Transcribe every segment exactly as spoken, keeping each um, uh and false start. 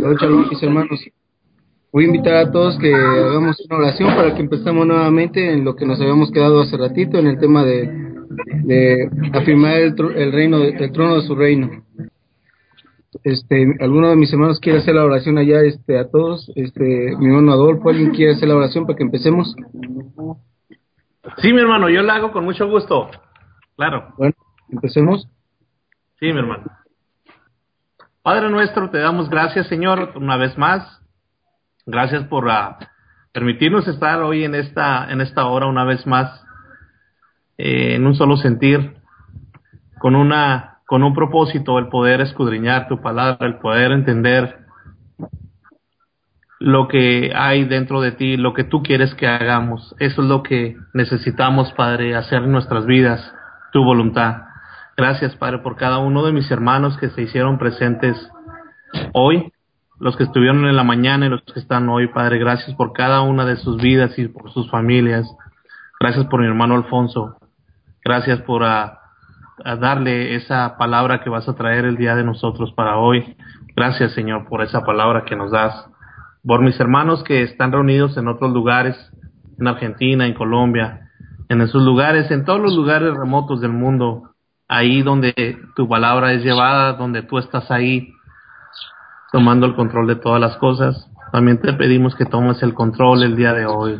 Shabbat Shalom, mis hermanos. Voy a invitar a todos que hagamos una oración para que empecemos nuevamente en lo que nos habíamos quedado hace ratito, en el tema de, de afirmar el, tr- el reino, el trono de su reino. Este, alguno de mis hermanos quiere hacer la oración allá, este, a todos. Este, mi hermano Adolfo, ¿alguien quiere hacer la oración para que empecemos? Sí, mi hermano, yo la hago con mucho gusto. Claro. Bueno, empecemos. Sí, mi hermano. Padre nuestro, te damos gracias, Señor, una vez más. Gracias por uh, permitirnos estar hoy en esta en esta hora una vez más eh, en un solo sentir, con una con un propósito, el poder escudriñar tu palabra, el poder entender lo que hay dentro de ti, lo que tú quieres que hagamos. Eso es lo que necesitamos, Padre, hacer en nuestras vidas, tu voluntad. Gracias, Padre, por cada uno de mis hermanos que se hicieron presentes hoy, los que estuvieron en la mañana y los que están hoy, Padre. Gracias por cada una de sus vidas y por sus familias. Gracias por mi hermano Alfonso. Gracias por a, a darle esa palabra que vas a traer el día de nosotros para hoy. Gracias, Señor, por esa palabra que nos das. Por mis hermanos que están reunidos en otros lugares, en Argentina, en Colombia, en esos lugares, en todos los lugares remotos del mundo, ahí donde tu palabra es llevada, donde tú estás ahí, tomando el control de todas las cosas. También te pedimos que tomes el control el día de hoy.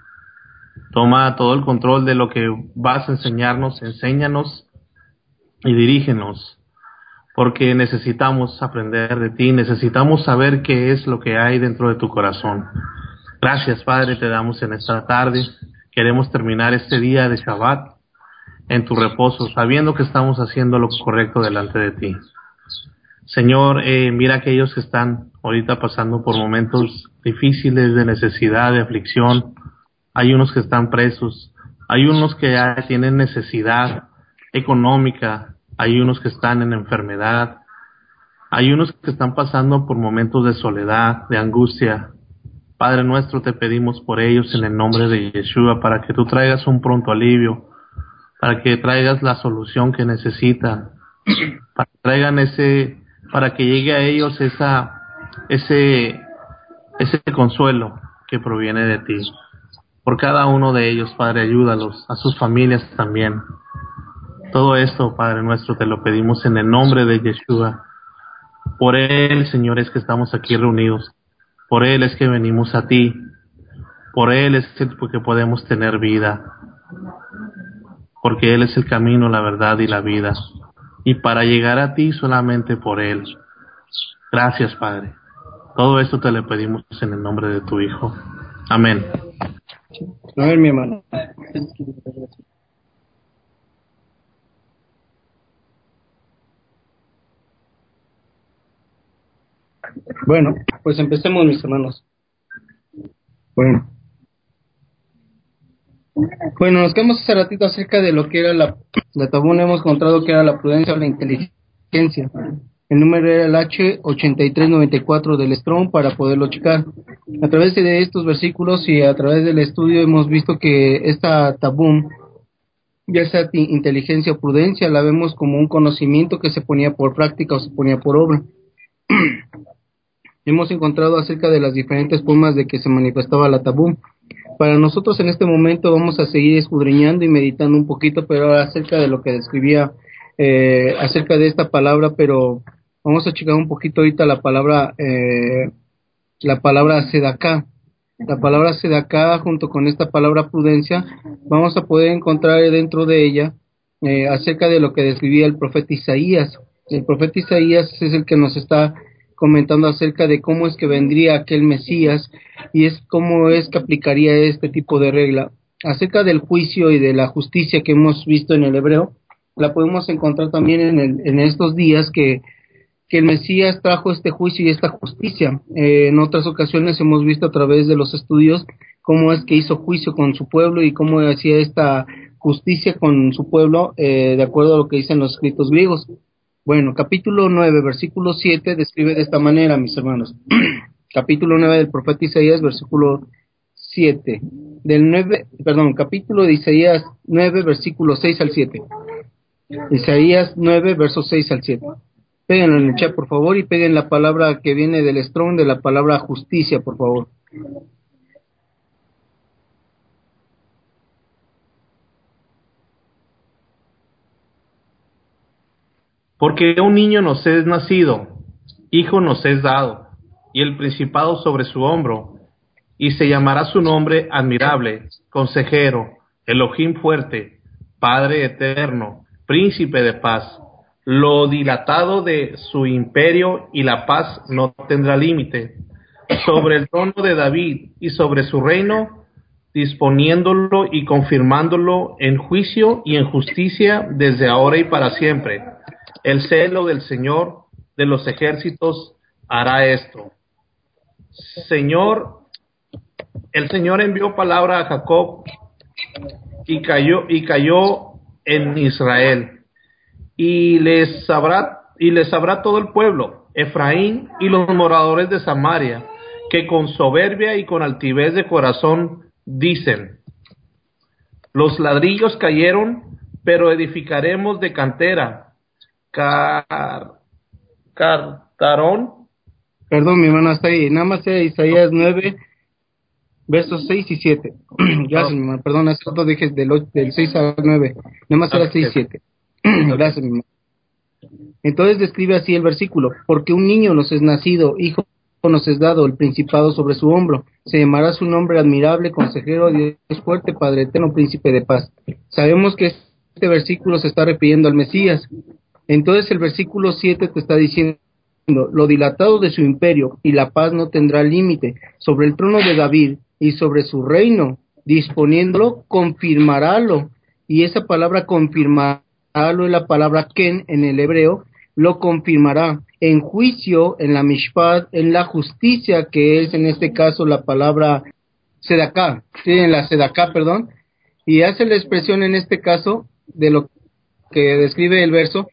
Toma todo el control de lo que vas a enseñarnos, enséñanos y dirígenos, porque necesitamos aprender de ti, necesitamos saber qué es lo que hay dentro de tu corazón. Gracias, Padre, te damos en esta tarde. Queremos terminar este día de Shabbat en tu reposo, sabiendo que estamos haciendo lo correcto delante de ti. Señor, eh, mira a aquellos que están ahorita pasando por momentos difíciles de necesidad, de aflicción. Hay unos que están presos, hay unos que ya tienen necesidad económica, hay unos que están en enfermedad, hay unos que están pasando por momentos de soledad, de angustia. Padre nuestro, te pedimos por ellos en el nombre de Yeshua, para que tú traigas un pronto alivio, para que traigas la solución que necesitan, para que traigan ese, para que llegue a ellos esa, ese, ese consuelo que proviene de ti. Por cada uno de ellos, Padre, ayúdalos, a sus familias también. Todo esto, Padre nuestro, te lo pedimos en el nombre de Yeshua. Por Él, Señor, es que estamos aquí reunidos. Por Él es que venimos a ti. Por Él es que podemos tener vida. Porque Él es el camino, la verdad y la vida. Y para llegar a ti solamente por Él. Gracias, Padre. Todo esto te lo pedimos en el nombre de tu Hijo. Amén. A ver, mi hermano. Bueno, pues empecemos, mis hermanos. Bueno. Bueno, nos quedamos hace ratito acerca de lo que era la, la tabún. Hemos encontrado que era la prudencia o la inteligencia. El número era el H ochenta y tres noventa y cuatro del Strong para poderlo checar. A través de estos versículos y a través del estudio hemos visto que esta tabún, ya sea inteligencia o prudencia, la vemos como un conocimiento que se ponía por práctica o se ponía por obra. Hemos encontrado acerca de las diferentes formas de que se manifestaba la tabú. Para nosotros en este momento vamos a seguir escudriñando y meditando un poquito, pero acerca de lo que describía eh, acerca de esta palabra, pero vamos a checar un poquito ahorita la palabra eh, la palabra sedaká. La palabra sedaká junto con esta palabra prudencia, vamos a poder encontrar dentro de ella eh, acerca de lo que describía el profeta Isaías. El profeta Isaías es el que nos está comentando acerca de cómo es que vendría aquel Mesías y es cómo es que aplicaría este tipo de regla. Acerca del juicio y de la justicia que hemos visto en el hebreo, la podemos encontrar también en, el, en estos días que, que el Mesías trajo este juicio y esta justicia. Eh, en otras ocasiones hemos visto a través de los estudios cómo es que hizo juicio con su pueblo y cómo hacía esta justicia con su pueblo eh, de acuerdo a lo que dicen los escritos griegos. Bueno, capítulo nueve, versículo siete, describe de esta manera, mis hermanos. Capítulo nueve del profeta Isaías, versículo siete. Del nueve, perdón, capítulo de Isaías nueve, versículo seis al siete. Isaías nueve, versos seis al siete. Péguenlo en el chat, por favor, y peguen la palabra que viene del Strong, de la palabra justicia, por favor. Porque un niño nos es nacido, hijo nos es dado, y el principado sobre su hombro, y se llamará su nombre admirable, consejero, Elohim fuerte, Padre eterno, príncipe de paz. Lo dilatado de su imperio y la paz no tendrá límite. Sobre el trono de David y sobre su reino, disponiéndolo y confirmándolo en juicio y en justicia desde ahora y para siempre. El celo del Señor de los ejércitos hará esto. Señor, el Señor envió palabra a Jacob y cayó y cayó en Israel, y les sabrá y les sabrá todo el pueblo, Efraín y los moradores de Samaria, que con soberbia y con altivez de corazón dicen: los ladrillos cayeron, pero edificaremos de cantera. Car, Cartarón. Perdón, mi hermano, hasta ahí. Nada más sea Isaías nueve, versos seis y siete. Gracias, Oh, mi hermano. Perdón, hace rato dije del, ocho, del seis al nueve. Nada más era okay. seis y siete. Gracias, mi hermano. Entonces describe así el versículo: porque un niño nos es nacido, hijo nos es dado, el principado sobre su hombro. Se llamará su nombre admirable, consejero, Dios fuerte, Padre eterno, príncipe de paz. Sabemos que este versículo se está refiriendo al Mesías. Entonces el versículo siete te está diciendo: lo dilatado de su imperio y la paz no tendrá límite, sobre el trono de David y sobre su reino, disponiéndolo, confirmarálo. Y esa palabra confirmarlo es la palabra ken en el hebreo, lo confirmará en juicio, en la mishpat, en la justicia, que es en este caso la palabra sedaká, sí, en la sedaká, perdón, y hace la expresión en este caso de lo que describe el verso: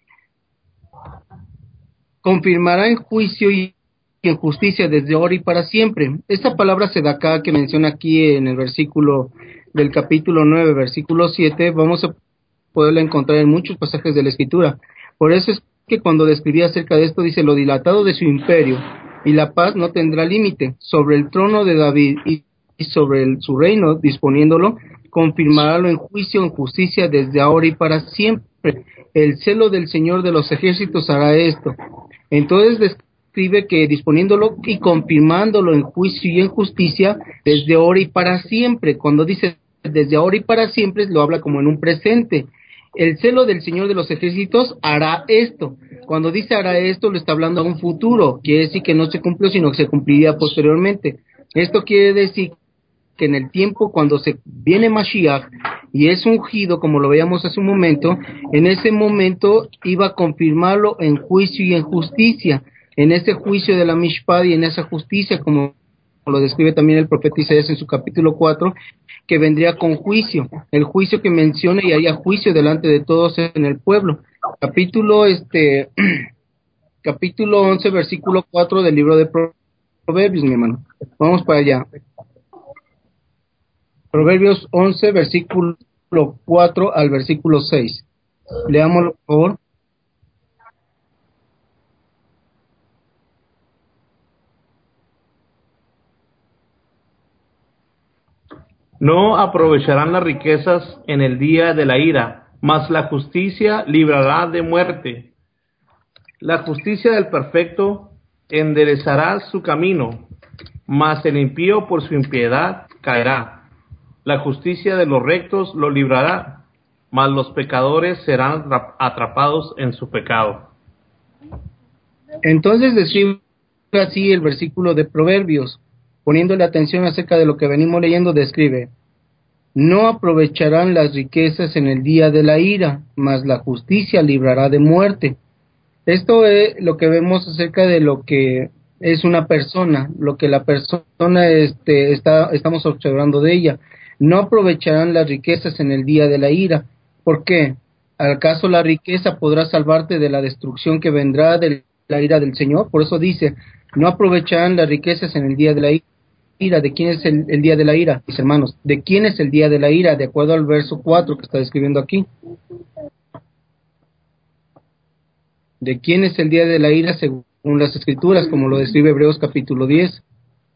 confirmará en juicio y en justicia desde ahora y para siempre. Esta palabra sedaká que menciona aquí en el versículo del capítulo nueve, versículo siete, vamos a poderla encontrar en muchos pasajes de la Escritura. Por eso es que cuando describía acerca de esto, dice: lo dilatado de su imperio y la paz no tendrá límite, sobre el trono de David y, y sobre el, su reino, disponiéndolo, confirmarálo en juicio, en justicia desde ahora y para siempre. El celo del Señor de los ejércitos hará esto. Entonces describe que disponiéndolo y confirmándolo en juicio y en justicia desde ahora y para siempre. Cuando dice desde ahora y para siempre, lo habla como en un presente. El celo del Señor de los ejércitos hará esto. Cuando dice hará esto, lo está hablando a un futuro. Quiere decir que no se cumplió, sino que se cumpliría posteriormente. Esto quiere decir que en el tiempo cuando se viene Mashiach y es ungido, como lo veíamos hace un momento, en ese momento iba a confirmarlo en juicio y en justicia, en ese juicio de la Mishpad y en esa justicia, como lo describe también el profeta Isaías en su capítulo cuatro, que vendría con juicio, el juicio que menciona, y haya juicio delante de todos en el pueblo. Capítulo este capítulo once, versículo cuatro del libro de Proverbios, mi hermano. Vamos para allá. Proverbios once, versículo cuatro al versículo seis. Leámoslo, por favor. No aprovecharán las riquezas en el día de la ira, mas la justicia librará de muerte. La justicia del perfecto enderezará su camino, mas el impío por su impiedad caerá. La justicia de los rectos lo librará, mas los pecadores serán atrapados en su pecado. Entonces describe así el versículo de Proverbios, poniéndole atención acerca de lo que venimos leyendo, describe: no aprovecharán las riquezas en el día de la ira, mas la justicia librará de muerte. Esto es lo que vemos acerca de lo que es una persona, lo que la persona este, está, estamos observando de ella. No aprovecharán las riquezas en el día de la ira. ¿Por qué? ¿Acaso la riqueza podrá salvarte de la destrucción que vendrá de la ira del Señor? Por eso dice: no aprovecharán las riquezas en el día de la ira. ¿De quién es el, el día de la ira, mis hermanos? ¿De quién es el día de la ira? De acuerdo al verso cuatro que está describiendo aquí. ¿De quién es el día de la ira según las Escrituras, como lo describe Hebreos capítulo diez?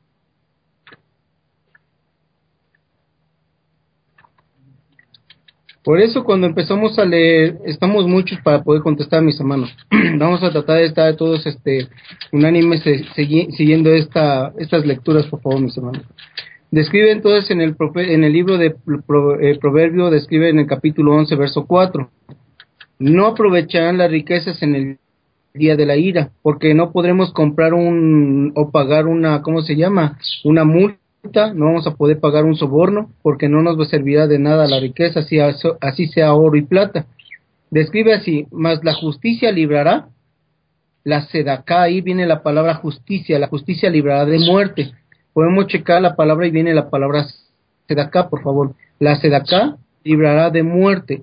Por eso cuando empezamos a leer, estamos muchos para poder contestar, mis hermanos. Vamos a tratar de estar todos este unánimes siguiendo esta, estas lecturas, por favor, mis hermanos. Describe entonces en el, en el libro de Proverbio, describe en el capítulo once, verso cuatro. No aprovecharán las riquezas en el día de la ira, porque no podremos comprar un, o pagar una, ¿cómo se llama? Una multa. No vamos a poder pagar un soborno porque no nos servirá de nada la riqueza, así, así sea oro y plata. Describe así: mas la justicia librará, la sedacá, ahí viene la palabra justicia, la justicia librará de muerte. Podemos checar la palabra y viene la palabra sedacá, por favor. La sedacá librará de muerte.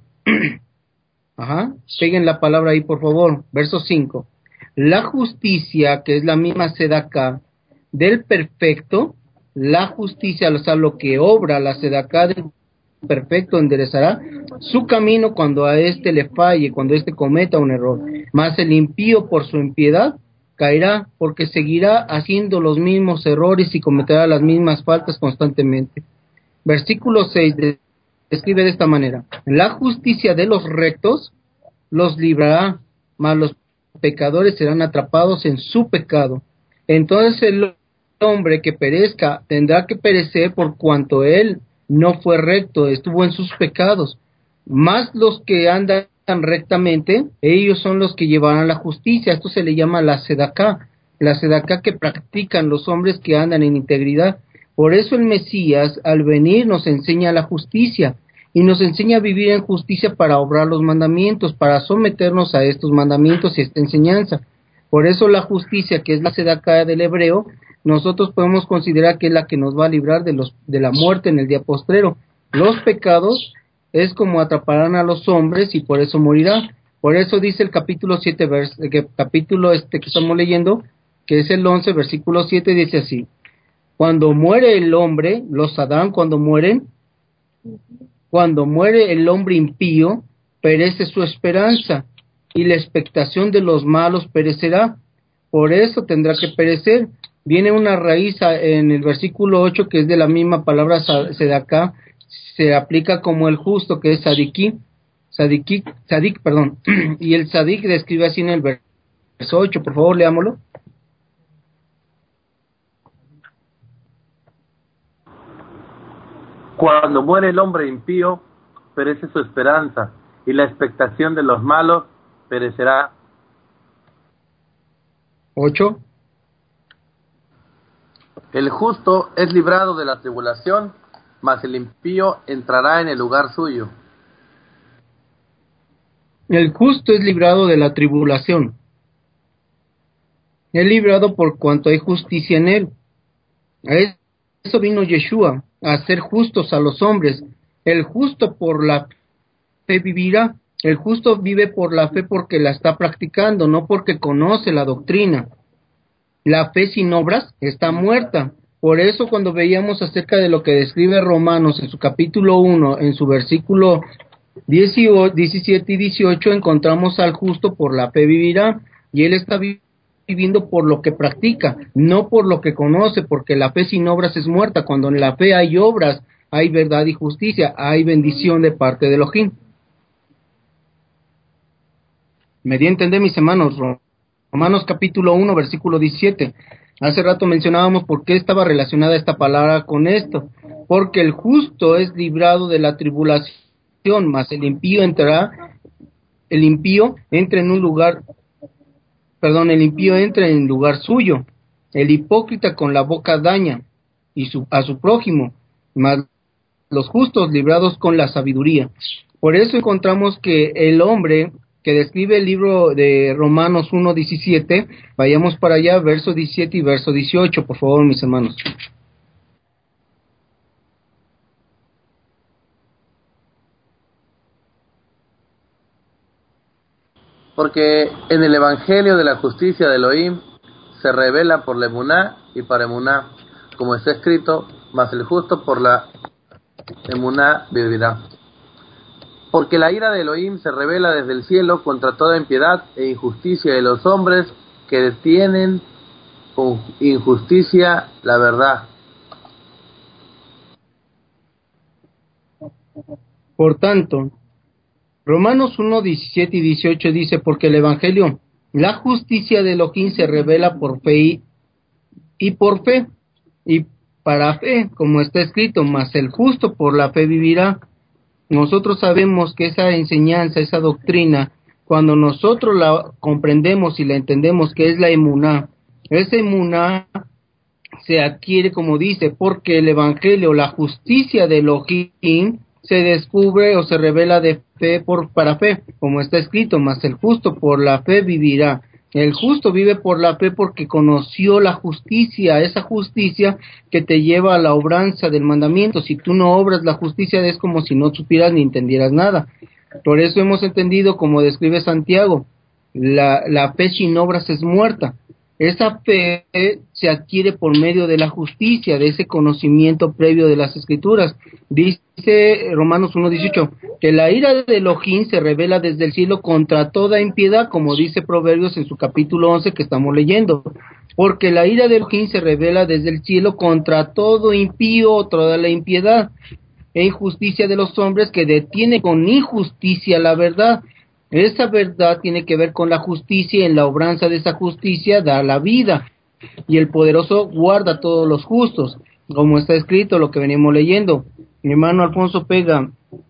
Ajá, peguen la palabra ahí, por favor. Verso cinco. La justicia, que es la misma sedacá, del perfecto, la justicia, o sea, lo que obra la sedacá del perfecto, enderezará su camino cuando a éste le falle, cuando éste cometa un error. Mas el impío por su impiedad caerá, porque seguirá haciendo los mismos errores y cometerá las mismas faltas constantemente. Versículo seis de, describe de esta manera: la justicia de los rectos los librará, mas los pecadores serán atrapados en su pecado. Entonces el hombre que perezca tendrá que perecer por cuanto él no fue recto, estuvo en sus pecados. Más los que andan rectamente, ellos son los que llevarán la justicia. Esto se le llama la sedacá, la sedacá que practican los hombres que andan en integridad. Por eso el Mesías al venir nos enseña la justicia y nos enseña a vivir en justicia para obrar los mandamientos, para someternos a estos mandamientos y esta enseñanza. Por eso la justicia, que es la sedacá del hebreo, nosotros podemos considerar que es la que nos va a librar de los de la muerte en el día postrero. Los pecados es como atraparán a los hombres y por eso morirá. Por eso dice el capítulo siete, vers, que capítulo este que estamos leyendo, que es el once, versículo siete, dice así: cuando muere el hombre, los Adán cuando mueren, cuando muere el hombre impío, perece su esperanza, y la expectación de los malos perecerá. Por eso tendrá que perecer. Viene una raíz en el versículo ocho, que es de la misma palabra sedacá, se aplica como el justo, que es sadiquí, sadiquí, sadik, perdón, y el sadik describe así en el verso ocho, por favor, leámoslo. Cuando muere el hombre impío, perece su esperanza, y la expectación de los malos perecerá. ocho. El justo es librado de la tribulación, mas el impío entrará en el lugar suyo. El justo es librado de la tribulación. Es librado por cuanto hay justicia en él. A eso vino Yeshua, a hacer justos a los hombres. El justo por la fe vivirá. El justo vive por la fe porque la está practicando, no porque conoce la doctrina. La fe sin obras está muerta. Por eso cuando veíamos acerca de lo que describe Romanos en su capítulo uno, en su versículo dieciocho, diecisiete y dieciocho, encontramos al justo por la fe vivirá, y él está viviendo por lo que practica, no por lo que conoce, porque la fe sin obras es muerta. Cuando en la fe hay obras, hay verdad y justicia, hay bendición de parte de Elohim. ¿Me di a entender, mis hermanos? Romanos capítulo uno, versículo diecisiete. Hace rato mencionábamos por qué estaba relacionada esta palabra con esto. Porque el justo es librado de la tribulación, mas el impío entrará, el impío entra en un lugar, perdón, el impío entra en lugar suyo. El hipócrita con la boca daña y su, a su prójimo, mas los justos librados con la sabiduría. Por eso encontramos que el hombre que describe el libro de Romanos uno diecisiete, vayamos para allá, verso diecisiete y verso dieciocho, por favor, mis hermanos. Porque en el evangelio de la justicia de Elohim se revela por la emuná y para emuná, como está escrito: mas el justo por la emuná vivirá. Porque la ira de Elohim se revela desde el cielo contra toda impiedad e injusticia de los hombres que detienen con injusticia la verdad. Por tanto, Romanos uno, diecisiete y dieciocho dice, porque el Evangelio, la justicia de Elohim se revela por fe y, y por fe, y para fe, como está escrito, mas el justo por la fe vivirá. Nosotros sabemos que esa enseñanza, esa doctrina, cuando nosotros la comprendemos y la entendemos, que es la emuná, esa emuná se adquiere, como dice, porque el Evangelio, la justicia de Elohim, se descubre o se revela de fe por para fe, como está escrito, mas el justo por la fe vivirá. El justo vive por la fe porque conoció la justicia, esa justicia que te lleva a la obranza del mandamiento. Si tú no obras la justicia, es como si no supieras ni entendieras nada. Por eso hemos entendido, como describe Santiago, la, la fe sin obras es muerta. Esa fe se adquiere por medio de la justicia, de ese conocimiento previo de las Escrituras. Dice Romanos uno dieciocho, que la ira de Elohim se revela desde el cielo contra toda impiedad, como dice Proverbios en su capítulo once que estamos leyendo. Porque la ira de Elohim se revela desde el cielo contra todo impío, toda la impiedad e injusticia de los hombres que detienen con injusticia la verdad. Esa verdad tiene que ver con la justicia, y en la obranza de esa justicia da la vida, y el poderoso guarda a todos los justos, como está escrito, lo que venimos leyendo. Mi hermano Alfonso pega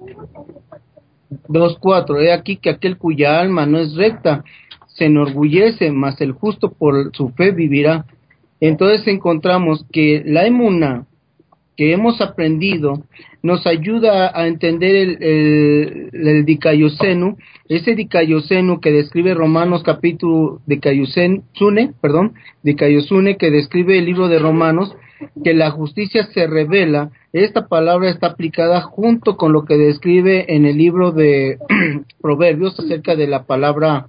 dos cuatro, he aquí que aquel cuya alma no es recta se enorgullece, mas el justo por su fe vivirá. Entonces encontramos que la emuná que hemos aprendido nos ayuda a entender el, el, el dikaiosenu, ese dikaiosenu que describe Romanos capítulo dikaiosune, perdón, dikaiosune que describe el libro de Romanos, que la justicia se revela. Esta palabra está aplicada junto con lo que describe en el libro de Proverbios acerca de la palabra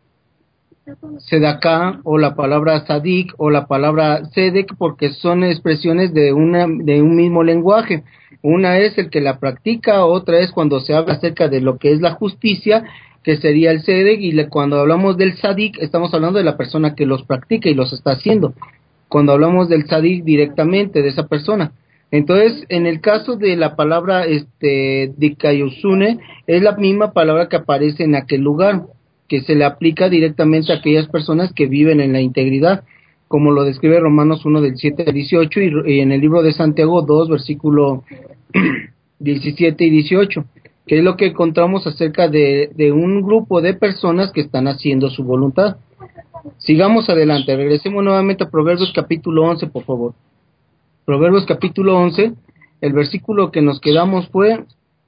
Sedaká o la palabra Sadik o la palabra Sedek, porque son expresiones de una de un mismo lenguaje. Una es el que la practica, otra es cuando se habla acerca de lo que es la justicia, que sería el Sedek, y le, cuando hablamos del Sadik estamos hablando de la persona que los practica y los está haciendo. Cuando hablamos del Sadik directamente de esa persona. Entonces, en el caso de la palabra este Dikaiosune, es la misma palabra que aparece en aquel lugar, que se le aplica directamente a aquellas personas que viven en la integridad, como lo describe Romanos uno del siete al dieciocho y, y en el libro de Santiago dos, versículo diecisiete y dieciocho, que es lo que encontramos acerca de, de un grupo de personas que están haciendo su voluntad. Sigamos adelante, regresemos nuevamente a Proverbios capítulo once, por favor. Proverbios capítulo once, el versículo que nos quedamos fue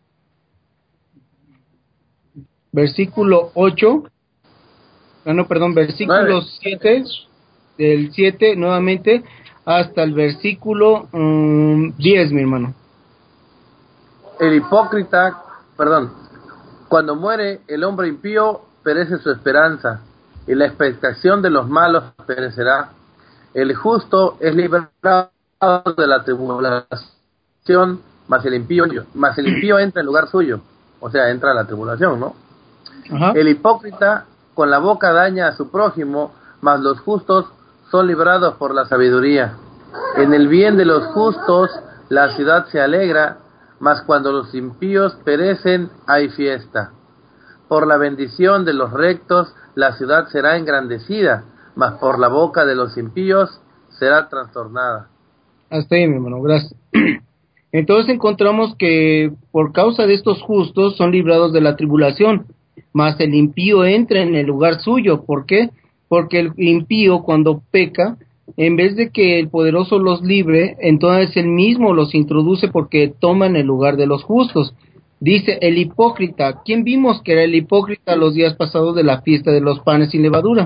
versículo ocho, ah, no, perdón, versículo siete, del siete nuevamente hasta el versículo um, diez, mi hermano. El hipócrita, perdón, cuando muere el hombre impío, perece su esperanza, y la expectación de los malos perecerá. El justo es librado de la tribulación, mas el impío, mas el impío entra en lugar suyo, o sea, entra a la tribulación, ¿no? Ajá. El hipócrita con la boca daña a su prójimo, mas los justos son librados por la sabiduría. En el bien de los justos la ciudad se alegra, mas cuando los impíos perecen hay fiesta. Por la bendición de los rectos la ciudad será engrandecida, mas por la boca de los impíos será trastornada. Hasta ahí, mi hermano, gracias. Entonces encontramos que por causa de estos justos son librados de la tribulación, mas el impío entra en el lugar suyo. ¿Por qué? Porque el impío cuando peca, en vez de que el poderoso los libre, entonces él mismo los introduce porque toman el lugar de los justos. Dice el hipócrita. ¿Quién vimos que era el hipócrita los días pasados de la fiesta de los panes sin levadura?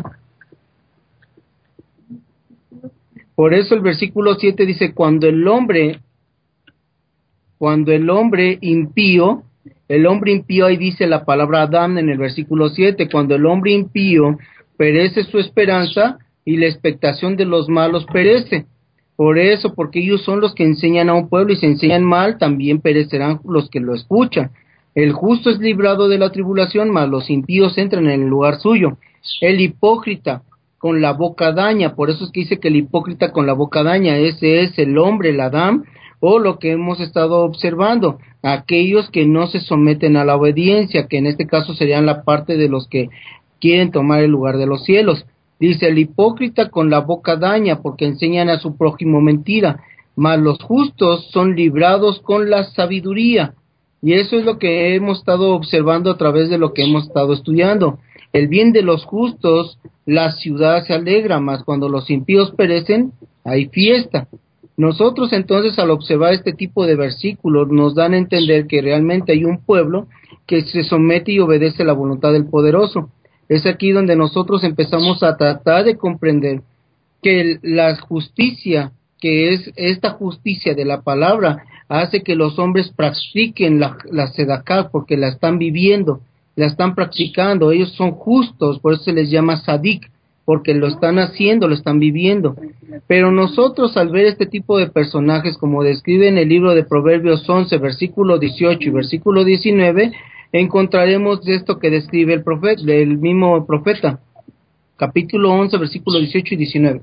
Por eso el versículo siete dice, cuando el hombre, cuando el hombre impío, el hombre impío, ahí dice la palabra Adán en el versículo siete, cuando el hombre impío perece su esperanza y la expectación de los malos perece. Por eso, porque ellos son los que enseñan a un pueblo y si enseñan mal, también perecerán los que lo escuchan. El justo es librado de la tribulación, mas los impíos entran en el lugar suyo. El hipócrita con la boca daña, por eso es que dice que el hipócrita con la boca daña, ese es el hombre, el Adán, o lo que hemos estado observando, aquellos que no se someten a la obediencia, que en este caso serían la parte de los que quieren tomar el lugar de los cielos. Dice, el hipócrita con la boca daña, porque enseñan a su prójimo mentira, mas los justos son librados con la sabiduría. Y eso es lo que hemos estado observando a través de lo que hemos estado estudiando. El bien de los justos, la ciudad se alegra, mas cuando los impíos perecen, hay fiesta. Nosotros entonces, al observar este tipo de versículos, nos dan a entender que realmente hay un pueblo que se somete y obedece la voluntad del Poderoso. Es aquí donde nosotros empezamos a tratar de comprender que el, la justicia, que es esta justicia de la palabra, hace que los hombres practiquen la, la sedaká, porque la están viviendo, la están practicando, ellos son justos, por eso se les llama sadik, porque lo están haciendo, lo están viviendo. Pero nosotros, al ver este tipo de personajes, como describe en el libro de Proverbios once, versículo dieciocho y versículo diecinueve, encontraremos de esto que describe el profeta, el mismo profeta, capítulo once, versículo dieciocho y diecinueve.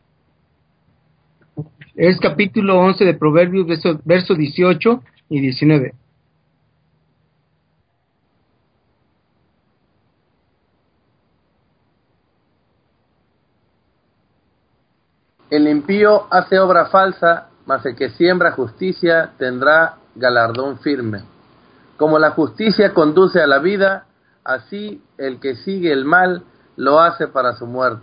Es capítulo once de Proverbios, verso, verso dieciocho y diecinueve. El impío hace obra falsa, mas el que siembra justicia tendrá galardón firme. Como la justicia conduce a la vida, así el que sigue el mal lo hace para su muerte.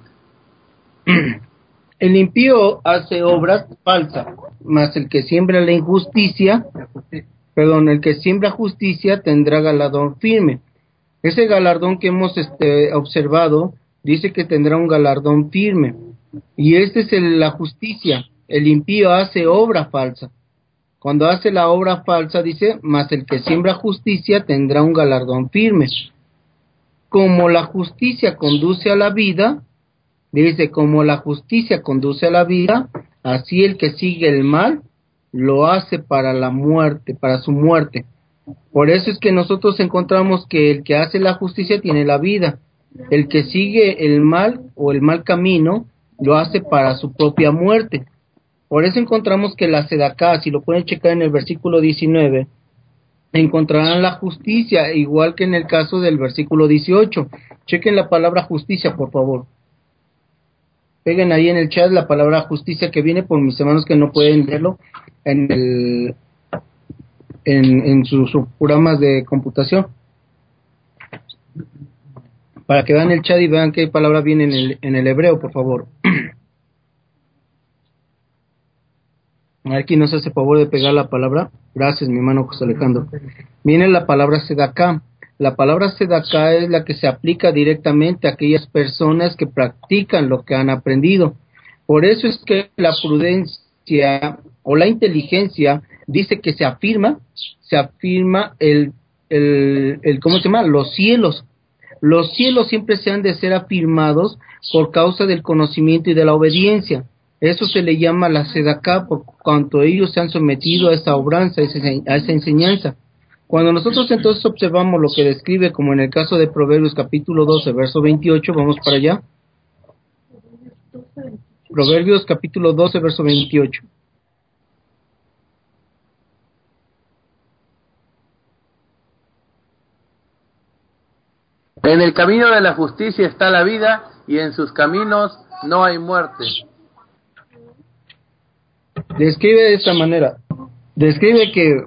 El impío hace obras falsas, mas el que siembra la injusticia, perdón, el que siembra justicia tendrá galardón firme. Ese galardón que hemos este, observado, dice que tendrá un galardón firme. Y esta es el, la justicia. El impío hace obra falsa. Cuando hace la obra falsa, dice, mas el que siembra justicia tendrá un galardón firme. Como la justicia conduce a la vida, dice, como la justicia conduce a la vida, así el que sigue el mal lo hace para la muerte, para su muerte. Por eso es que nosotros encontramos que el que hace la justicia tiene la vida. El que sigue el mal o el mal camino lo hace para su propia muerte. Por eso encontramos que la sedaká, si lo pueden checar en el versículo diecinueve, encontrarán la justicia, igual que en el caso del versículo dieciocho. Chequen la palabra justicia, por favor. Peguen ahí en el chat la palabra justicia, que viene por mis hermanos que no pueden verlo en el en, en sus, sus programas de computación, para que vean el chat y vean qué palabra viene en el, en el hebreo, por favor. Aquí nos hace favor de pegar la palabra. Gracias, mi hermano José Alejandro. Viene la palabra sedaká. La palabra sedaká es la que se aplica directamente a aquellas personas que practican lo que han aprendido. Por eso es que la prudencia o la inteligencia dice que se afirma, se afirma el, el, el ¿cómo se llama? Los cielos. Los cielos siempre se han de ser afirmados por causa del conocimiento y de la obediencia. Eso se le llama la sedaká, por cuanto ellos se han sometido a esa obranza, a esa, a esa enseñanza. Cuando nosotros entonces observamos lo que describe, como en el caso de Proverbios capítulo doce, verso veintiocho, vamos para allá. Proverbios capítulo doce, verso veintiocho. En el camino de la justicia está la vida, y en sus caminos no hay muerte. Describe de esta manera. Describe que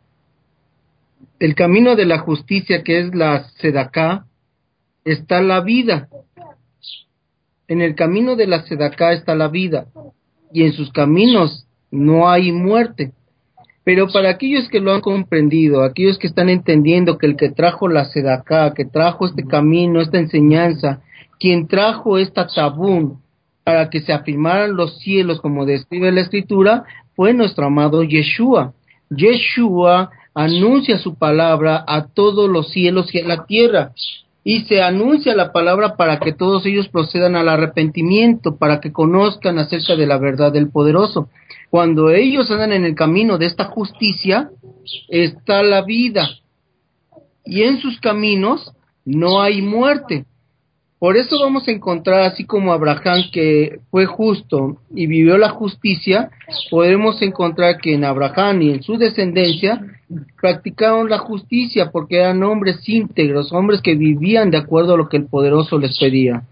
el camino de la justicia, que es la sedaká, está la vida. En el camino de la sedaká está la vida, y en sus caminos no hay muerte. Pero para aquellos que lo han comprendido, aquellos que están entendiendo que el que trajo la sedaká, que trajo este camino, esta enseñanza, quien trajo esta tabún para que se afirmaran los cielos, como describe la Escritura, fue nuestro amado Yeshua. Yeshua anuncia su palabra a todos los cielos y a la tierra, y se anuncia la palabra para que todos ellos procedan al arrepentimiento, para que conozcan acerca de la verdad del Poderoso. Cuando ellos andan en el camino de esta justicia, está la vida. y en sus caminos no hay muerte. Por eso vamos a encontrar, así como Abraham, que fue justo y vivió la justicia, podemos encontrar que en Abraham y en su descendencia practicaron la justicia, porque eran hombres íntegros, hombres que vivían de acuerdo a lo que el Poderoso les pedía.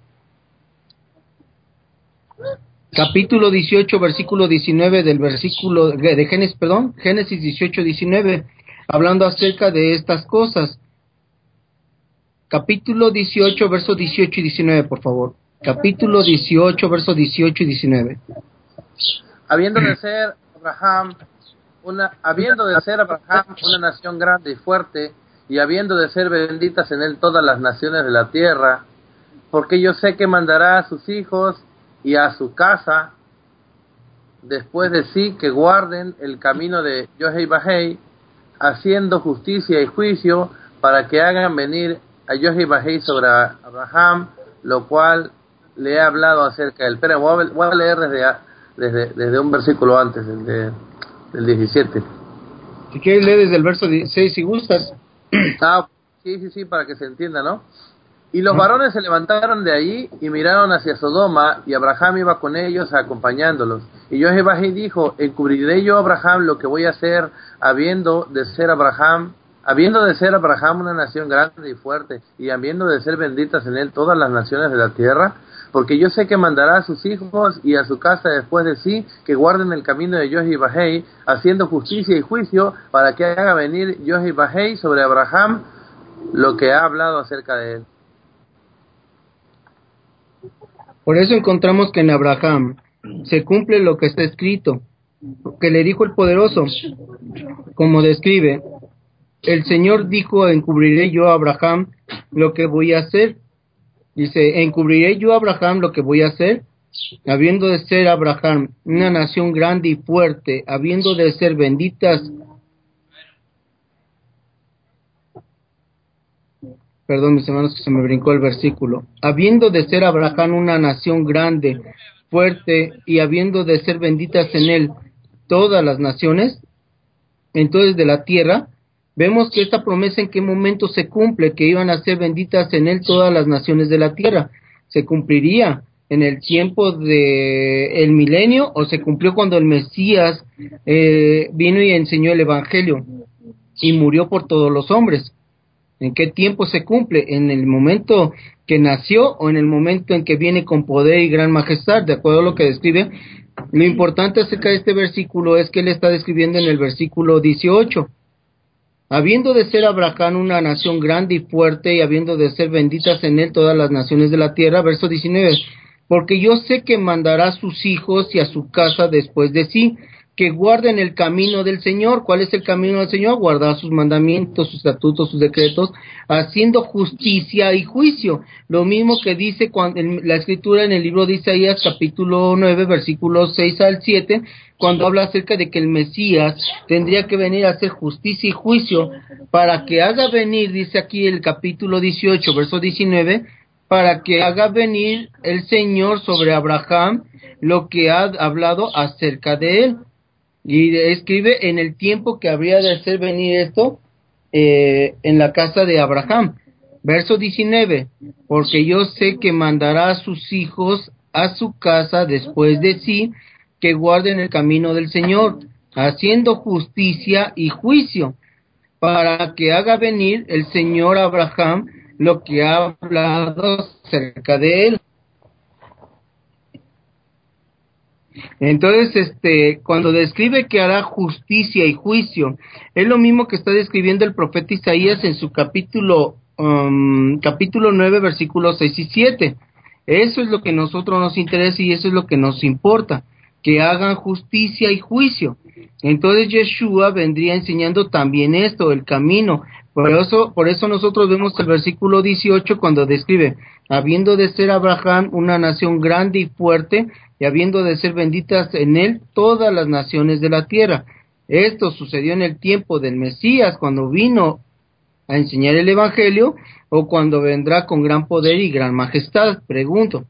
Capítulo dieciocho, versículo diecinueve del versículo de Génesis, perdón, Génesis dieciocho, diecinueve, hablando acerca de estas cosas. Capítulo dieciocho, versos dieciocho y diecinueve, por favor. Capítulo dieciocho, versos dieciocho y diecinueve. Habiendo de ser Abraham una, habiendo de ser Abraham una nación grande y fuerte, y habiendo de ser benditas en él todas las naciones de la tierra, porque yo sé que mandará a sus hijos y a su casa después de sí que guarden el camino de Yohei Bahei, haciendo justicia y juicio, para que hagan venir a Yohei Bahei sobre Abraham, lo cual le he hablado acerca de él. Espera, voy a, voy a leer desde, desde, desde un versículo antes, el de, del diecisiete. Si quieres leer desde el verso dieciséis si gustas. Ah, sí, sí, sí, para que se entienda, ¿no? Y los varones se levantaron de allí y miraron hacia Sodoma, y Abraham iba con ellos acompañándolos. Y Jehová dijo: encubriré yo a Abraham lo que voy a hacer, habiendo de ser Abraham, habiendo de ser Abraham una nación grande y fuerte, y habiendo de ser benditas en él todas las naciones de la tierra, porque yo sé que mandará a sus hijos y a su casa después de sí, que guarden el camino de Yohei Bahei, haciendo justicia y juicio, para que haga venir Yohei Bahei sobre Abraham lo que ha hablado acerca de él. Por eso encontramos que en Abraham se cumple lo que está escrito, que le dijo el Poderoso, como describe: el Señor dijo, encubriré yo a Abraham lo que voy a hacer. Dice, encubriré yo a Abraham lo que voy a hacer, habiendo de ser Abraham una nación grande y fuerte, habiendo de ser benditas, perdón mis hermanos que se me brincó el versículo, habiendo de ser Abraham una nación grande, fuerte, y habiendo de ser benditas en él todas las naciones, entonces de la tierra. Vemos que esta promesa en qué momento se cumple, que iban a ser benditas en él todas las naciones de la tierra. ¿Se cumpliría en el tiempo de el milenio o se cumplió cuando el Mesías eh, vino y enseñó el Evangelio y murió por todos los hombres? ¿En qué tiempo se cumple? ¿En el momento que nació o en el momento en que viene con poder y gran majestad? De acuerdo a lo que describe. Lo importante acerca de este versículo es que él está describiendo en el versículo dieciocho. Habiendo de ser Abraham una nación grande y fuerte, y habiendo de ser benditas en él todas las naciones de la tierra, verso diecinueve, porque yo sé que mandará a sus hijos y a su casa después de sí, que guarden el camino del Señor. ¿Cuál es el camino del Señor? Guardar sus mandamientos, sus estatutos, sus decretos, haciendo justicia y juicio. Lo mismo que dice cuando, en la escritura en el libro de Isaías, capítulo nueve, versículos seis al siete, cuando habla acerca de que el Mesías tendría que venir a hacer justicia y juicio, para que haga venir, dice aquí el capítulo dieciocho, verso diecinueve, para que haga venir el Señor sobre Abraham lo que ha hablado acerca de él. Y escribe en el tiempo que habría de hacer venir esto eh, en la casa de Abraham. Verso diecinueve, porque yo sé que mandará a sus hijos a su casa después de sí, que guarden el camino del Señor, haciendo justicia y juicio, para que haga venir el Señor a Abraham lo que ha hablado acerca de él. Entonces, este, cuando describe que hará justicia y juicio, es lo mismo que está describiendo el profeta Isaías en su capítulo, um, capítulo nueve, versículos seis y siete. Eso es lo que a nosotros nos interesa y eso es lo que nos importa, que hagan justicia y juicio. Entonces Yeshua vendría enseñando también esto, el camino. Por eso, por eso nosotros vemos el versículo dieciocho cuando describe, habiendo de ser Abraham una nación grande y fuerte, y habiendo de ser benditas en él todas las naciones de la tierra. Esto sucedió en el tiempo del Mesías, cuando vino a enseñar el Evangelio, o cuando vendrá con gran poder y gran majestad. Pregunto.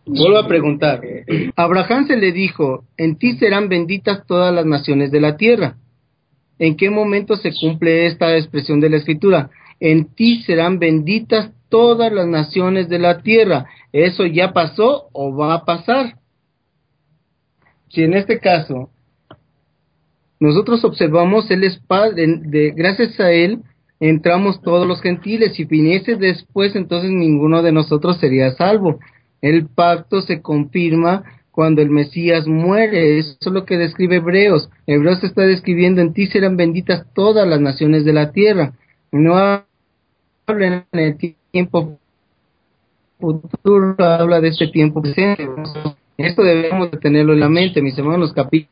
Vuelvo a preguntar. A Abraham se le dijo, en ti serán benditas todas las naciones de la tierra. ¿En qué momento se cumple esta expresión de la Escritura? En ti serán benditas todas las naciones de la tierra. ¿Eso ya pasó o va a pasar? Si en este caso nosotros observamos, Él es Padre, de, gracias a Él entramos todos los gentiles. Si viniese después, entonces ninguno de nosotros sería salvo. El pacto se confirma cuando el Mesías muere. Eso es lo que describe Hebreos. Hebreos está describiendo, en ti serán benditas todas las naciones de la tierra. No habla en el tiempo futuro, habla de este tiempo presente. Esto debemos de tenerlo en la mente, mis hermanos. Capítulo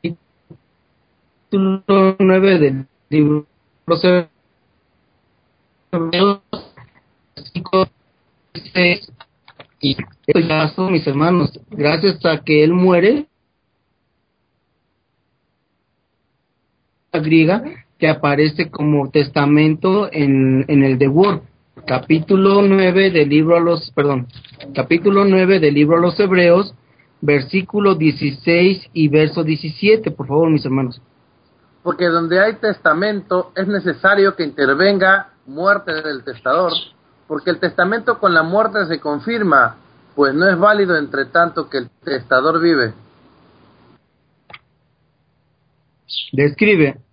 nueve del libro de Hebreos, versículo seis. Y esto ya pasó, mis hermanos, gracias a que Él muere, la griega, que aparece como testamento en, en el The Word, capítulo nueve del libro a los, perdón, capítulo nueve del libro a los Hebreos, versículo dieciséis y verso diecisiete, por favor, mis hermanos. Porque donde hay testamento es necesario que intervenga muerte del testador, porque el testamento con la muerte se confirma, pues no es válido entre tanto que el testador vive. Describe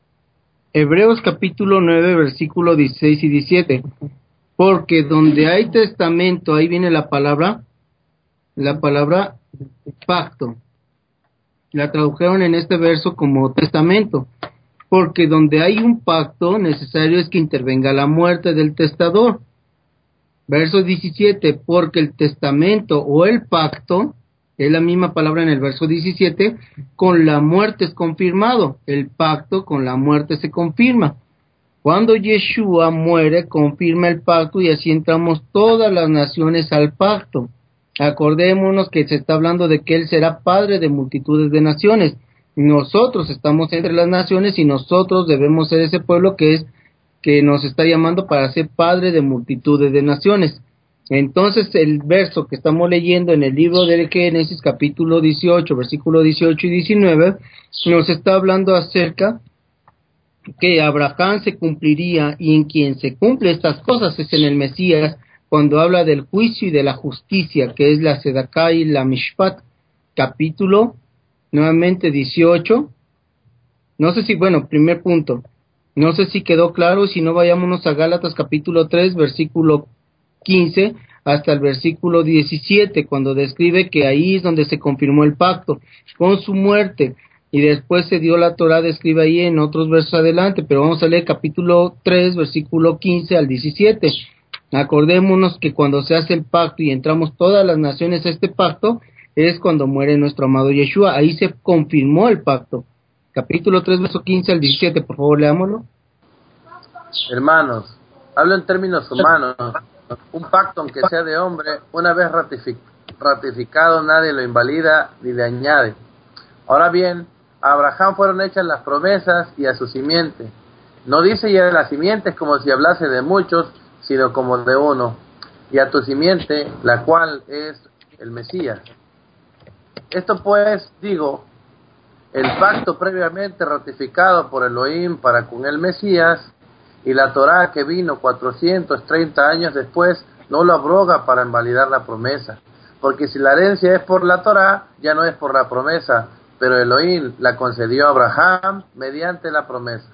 Hebreos capítulo nueve, versículo dieciséis y diecisiete. Porque donde hay testamento, ahí viene la palabra, la palabra pacto. La tradujeron en este verso como testamento. Porque donde hay un pacto, necesario es que intervenga la muerte del testador. Verso diecisiete, porque el testamento o el pacto, es la misma palabra en el verso diecisiete, con la muerte es confirmado. El pacto con la muerte se confirma. Cuando Yeshua muere, confirma el pacto y así entramos todas las naciones al pacto. Acordémonos que se está hablando de que Él será padre de multitudes de naciones. Nosotros estamos entre las naciones y nosotros debemos ser ese pueblo que es que nos está llamando para ser padre de multitudes de naciones. Entonces el verso que estamos leyendo en el libro de Génesis capítulo dieciocho, versículo dieciocho y diecinueve, nos está hablando acerca que Abraham se cumpliría, y en quien se cumple estas cosas es en el Mesías, cuando habla del juicio y de la justicia, que es la Sedaká y la Mishpat, capítulo nuevamente dieciocho. No sé si, bueno, primer punto, no sé si quedó claro. Si no, vayámonos a Gálatas capítulo tres, versículo quince hasta el versículo diecisiete, cuando describe que ahí es donde se confirmó el pacto con su muerte, y después se dio la Torá, describe ahí en otros versos adelante, pero vamos a leer capítulo tres, versículo quince al diecisiete. Acordémonos que cuando se hace el pacto y entramos todas las naciones a este pacto, es cuando muere nuestro amado Yeshua. Ahí se confirmó el pacto. Capítulo tres, verso quince al diecisiete, por favor, leámoslo. Hermanos, hablo en términos humanos. Un pacto, aunque sea de hombre, una vez ratific- ratificado, nadie lo invalida ni le añade. Ahora bien, a Abraham fueron hechas las promesas y a su simiente. No dice ya de las simientes como si hablase de muchos, sino como de uno. Y a tu simiente, la cual es el Mesías. Esto pues, digo, el pacto previamente ratificado por Elohim para con el Mesías, y la Torá que vino cuatrocientos treinta años después, no lo abroga para invalidar la promesa. Porque si la herencia es por la Torá, ya no es por la promesa, pero Elohim la concedió a Abraham mediante la promesa.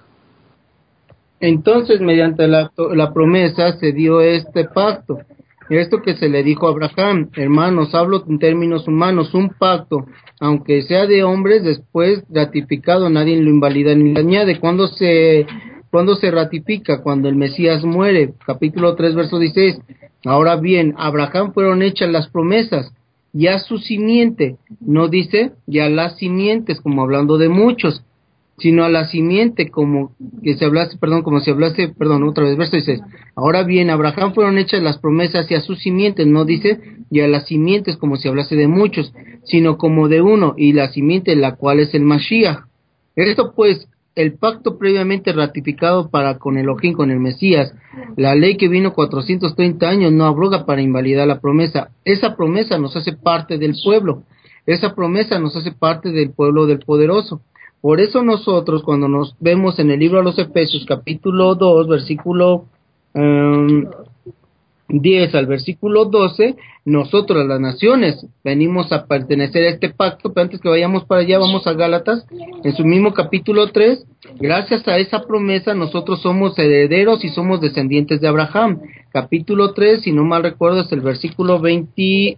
Entonces, mediante la, la promesa se dio este pacto. Esto que se le dijo a Abraham, hermanos, hablo en términos humanos, un pacto, aunque sea de hombres, después ratificado, nadie lo invalida ni le añade. ¿Cuándo se, cuándo se ratifica? Cuando el Mesías muere. Capítulo tres, verso dieciséis. Ahora bien, a Abraham fueron hechas las promesas, y a su simiente, no dice ya las simientes, como hablando de muchos, sino a la simiente, como que se hablase, perdón, como si hablase, perdón, otra vez, verso dieciséis. Ahora bien, a Abraham fueron hechas las promesas y a sus simientes, no dice, y a las simientes como si hablase de muchos, sino como de uno, y la simiente, la cual es el Mashiach. Esto pues, el pacto previamente ratificado para con Elohim, con el Mesías, la ley que vino cuatrocientos treinta años, no abroga para invalidar la promesa. Esa promesa nos hace parte del pueblo, esa promesa nos hace parte del pueblo del poderoso. Por eso nosotros, cuando nos vemos en el libro a los Efesios, capítulo dos, versículo um, diez al versículo doce, nosotros las naciones venimos a pertenecer a este pacto, pero antes que vayamos para allá, vamos a Gálatas, en su mismo capítulo tres, gracias a esa promesa nosotros somos herederos y somos descendientes de Abraham. Capítulo tres, si no mal recuerdo, es el versículo veinte,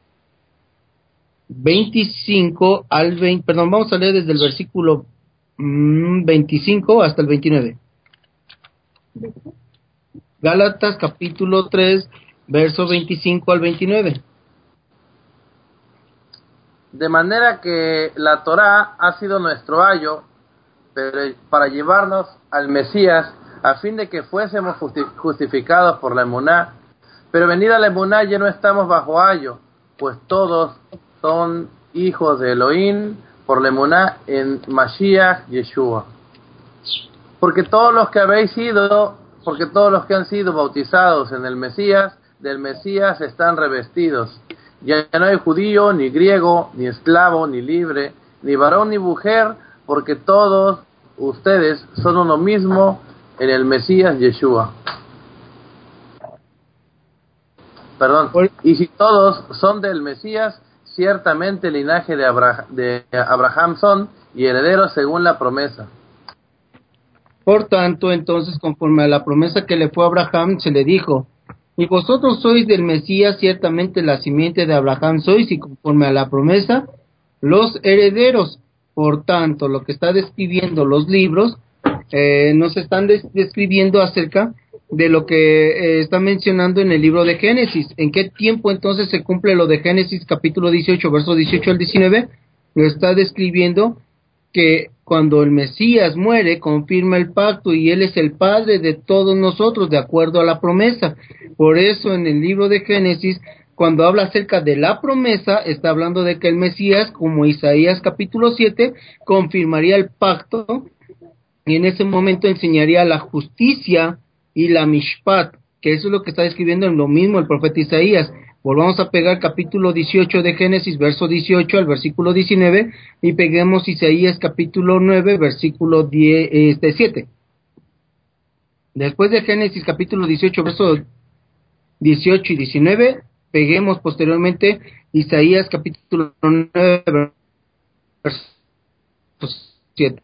veinticinco al veinte, perdón, vamos a leer desde el versículo mmm, veinticinco hasta el veintinueve. Gálatas capítulo tres, verso veinticinco al veintinueve. De manera que la Torá ha sido nuestro ayo pero para llevarnos al Mesías, a fin de que fuésemos justi- justificados por la emuná. Pero venida la emuná ya no estamos bajo ayo, pues todos son hijos de Elohim por la emuná en Mashiach Yeshua. Porque todos los que habéis sido Porque todos los que han sido bautizados en el Mesías, del Mesías están revestidos. Ya no hay judío, ni griego, ni esclavo, ni libre, ni varón, ni mujer, porque todos ustedes son uno mismo en el Mesías Yeshua. Perdón. Y si todos son del Mesías, ciertamente el linaje de Abraham, de Abraham son, y herederos según la promesa. Por tanto, entonces, conforme a la promesa que le fue a Abraham, se le dijo, y vosotros sois del Mesías, ciertamente la simiente de Abraham sois, y conforme a la promesa, los herederos. Por tanto, lo que está describiendo los libros, eh, nos están des- describiendo acerca de lo que eh, está mencionando en el libro de Génesis. ¿En qué tiempo entonces se cumple lo de Génesis capítulo dieciocho, versos dieciocho al diecinueve? Lo está describiendo que cuando el Mesías muere, confirma el pacto y Él es el Padre de todos nosotros, de acuerdo a la promesa. Por eso en el libro de Génesis, cuando habla acerca de la promesa, está hablando de que el Mesías, como Isaías capítulo siete, confirmaría el pacto y en ese momento enseñaría la justicia y la mishpat, que eso es lo que está describiendo en lo mismo el profeta Isaías. Volvamos a pegar capítulo dieciocho de Génesis, verso dieciocho al versículo diecinueve, y peguemos Isaías capítulo nueve, versículo diez, este, siete. Después de Génesis capítulo dieciocho, verso dieciocho y diecinueve, peguemos posteriormente Isaías capítulo nueve, verso siete.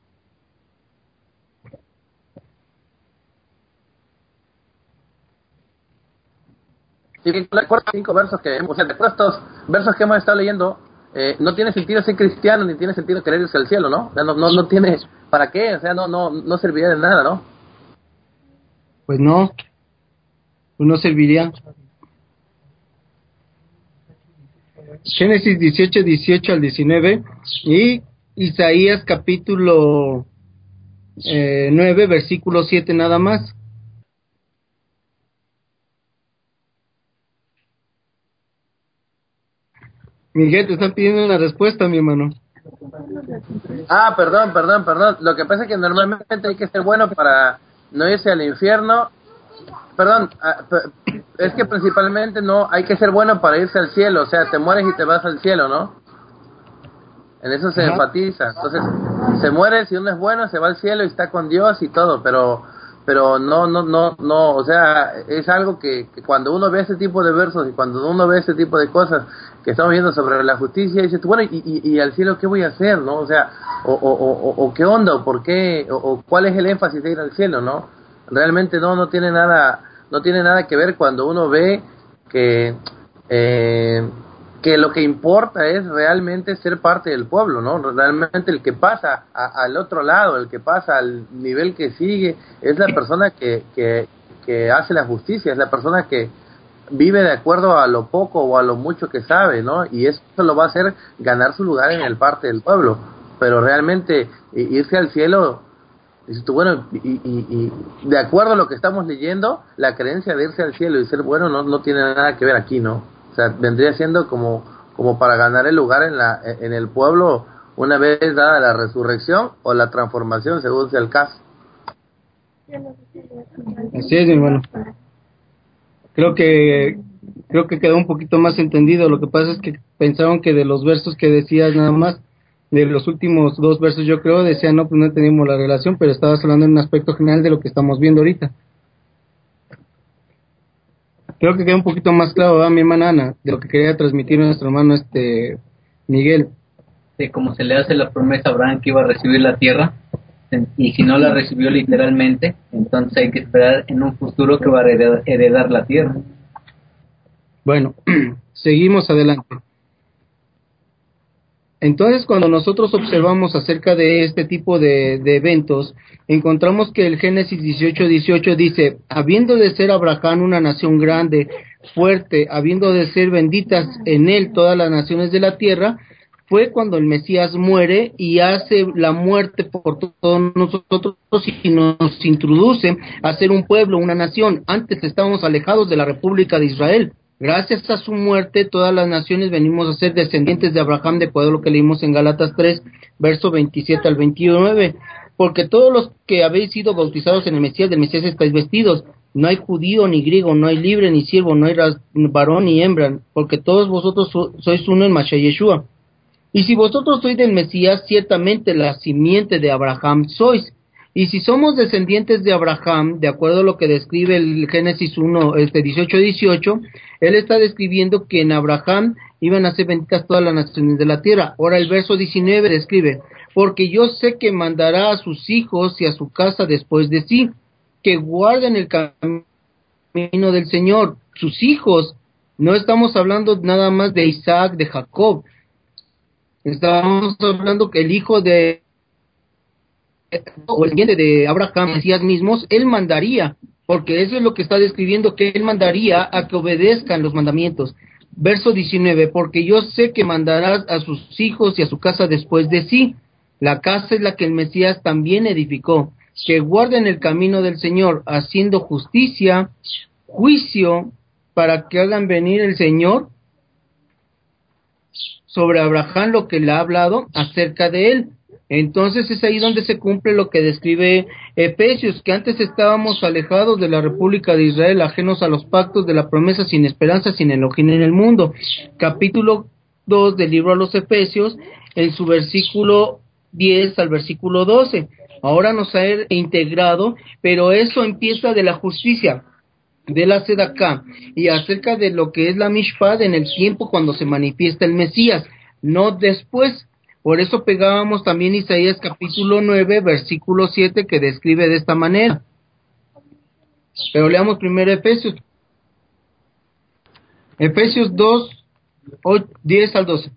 Sí, recuerda cinco versos que, o sea, de estos versos que hemos estado leyendo, eh, no tiene sentido ser cristiano ni tiene sentido querer irse al cielo, ¿no? O sea, no, no, no tiene, ¿para qué? O sea, no, no, no serviría de nada, ¿no? Pues no, pues no serviría. Génesis dieciocho, dieciocho al diecinueve y Isaías capítulo eh, nueve, versículo siete nada más. Miguel, te están pidiendo una respuesta, mi hermano. Ah, perdón, perdón, perdón. Lo que pasa es que normalmente hay que ser bueno para no irse al infierno. Perdón, ah, p- es que principalmente no hay que ser bueno para irse al cielo. O sea, te mueres y te vas al cielo, ¿no? En eso se Ajá. enfatiza. Entonces, se muere, si uno es bueno, se va al cielo y está con Dios y todo, pero pero no, no, no, no, o sea, es algo que, que cuando uno ve ese tipo de versos y cuando uno ve ese tipo de cosas que estamos viendo sobre la justicia, dices, bueno, y, y, y al cielo, ¿qué voy a hacer, no? O sea, o, o, o, o qué onda, o por qué, o, o cuál es el énfasis de ir al cielo, ¿no? Realmente no, no tiene nada, no tiene nada que ver cuando uno ve que, eh, que lo que importa es realmente ser parte del pueblo, ¿no? Realmente el que pasa a, al otro lado, el que pasa al nivel que sigue, es la persona que, que, que hace la justicia, es la persona que vive de acuerdo a lo poco o a lo mucho que sabe, ¿no? Y eso lo va a hacer ganar su lugar en el parte del pueblo. Pero realmente irse al cielo, dices tú, bueno, y, y, y de acuerdo a lo que estamos leyendo, la creencia de irse al cielo y ser bueno no, no tiene nada que ver aquí, ¿no? O sea, vendría siendo como como para ganar el lugar en la en el pueblo una vez dada la resurrección o la transformación, según sea el caso. Así es, mi hermano. Creo que creo que quedó un poquito más entendido. Lo que pasa es que pensaron que de los versos que decías nada más, de los últimos dos versos, yo creo, decían, no, pues no tenemos la relación, pero estabas hablando en un aspecto general de lo que estamos viendo ahorita. Creo que queda un poquito más claro, ¿verdad, mi hermana Ana, de lo que quería transmitir nuestro hermano este Miguel? De cómo se le hace la promesa a Abraham que iba a recibir la tierra, y si no la recibió literalmente, entonces hay que esperar en un futuro que va a heredar, heredar la tierra. Bueno, seguimos adelante. Entonces, cuando nosotros observamos acerca de este tipo de, de eventos, encontramos que el Génesis dieciocho dieciocho dice, habiendo de ser Abraham una nación grande, fuerte, habiendo de ser benditas en él todas las naciones de la tierra, fue cuando el Mesías muere y hace la muerte por todos nosotros y nos introduce a ser un pueblo, una nación. Antes estábamos alejados de la República de Israel. Gracias a su muerte, todas las naciones venimos a ser descendientes de Abraham, de acuerdo a lo que leímos en Gálatas tres, verso veintisiete al veintinueve. Porque todos los que habéis sido bautizados en el Mesías, del Mesías estáis vestidos. No hay judío ni griego, no hay libre ni siervo, no hay varón ni hembra, porque todos vosotros so, sois uno en Mashiach Yeshua. Y si vosotros sois del Mesías, ciertamente la simiente de Abraham sois. Y si somos descendientes de Abraham, de acuerdo a lo que describe el Génesis uno, este dieciocho dieciocho, él está describiendo que en Abraham iban a ser benditas todas las naciones de la tierra. Ahora el verso diecinueve describe, porque yo sé que mandará a sus hijos y a su casa después de sí, que guarden el camino del Señor. Sus hijos, no estamos hablando nada más de Isaac, de Jacob, estamos hablando que el hijo de o el siguiente de Abraham, Mesías mismos, él mandaría, porque eso es lo que está describiendo, que él mandaría a que obedezcan los mandamientos. Verso diecinueve, porque yo sé que mandarás a sus hijos y a su casa después de sí. La casa es la que el Mesías también edificó, que guarden el camino del Señor, haciendo justicia, juicio, para que hagan venir el Señor sobre Abraham lo que le ha hablado acerca de él. Entonces es ahí donde se cumple lo que describe Efesios, que antes estábamos alejados de la República de Israel, ajenos a los pactos de la promesa, sin esperanza, sin Elohim en el mundo. Capítulo dos del libro a los Efesios, en su versículo diez al versículo doce. Ahora nos ha integrado, pero eso empieza de la justicia, de la Sedaká, y acerca de lo que es la Mishpat en el tiempo cuando se manifiesta el Mesías, no después. Por eso pegábamos también Isaías capítulo nueve, versículo siete, que describe de esta manera. Pero leamos primero Efesios. Efesios dos, diez al doce.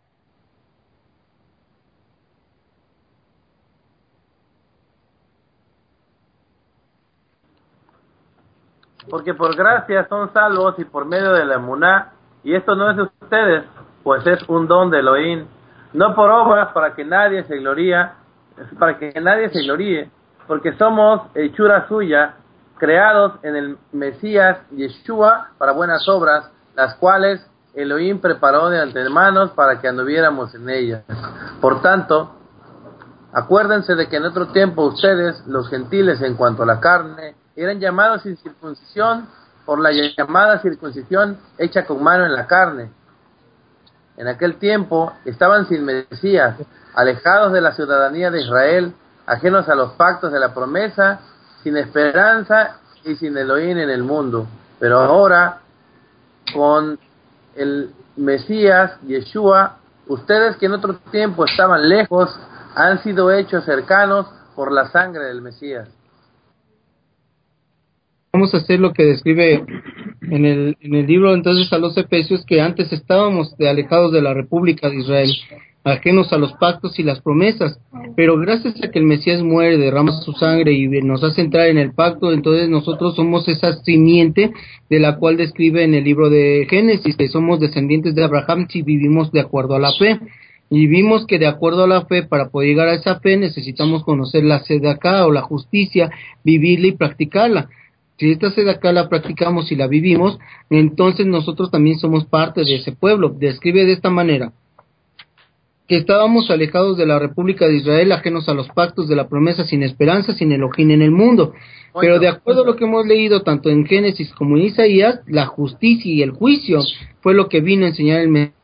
Porque por gracia son salvos y por medio de la emuná, y esto no es de ustedes, pues es un don de Elohim, no por obras para que nadie se gloría, para que nadie se gloríe, porque somos hechura suya, creados en el Mesías Yeshua para buenas obras, las cuales Elohim preparó de antemano para que anduviéramos en ellas. Por tanto, acuérdense de que en otro tiempo ustedes, los gentiles en cuanto a la carne, eran llamados sin circuncisión por la llamada circuncisión hecha con mano en la carne. En aquel tiempo estaban sin Mesías, alejados de la ciudadanía de Israel, ajenos a los pactos de la promesa, sin esperanza y sin Elohim en el mundo. Pero ahora, con el Mesías, Yeshua, ustedes que en otro tiempo estaban lejos, han sido hechos cercanos por la sangre del Mesías. Vamos a hacer lo que describe en el, en el libro entonces a los Efesios, que antes estábamos de alejados de la República de Israel, ajenos a los pactos y las promesas, pero gracias a que el Mesías muere, derrama su sangre y nos hace entrar en el pacto, entonces nosotros somos esa simiente de la cual describe en el libro de Génesis, que somos descendientes de Abraham si vivimos de acuerdo a la fe. Y vimos que de acuerdo a la fe, para poder llegar a esa fe, necesitamos conocer la sedaká o la justicia, vivirla y practicarla. Si esta sedaká la practicamos y la vivimos, entonces nosotros también somos parte de ese pueblo. Describe de esta manera. que estábamos alejados de la República de Israel, ajenos a los pactos de la promesa, sin esperanza, sin Elohim en el mundo. Pero de acuerdo a lo que hemos leído tanto en Génesis como en Isaías, la justicia y el juicio fue lo que vino a enseñar el Mesías.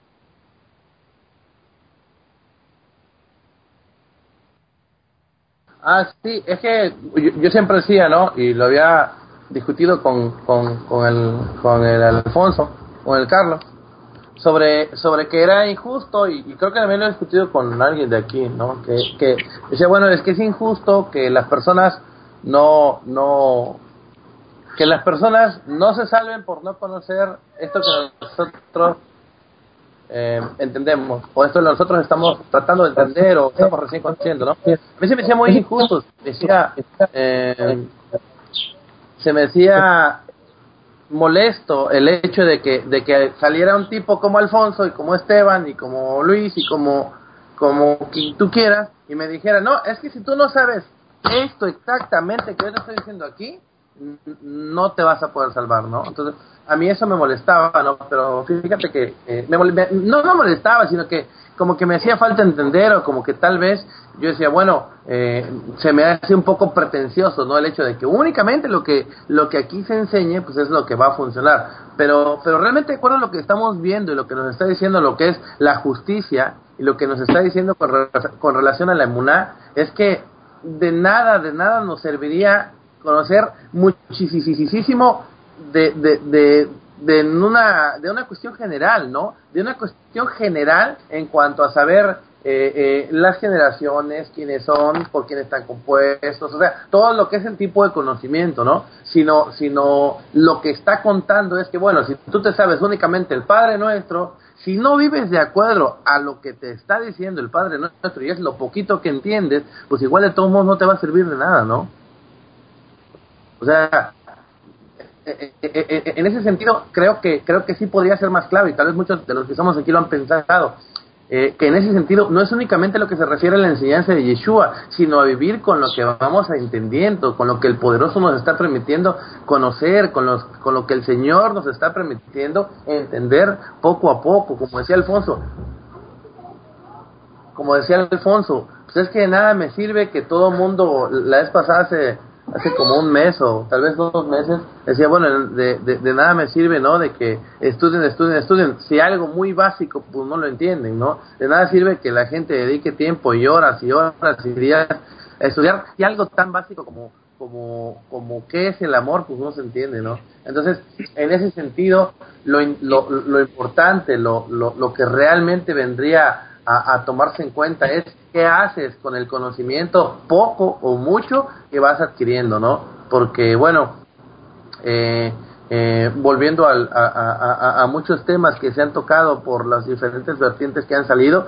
Ah, sí, es que yo, yo siempre decía, ¿no? Y lo había discutido con, con, con, el, con el Alfonso, con el Carlos, sobre sobre que era injusto, y, y creo que también lo he discutido con alguien de aquí, ¿no? Que, que decía, bueno, es que es injusto que las personas no, no, que las personas no se salven por no conocer esto que nosotros eh, entendemos, o esto que nosotros estamos tratando de entender, o estamos recién conociendo, ¿no? A mí se me decía muy injusto, decía, eh, se me decía molesto el hecho de que de que saliera un tipo como Alfonso y como Esteban y como Luis y como como quien tú quieras y me dijera, no, es que si tú no sabes esto exactamente que yo te estoy diciendo aquí, no te vas a poder salvar, ¿no? Entonces, a mí eso me molestaba, ¿no? Pero fíjate que eh, me, me, no me molestaba, sino que como que me hacía falta entender, o como que tal vez yo decía, bueno, eh, se me hace un poco pretencioso, ¿no? El hecho de que únicamente lo que lo que aquí se enseñe, pues es lo que va a funcionar. Pero pero realmente de acuerdo a lo que estamos viendo y lo que nos está diciendo lo que es la justicia y lo que nos está diciendo con, con relación a la emuná, es que de nada, de nada nos serviría conocer muchísimo de, de, de, de, una, de una cuestión general, ¿no? De una cuestión general en cuanto a saber eh, eh, las generaciones, quiénes son, por quién están compuestos, o sea, todo lo que es el tipo de conocimiento, ¿no? Sino, sino lo que está contando es que, bueno, si tú te sabes únicamente el Padre Nuestro, si no vives de acuerdo a lo que te está diciendo el Padre Nuestro y es lo poquito que entiendes, pues igual de todos modos no te va a servir de nada, ¿no? O sea, en ese sentido creo que creo que sí podría ser más clave, y tal vez muchos de los que estamos aquí lo han pensado, eh, que en ese sentido no es únicamente lo que se refiere a la enseñanza de Yeshua, sino a vivir con lo que vamos a entendiendo, con lo que el Poderoso nos está permitiendo conocer, con, los, con lo que el Señor nos está permitiendo entender poco a poco, como decía Alfonso, como decía Alfonso, pues es que de nada me sirve que todo mundo, la vez pasada hace hace como un mes o tal vez dos meses, decía, bueno, de, de, de nada me sirve, ¿no? De que estudien, estudien, estudien. Si algo muy básico, pues no lo entienden, ¿no? De nada sirve que la gente dedique tiempo y horas y horas y días a estudiar, y algo tan básico como como como qué es el amor, pues no se entiende, ¿no? Entonces, en ese sentido, lo, lo, lo importante, lo, lo, lo que realmente vendría A, a tomarse en cuenta es qué haces con el conocimiento poco o mucho que vas adquiriendo, ¿no? Porque, bueno, eh, eh, volviendo al, a, a, a, a muchos temas que se han tocado por las diferentes vertientes que han salido,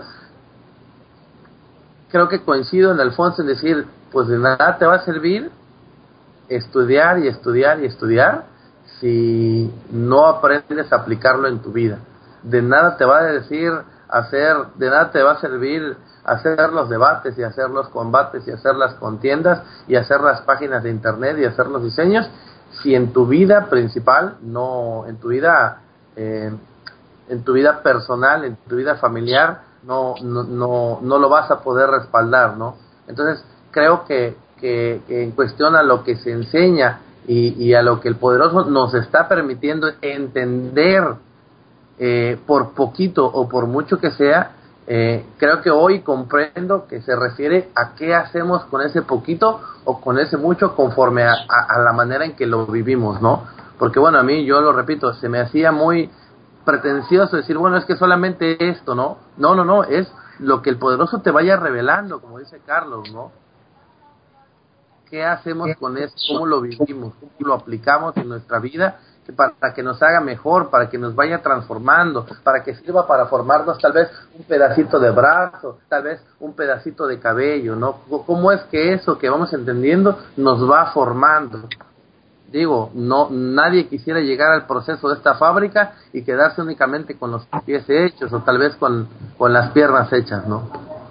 creo que coincido en Alfonso en decir, pues de nada te va a servir estudiar y estudiar y estudiar si no aprendes a aplicarlo en tu vida. De nada te va a decir hacer, de nada te va a servir hacer los debates y hacer los combates y hacer las contiendas y hacer las páginas de internet y hacer los diseños si en tu vida principal, no, en tu vida eh, en tu vida personal, en tu vida familiar, no, no, no, no lo vas a poder respaldar, ¿no? Entonces creo que, que, que en cuestión a lo que se enseña y, y a lo que el Poderoso nos está permitiendo entender, Eh, por poquito o por mucho que sea, eh, creo que hoy comprendo que se refiere a qué hacemos con ese poquito o con ese mucho conforme a, a, a la manera en que lo vivimos, ¿no? Porque bueno, a mí, yo lo repito, se me hacía muy pretencioso decir, bueno, es que solamente esto, ¿no? No, no, no, es lo que el Poderoso te vaya revelando, como dice Carlos, ¿no? ¿Qué hacemos con eso? ¿Cómo lo vivimos? ¿Cómo lo aplicamos en nuestra vida? Para que nos haga mejor, para que nos vaya transformando, para que sirva para formarnos tal vez un pedacito de brazo, tal vez un pedacito de cabello, ¿no? ¿Cómo es que eso que vamos entendiendo nos va formando? Digo, no, nadie quisiera llegar al proceso de esta fábrica y quedarse únicamente con los pies hechos, o tal vez con, con las piernas hechas, ¿no?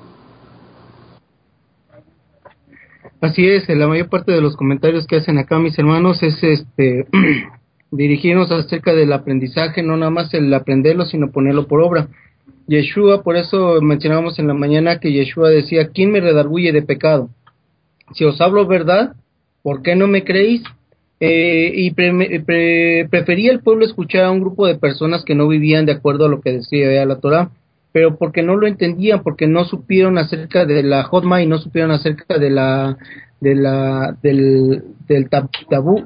Así es, la mayor parte de los comentarios que hacen acá mis hermanos es este dirigirnos acerca del aprendizaje, no nada más el aprenderlo, sino ponerlo por obra. Yeshua, por eso mencionábamos en la mañana que Yeshua decía, ¿quién me redarguye de pecado? Si os hablo verdad, ¿por qué no me creéis? Eh, y pre, pre, prefería el pueblo escuchar a un grupo de personas que no vivían de acuerdo a lo que decía la Torá, pero porque no lo entendían, porque no supieron acerca de la Jotma y no supieron acerca de la de la del, del tab, tabú,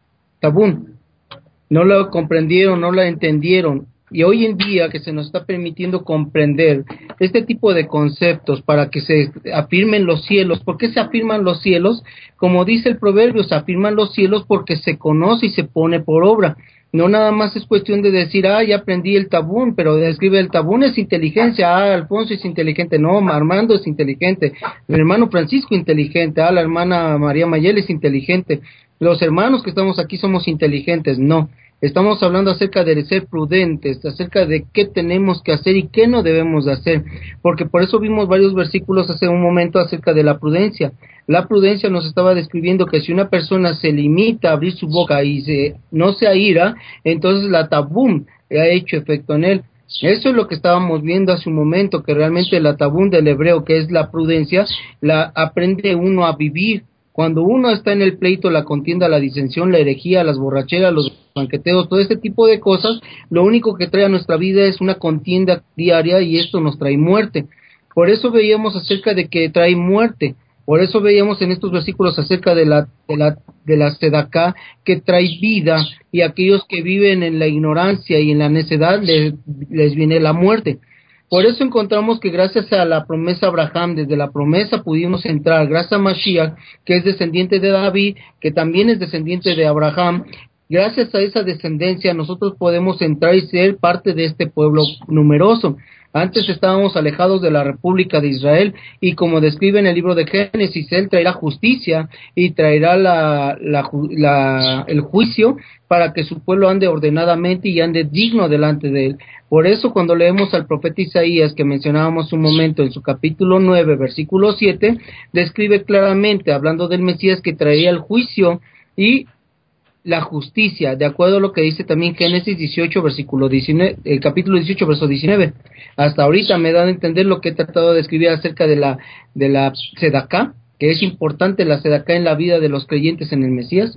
tabún. No lo comprendieron, no la entendieron. Y hoy en día que se nos está permitiendo comprender este tipo de conceptos para que se afirmen los cielos. ¿Por qué se afirman los cielos? Como dice el proverbio, se afirman los cielos porque se conoce y se pone por obra. No nada más es cuestión de decir, ah, ya aprendí el tabún, pero escribe el tabún es inteligencia, ah, Alfonso es inteligente, no, Armando es inteligente, el hermano Francisco inteligente, ah, la hermana María Mayel es inteligente, los hermanos que estamos aquí somos inteligentes, no. Estamos hablando acerca de ser prudentes, acerca de qué tenemos que hacer y qué no debemos de hacer, porque por eso vimos varios versículos hace un momento acerca de la prudencia. La prudencia nos estaba describiendo que si una persona se limita a abrir su boca y se, no se aira, entonces la tabún ha hecho efecto en él. Eso es lo que estábamos viendo hace un momento, que realmente la tabún del hebreo, que es la prudencia, la aprende uno a vivir. Cuando uno está en el pleito, la contienda, la disensión, la herejía, las borracheras, los banqueteos, todo este tipo de cosas, lo único que trae a nuestra vida es una contienda diaria y esto nos trae muerte. Por eso veíamos acerca de que trae muerte. Por eso veíamos en estos versículos acerca de la de la de la sedaká que trae vida, y aquellos que viven en la ignorancia y en la necedad les, les viene la muerte. Por eso encontramos que gracias a la promesa de Abraham, desde la promesa pudimos entrar, gracias a Mashiach, que es descendiente de David, que también es descendiente de Abraham. Gracias a esa descendencia nosotros podemos entrar y ser parte de este pueblo numeroso. Antes estábamos alejados de la República de Israel, y como describe en el libro de Génesis, Él traerá justicia y traerá la, la, la, el juicio para que su pueblo ande ordenadamente y ande digno delante de Él. Por eso cuando leemos al profeta Isaías, que mencionábamos un momento en su capítulo nueve, versículo siete, describe claramente, hablando del Mesías, que traería el juicio y la justicia, de acuerdo a lo que dice también Génesis dieciocho, versículo diecinueve, el capítulo dieciocho, verso diecinueve. Hasta ahorita me dan a entender lo que he tratado de escribir acerca de la de la sedaká, que es importante la sedaká en la vida de los creyentes en el Mesías.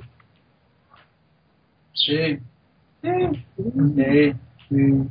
Sí, sí, sí, sí.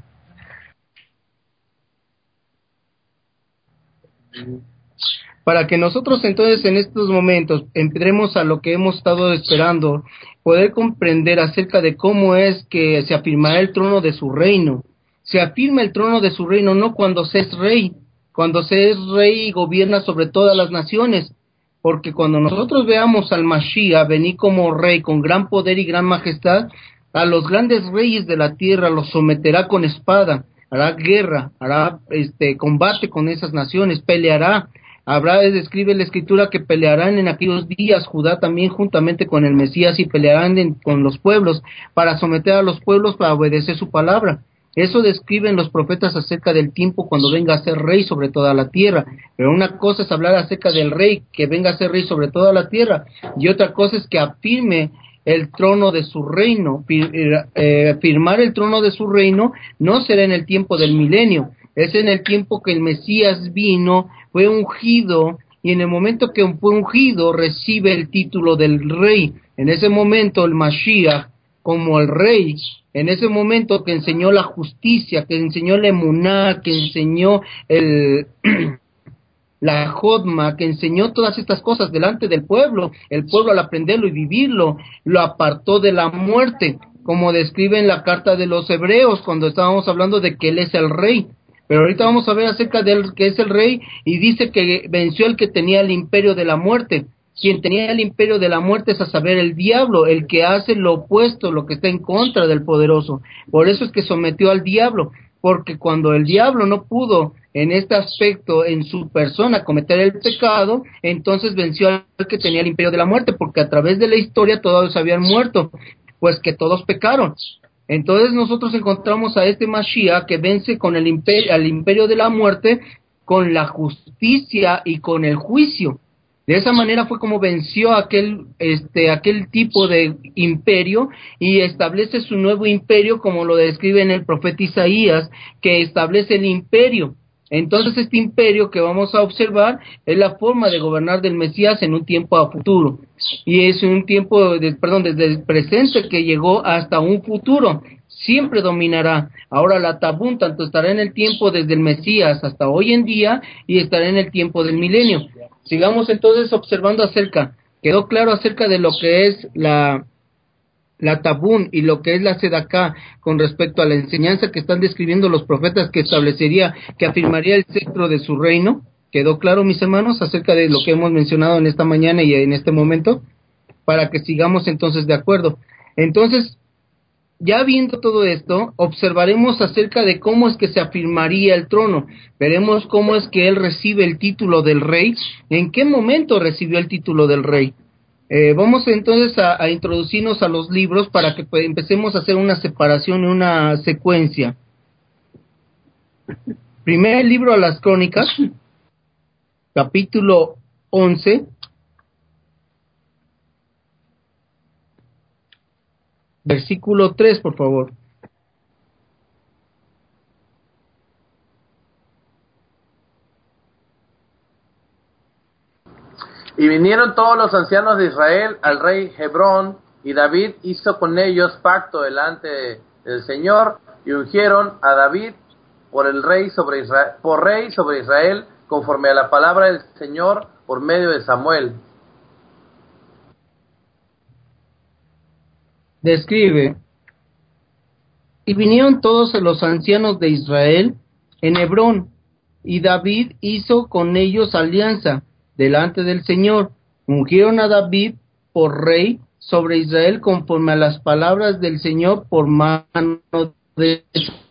Para que nosotros entonces en estos momentos entremos a lo que hemos estado esperando, poder comprender acerca de cómo es que se afirmará el trono de su reino. Se afirma el trono de su reino no cuando se es rey, cuando se es rey y gobierna sobre todas las naciones, porque cuando nosotros veamos al Mashiach venir como rey con gran poder y gran majestad, a los grandes reyes de la tierra los someterá con espada, hará guerra, hará este combate con esas naciones, peleará. Habrá, describe la escritura, que pelearán en aquellos días Judá también juntamente con el Mesías, y pelearán en, con los pueblos para someter a los pueblos para obedecer su palabra. Eso describen los profetas acerca del tiempo cuando venga a ser rey sobre toda la tierra. Pero una cosa es hablar acerca del rey que venga a ser rey sobre toda la tierra, y otra cosa es que afirme el trono de su reino. Fir, eh, firmar el trono de su reino no será en el tiempo del milenio, es en el tiempo que el Mesías vino, fue ungido, y en el momento que fue ungido recibe el título del rey. En ese momento el Mashiach, como el rey, en ese momento que enseñó la justicia, que enseñó la emuná, que enseñó el la jodma, que enseñó todas estas cosas delante del pueblo, el pueblo al aprenderlo y vivirlo, lo apartó de la muerte, como describe en la carta de los Hebreos, cuando estábamos hablando de que Él es el rey. Pero ahorita vamos a ver acerca de Él, que es el rey, y dice que venció el que tenía el imperio de la muerte. Quien tenía el imperio de la muerte es, a saber, el diablo, el que hace lo opuesto, lo que está en contra del poderoso. Por eso es que sometió al diablo, porque cuando el diablo no pudo en este aspecto en su persona cometer el pecado, entonces venció al que tenía el imperio de la muerte, porque a través de la historia todos habían muerto, pues que todos pecaron. Entonces nosotros encontramos a este Mashiach que vence con el imperio, al imperio de la muerte, con la justicia y con el juicio. De esa manera fue como venció aquel, este, aquel tipo de imperio y establece su nuevo imperio, como lo describe en el profeta Isaías, que establece el imperio. Entonces este imperio que vamos a observar es la forma de gobernar del Mesías en un tiempo a futuro. Y es un tiempo, de, perdón, desde el presente que llegó hasta un futuro. Siempre dominará. Ahora la tabún tanto estará en el tiempo desde el Mesías hasta hoy en día y estará en el tiempo del milenio. Sigamos entonces observando acerca, quedó claro acerca de lo que es la, la tabún y lo que es la sedacá con respecto a la enseñanza que están describiendo los profetas que establecería, que afirmaría el cetro de su reino. ¿Quedó claro, mis hermanos, acerca de lo que hemos mencionado en esta mañana y en este momento? Para que sigamos entonces de acuerdo. Entonces, ya viendo todo esto, observaremos acerca de cómo es que se afirmaría el trono. Veremos cómo es que él recibe el título del rey, en qué momento recibió el título del rey. Eh, vamos entonces a, a introducirnos a los libros para que pues, empecemos a hacer una separación y una secuencia. Primer libro a las Crónicas, capítulo once. Versículo tres, por favor. Y vinieron todos los ancianos de Israel al rey Hebrón, y David hizo con ellos pacto delante del Señor, y ungieron a David por el rey sobre Israel, por rey sobre Israel, conforme a la palabra del Señor por medio de Samuel. Describe: y vinieron todos los ancianos de Israel en Hebrón, y David hizo con ellos alianza delante del Señor. Ungieron a David por rey sobre Israel conforme a las palabras del Señor por mano de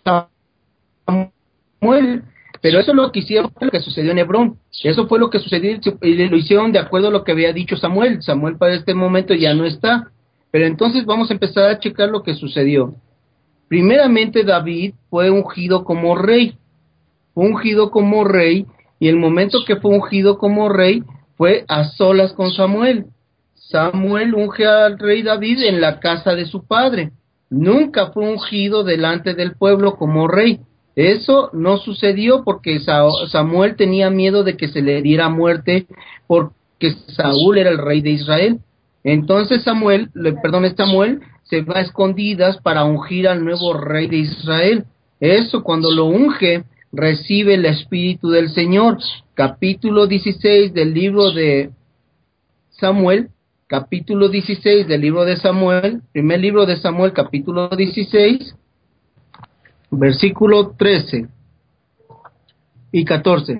Samuel. Pero eso es lo que hicieron, lo que sucedió en Hebrón. Eso fue lo que sucedió y lo hicieron de acuerdo a lo que había dicho Samuel. Samuel para este momento ya no está. Pero entonces vamos a empezar a checar lo que sucedió. Primeramente David fue ungido como rey, fue ungido como rey, y el momento que fue ungido como rey fue a solas con Samuel. Samuel unge al rey David en la casa de su padre, nunca fue ungido delante del pueblo como rey. Eso no sucedió porque Samuel tenía miedo de que se le diera muerte porque Saúl era el rey de Israel. Entonces Samuel, perdón, Samuel se va a escondidas para ungir al nuevo rey de Israel. Eso, cuando lo unge, recibe el Espíritu del Señor. Capítulo dieciséis del libro de Samuel, capítulo dieciséis del libro de Samuel, primer libro de Samuel, capítulo dieciséis, versículo trece y catorce.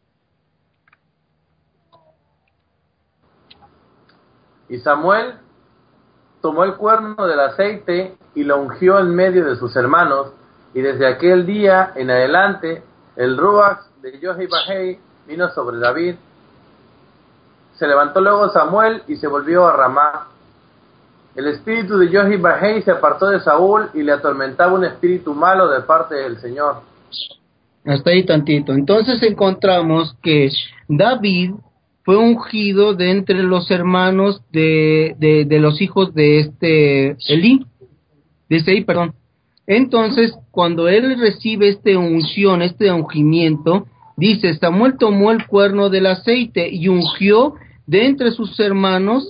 Y Samuel tomó el cuerno del aceite y lo ungió en medio de sus hermanos, y desde aquel día en adelante el ruach de Johi-Bahei vino sobre David. Se levantó luego Samuel y se volvió a Ramá. El espíritu de Johi-Bahei se apartó de Saúl y le atormentaba un espíritu malo de parte del Señor. Hasta ahí tantito. Entonces encontramos que David fue ungido de entre los hermanos de, de, de los hijos de este Elí, de Isaí, perdón. Entonces, cuando él recibe esta unción, este ungimiento, dice: Samuel tomó el cuerno del aceite y ungió de entre sus hermanos.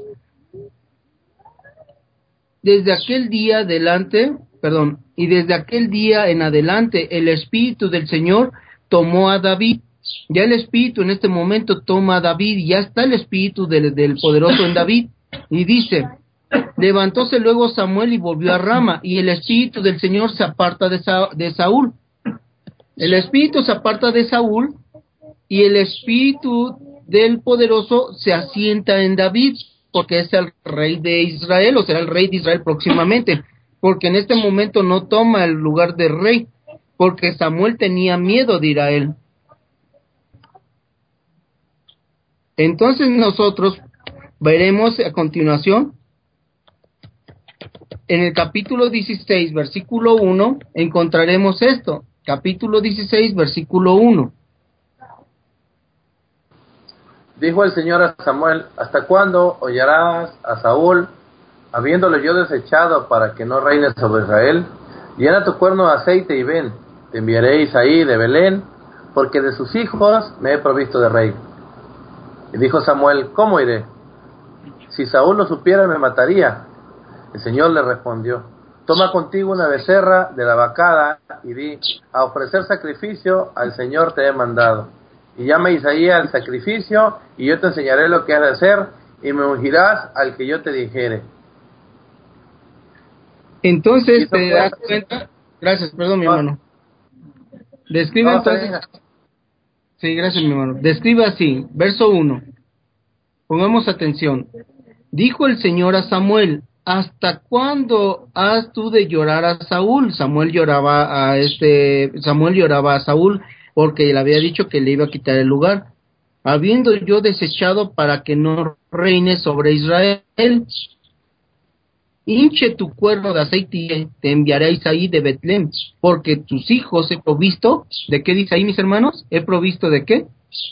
Desde aquel día adelante, perdón, y desde aquel día en adelante, el Espíritu del Señor tomó a David. Ya el Espíritu en este momento toma a David, ya está el Espíritu del, del poderoso en David. Y dice: levantóse luego Samuel y volvió a Rama, y el Espíritu del Señor se aparta de, Sa de Saúl. El Espíritu se aparta de Saúl, y el Espíritu del poderoso se asienta en David, porque es el rey de Israel, o será el rey de Israel próximamente, porque en este momento no toma el lugar de rey, porque Samuel tenía miedo de Israel. Entonces nosotros veremos a continuación, en el capítulo dieciséis, versículo uno, encontraremos esto. Capítulo dieciséis, versículo uno. Dijo el Señor a Samuel: ¿hasta cuándo hollarás a Saúl, habiéndolo yo desechado para que no reine sobre Israel? Llena tu cuerno de aceite y ven, te enviaré a Isaí de Belén, porque de sus hijos me he provisto de rey. Y dijo Samuel: ¿cómo iré? Si Saúl lo supiera, me mataría. El Señor le respondió: toma contigo una becerra de la vacada y di: a ofrecer sacrificio al Señor te he mandado. Y llama a Isaí al sacrificio, y yo te enseñaré lo que has de hacer, y me ungirás al que yo te dijere. Entonces te das cuenta. Gracias, perdón, mi hermano. Describe No, entonces. Sí, gracias, mi hermano. Describe así, verso uno. Pongamos atención. Dijo el Señor a Samuel: ¿hasta cuándo has tú de llorar a Saúl? Samuel lloraba a este, Samuel lloraba a Saúl porque le había dicho que le iba a quitar el lugar, habiendo yo desechado para que no reine sobre Israel. Hinche tu cuerno de aceite y te enviaré a Isaí de Betlem, porque tus hijos he provisto. ¿De qué dice ahí, mis hermanos? ¿He provisto de qué?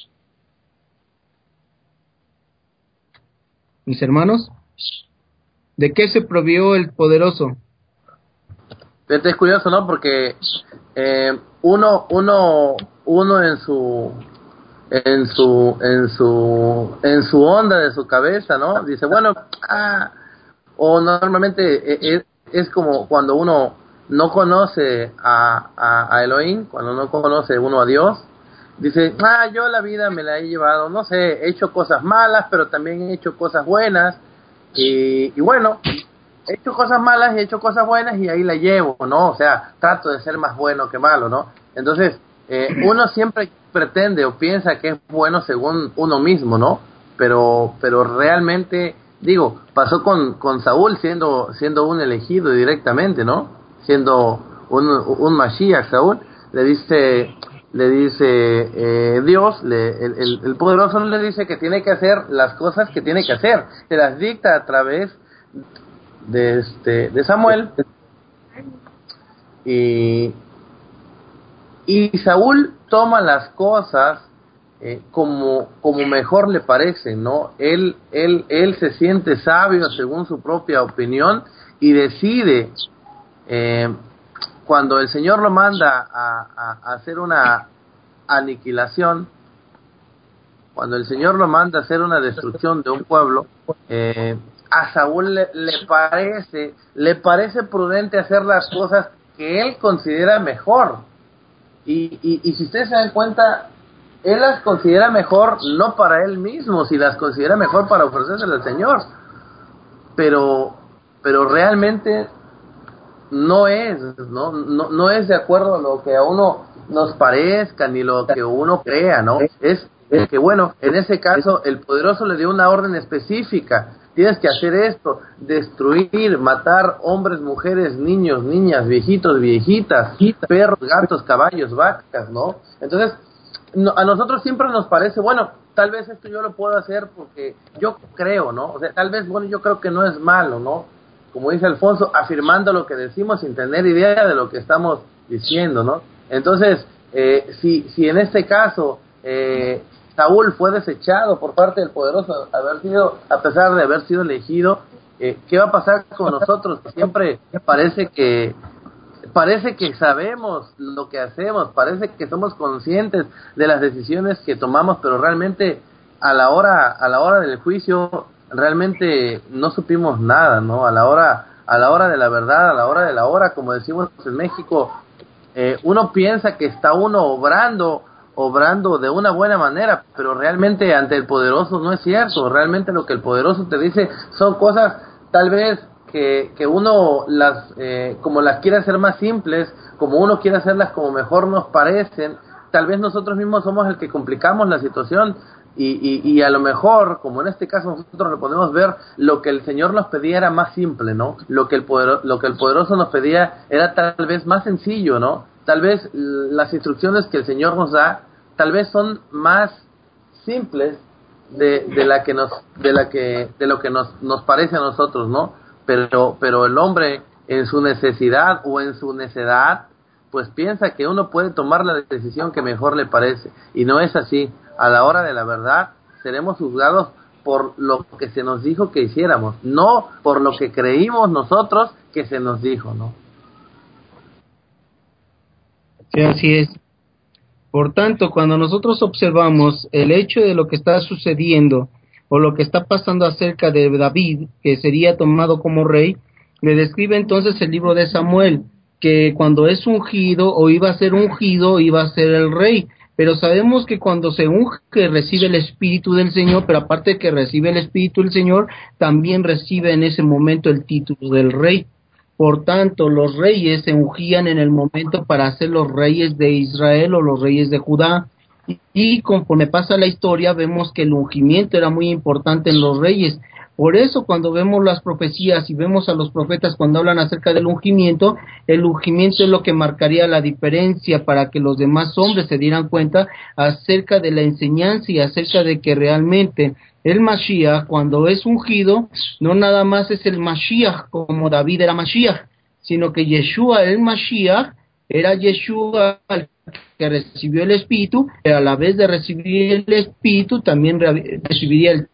Mis hermanos, ¿de qué se provió el poderoso? Es curioso, ¿no? Porque eh, uno, uno, uno en su, en su, en su, en su onda de su cabeza, ¿no? Dice, bueno, ah, o normalmente es, es como cuando uno no conoce a, a, a Elohim, cuando no conoce uno a Dios, dice, ah, yo la vida me la he llevado, no sé, he hecho cosas malas, pero también he hecho cosas buenas, y, y bueno, he hecho cosas malas y he hecho cosas buenas y ahí la llevo, ¿no? O sea, trato de ser más bueno que malo, ¿no? Entonces, eh, uno siempre pretende o piensa que es bueno según uno mismo, ¿no? Pero pero realmente, digo, pasó con, con Saúl siendo siendo un elegido directamente, ¿no? Siendo un, un Mashiach, Saúl, le dice, le dice eh, Dios, le, el, el, el poderoso le dice que tiene que hacer las cosas que tiene que hacer, se las dicta a través de este de Samuel, y y Saúl toma las cosas eh, como como mejor le parece, ¿no? Él él él se siente sabio según su propia opinión y decide, eh, cuando el Señor lo manda a, a, a hacer una aniquilación, cuando el Señor lo manda a hacer una destrucción de un pueblo, eh, a Saúl le, le parece le parece prudente hacer las cosas que él considera mejor, y, y, y si ustedes se dan cuenta, él las considera mejor no para él mismo, si las considera mejor para ofrecerse al Señor, pero pero realmente no es, ¿no? No, no es de acuerdo a lo que a uno nos parezca ni lo que uno crea, ¿no? Es, es que, bueno, en ese caso el poderoso le dio una orden específica: tienes que hacer esto, destruir, matar hombres, mujeres, niños, niñas, viejitos, viejitas, perros, gatos, caballos, vacas, ¿no? Entonces, no, a nosotros siempre nos parece, bueno, tal vez esto yo lo puedo hacer porque yo creo, ¿no? O sea, tal vez, bueno, yo creo que no es malo, ¿no? Como dice Alfonso, afirmando lo que decimos sin tener idea de lo que estamos diciendo, ¿no? Entonces, eh, si, si en este caso eh, Saúl fue desechado por parte del poderoso, haber sido, a pesar de haber sido elegido, eh, ¿qué va a pasar con nosotros? Siempre parece que parece que sabemos lo que hacemos, parece que somos conscientes de las decisiones que tomamos, pero realmente a la hora a la hora del juicio realmente no supimos nada, ¿no? A la hora a la hora de la verdad, a la hora de la hora, como decimos en México, eh, uno piensa que está uno obrando obrando de una buena manera, pero realmente ante el poderoso no es cierto. Realmente lo que el poderoso te dice son cosas tal vez que, que uno las eh, como las quiere hacer más simples, como uno quiere hacerlas como mejor nos parecen. Tal vez nosotros mismos somos el que complicamos la situación, y, y, y a lo mejor, como en este caso nosotros lo podemos ver, lo que el Señor nos pedía era más simple, ¿no? Lo que el poder, lo que el poderoso nos pedía era tal vez más sencillo, ¿no? Tal vez las instrucciones que el Señor nos da tal vez son más simples de, de la que nos de la que de lo que nos nos parece a nosotros, ¿no? Pero pero el hombre en su necesidad o en su necedad pues piensa que uno puede tomar la decisión que mejor le parece, y no es así. A la hora de la verdad seremos juzgados por lo que se nos dijo que hiciéramos, no por lo que creímos nosotros que se nos dijo, ¿no? Sí, así es. Por tanto, cuando nosotros observamos el hecho de lo que está sucediendo o lo que está pasando acerca de David, que sería tomado como rey, le describe entonces el libro de Samuel, que cuando es ungido o iba a ser ungido, iba a ser el rey. Pero sabemos que cuando se unge, que recibe el Espíritu del Señor, pero aparte de que recibe el Espíritu del Señor, también recibe en ese momento el título del rey. Por tanto, los reyes se ungían en el momento para ser los reyes de Israel o los reyes de Judá. Y, y conforme pasa la historia, vemos que el ungimiento era muy importante en los reyes. Por eso, cuando vemos las profecías y vemos a los profetas cuando hablan acerca del ungimiento, el ungimiento es lo que marcaría la diferencia para que los demás hombres se dieran cuenta acerca de la enseñanza y acerca de que realmente el Mashiach, cuando es ungido, no nada más es el Mashiach como David era Mashiach, sino que Yeshua el Mashiach era Yeshua el que recibió el Espíritu, pero a la vez de recibir el Espíritu también re- recibiría el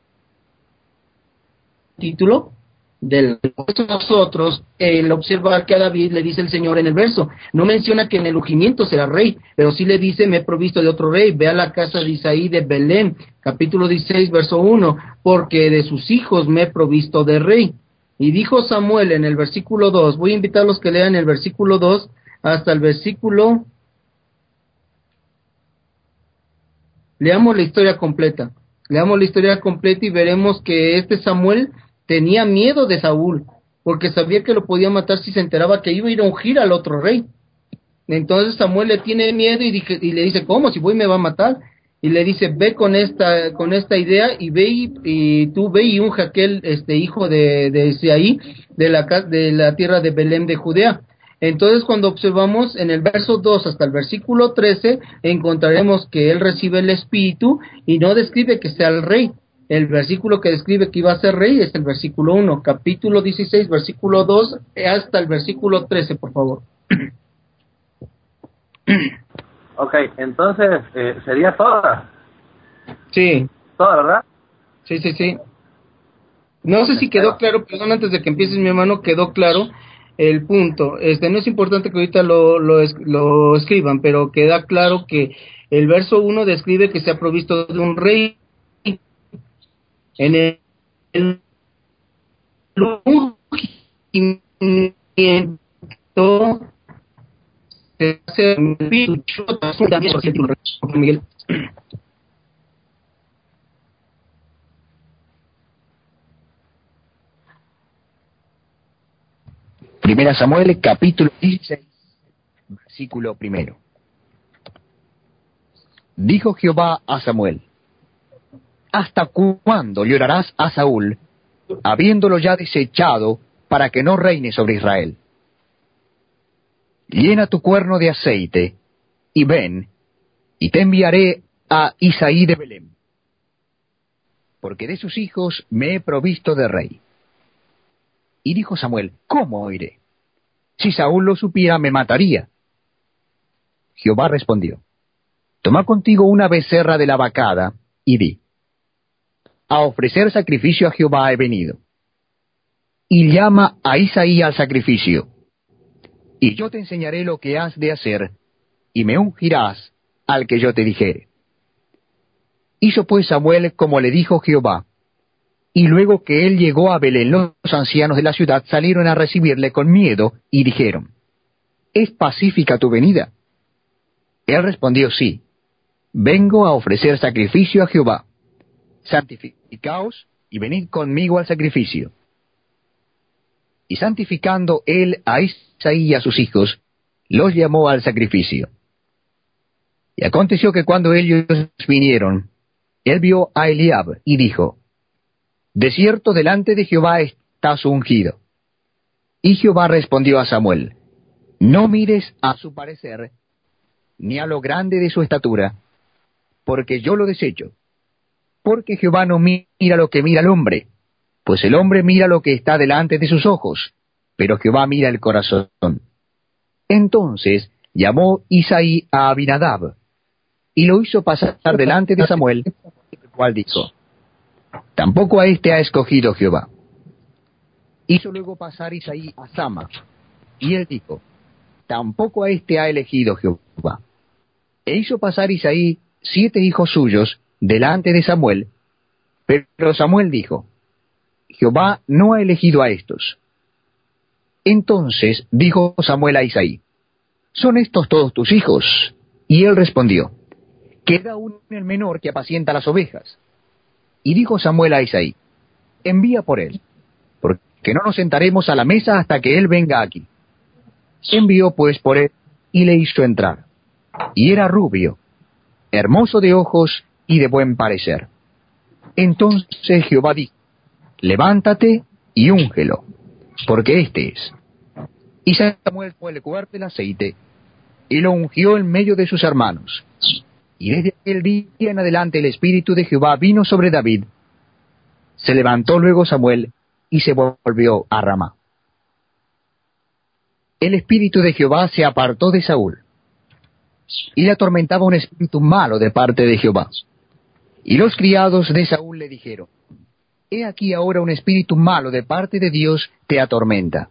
título del nosotros. El observar que a David le dice el Señor en el verso, no menciona que en el ungimiento será rey, pero sí le dice, me he provisto de otro rey, ve a la casa de Isaí de Belén, capítulo dieciséis, verso uno, porque de sus hijos me he provisto de rey. Y dijo Samuel en el versículo dos, voy a invitar a los que lean el versículo dos hasta el versículo, leamos la historia completa, leamos la historia completa y veremos que este Samuel tenía miedo de Saúl, porque sabía que lo podía matar si se enteraba que iba a ir a ungir al otro rey. Entonces Samuel le tiene miedo y, dije, y le dice, ¿cómo? Si voy me va a matar. Y le dice, ve con esta con esta idea y ve y, y tú ve y unge aquel este hijo de, de Isaí, de la, de la tierra de Belén de Judea. Entonces cuando observamos en el verso dos hasta el versículo trece, encontraremos que él recibe el Espíritu y no describe que sea el rey. El versículo que describe que iba a ser rey es el versículo uno, capítulo dieciséis, versículo dos, hasta el versículo trece, por favor. Ok, entonces, eh, ¿sería toda? Sí. ¿Toda, verdad? Sí, sí, sí. No sé si quedó claro, perdón, antes de que empieces, mi hermano, quedó claro el punto. Este, no es importante que ahorita lo, lo, lo escriban, pero queda claro que el verso uno describe que se ha provisto de un rey. En el, el ungimiento se hace Miguel. Primera Samuel, capítulo dieciséis, versículo primero. Dijo Jehová a Samuel, ¿hasta cuándo llorarás a Saúl, habiéndolo ya desechado, para que no reine sobre Israel? Llena tu cuerno de aceite, y ven, y te enviaré a Isaí de Belén, porque de sus hijos me he provisto de rey. Y dijo Samuel, ¿cómo iré? Si Saúl lo supiera, me mataría. Jehová respondió, toma contigo una becerra de la vacada, y di, a ofrecer sacrificio a Jehová he venido. Y llama a Isaí al sacrificio, y yo te enseñaré lo que has de hacer, y me ungirás al que yo te dijere. Hizo pues Samuel como le dijo Jehová, y luego que él llegó a Belén, los ancianos de la ciudad salieron a recibirle con miedo, y dijeron, ¿es pacífica tu venida? Él respondió, sí, vengo a ofrecer sacrificio a Jehová. Santificaos y venid conmigo al sacrificio. Y santificando él a Isaí y a sus hijos, los llamó al sacrificio. Y aconteció que cuando ellos vinieron, él vio a Eliab y dijo, de cierto delante de Jehová estás ungido. Y Jehová respondió a Samuel, no mires a su parecer, ni a lo grande de su estatura, porque yo lo desecho. Porque Jehová no mira lo que mira el hombre, pues el hombre mira lo que está delante de sus ojos, pero Jehová mira el corazón. Entonces llamó Isaí a Abinadab, y lo hizo pasar delante de Samuel, cual dijo: tampoco a este ha escogido Jehová. Hizo luego pasar Isaí a Sama, y él dijo: tampoco a este ha elegido Jehová. E hizo pasar Isaí siete hijos suyos delante de Samuel, pero Samuel dijo: Jehová no ha elegido a estos. Entonces dijo Samuel a Isaí: ¿son estos todos tus hijos? Y él respondió: queda aún el menor que apacienta las ovejas. Y dijo Samuel a Isaí: envía por él, porque no nos sentaremos a la mesa hasta que él venga aquí. Envió pues por él, y le hizo entrar. Y era rubio, hermoso de ojos y de buen parecer. Entonces Jehová dijo: levántate y úngelo, porque éste es. Y Samuel fue el cuarto del aceite, y lo ungió en medio de sus hermanos. Y desde aquel día en adelante el Espíritu de Jehová vino sobre David. Se levantó luego Samuel, y se volvió a Ramá. El Espíritu de Jehová se apartó de Saúl, y le atormentaba un espíritu malo de parte de Jehová. Y los criados de Saúl le dijeron: he aquí ahora un espíritu malo de parte de Dios te atormenta.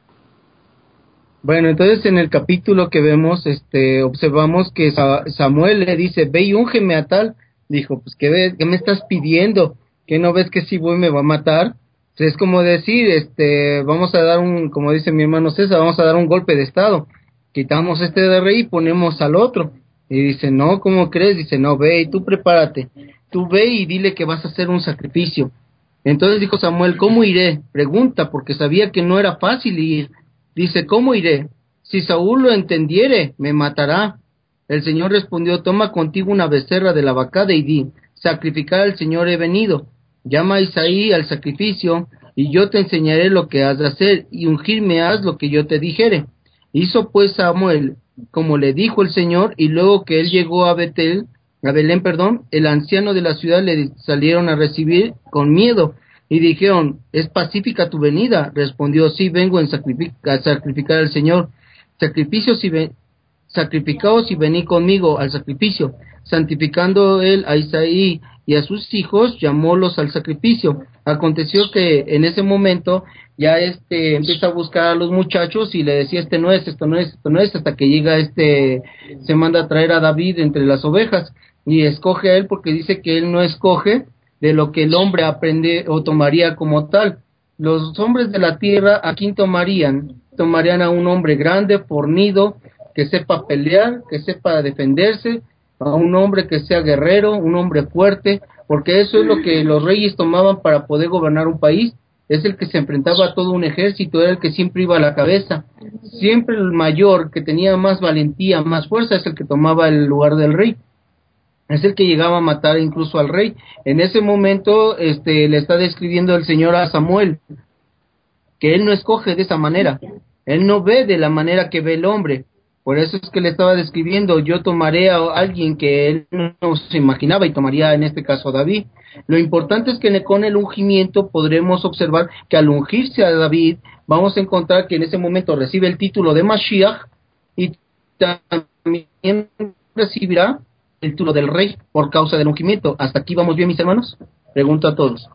Bueno, entonces en el capítulo que vemos, este, observamos que Sa- Samuel le dice: ve y úngeme a tal. Dijo: pues ¿qué, ves, qué me estás pidiendo? ¿Qué no ves que si voy me va a matar? Entonces, es como decir, este, vamos a dar un, como dice mi hermano César, vamos a dar un golpe de estado. Quitamos este de rey y ponemos al otro. Y dice: no, ¿cómo crees? Dice: no, ve y tú prepárate. Tú ve y dile que vas a hacer un sacrificio. Entonces dijo Samuel: ¿cómo iré? Pregunta, porque sabía que no era fácil ir. Dice: ¿cómo iré? Si Saúl lo entendiere, me matará. El Señor respondió: toma contigo una becerra de la vacada y di: sacrificar al Señor he venido. Llama a Isaí al sacrificio, y yo te enseñaré lo que has de hacer, y ungirme haz lo que yo te dijere. Hizo pues Samuel como le dijo el Señor, y luego que él llegó a Betel, a Belén, perdón, el anciano de la ciudad le salieron a recibir con miedo, y dijeron: ¿es pacífica tu venida? Respondió: sí, vengo en sacrific- a sacrificar al Señor. Sacrificios y ven, sacrificaos y venid conmigo al sacrificio. Santificando él a Isaí y a sus hijos, llamólos al sacrificio. Aconteció que en ese momento ya este empieza a buscar a los muchachos y le decía: este no es, esto no es, esto no es, hasta que llega este, se manda a traer a David entre las ovejas, y escoge a él porque dice que él no escoge de lo que el hombre aprende o tomaría como tal. Los hombres de la tierra, ¿a quién tomarían? Tomarían a un hombre grande, fornido, que sepa pelear, que sepa defenderse, a un hombre que sea guerrero, un hombre fuerte, porque eso es lo que los reyes tomaban para poder gobernar un país. Es el que se enfrentaba a todo un ejército, era el que siempre iba a la cabeza. Siempre el mayor, que tenía más valentía, más fuerza, es el que tomaba el lugar del rey. Es el que llegaba a matar incluso al rey. En ese momento este, le está describiendo el Señor a Samuel, que él no escoge de esa manera, él no ve de la manera que ve el hombre. Por eso es que le estaba describiendo: yo tomaré a alguien que él no se imaginaba, y tomaría en este caso a David. Lo importante es que con el ungimiento podremos observar que al ungirse a David, vamos a encontrar que en ese momento recibe el título de Mashiach, y también recibirá el título del rey por causa del ungimiento. ¿Hasta aquí vamos bien, mis hermanos? Pregunto a todos.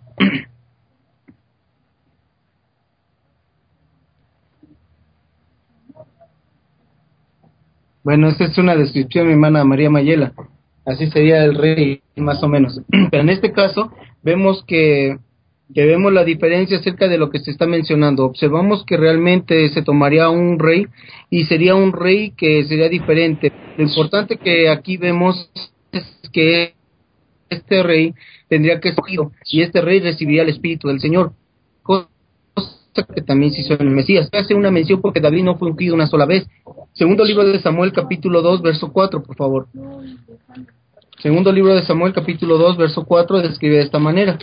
Bueno, esa es una descripción, mi hermana María Mayela. Así sería el rey, más o menos. Pero en este caso, vemos que, que vemos la diferencia acerca de lo que se está mencionando. Observamos que realmente se tomaría un rey, y sería un rey que sería diferente. Lo importante que aquí vemos es que este rey tendría que ser escogido, y este rey recibiría el Espíritu del Señor, cosa que también se hizo en el Mesías. Hace una mención porque David no fue ungido una sola vez. Segundo libro de Samuel, capítulo dos, verso cuatro, por favor. Segundo libro de Samuel, capítulo dos, verso cuatro, describe de esta manera: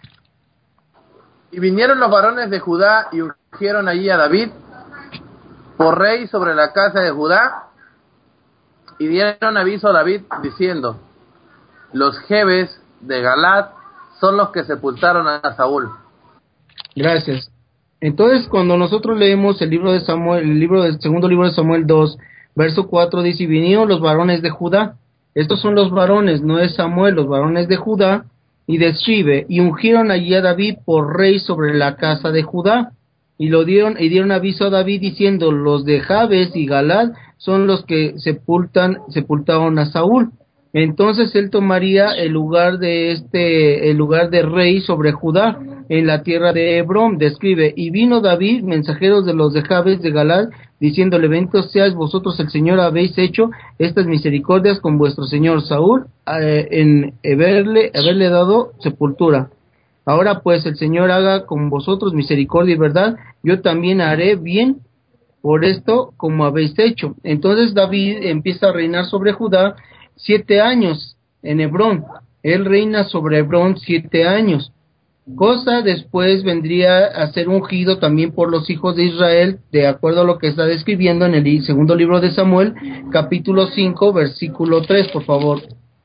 y vinieron los varones de Judá y ungieron allí a David por rey sobre la casa de Judá, y dieron aviso a David diciendo: los jebes de Galad son los que sepultaron a Saúl. Gracias. Entonces, cuando nosotros leemos el libro de Samuel, el libro del segundo libro de Samuel dos, verso cuatro, dice: y vinieron los varones de Judá. Estos son los varones, no es Samuel, los varones de Judá, y describe, y ungieron allí a David por rey sobre la casa de Judá, y lo dieron, y dieron aviso a David diciendo, los de Jabes y Galad son los que sepultan, sepultaron a Saúl. Entonces él tomaría el lugar de este, el lugar de rey sobre Judá, en la tierra de Hebrón. Describe, y vino David, mensajeros de los de Jabes de Galad, diciéndole, bendito seáis vosotros el Señor, habéis hecho estas misericordias con vuestro señor Saúl, eh, en haberle, haberle dado sepultura. Ahora pues el Señor haga con vosotros misericordia y verdad, yo también haré bien por esto como habéis hecho. Entonces David empieza a reinar sobre Judá siete años en Hebrón. Él reina sobre Hebrón siete años. Cosa después vendría a ser ungido también por los hijos de Israel, de acuerdo a lo que está describiendo en el segundo libro de Samuel, capítulo cinco, versículo tres, por favor.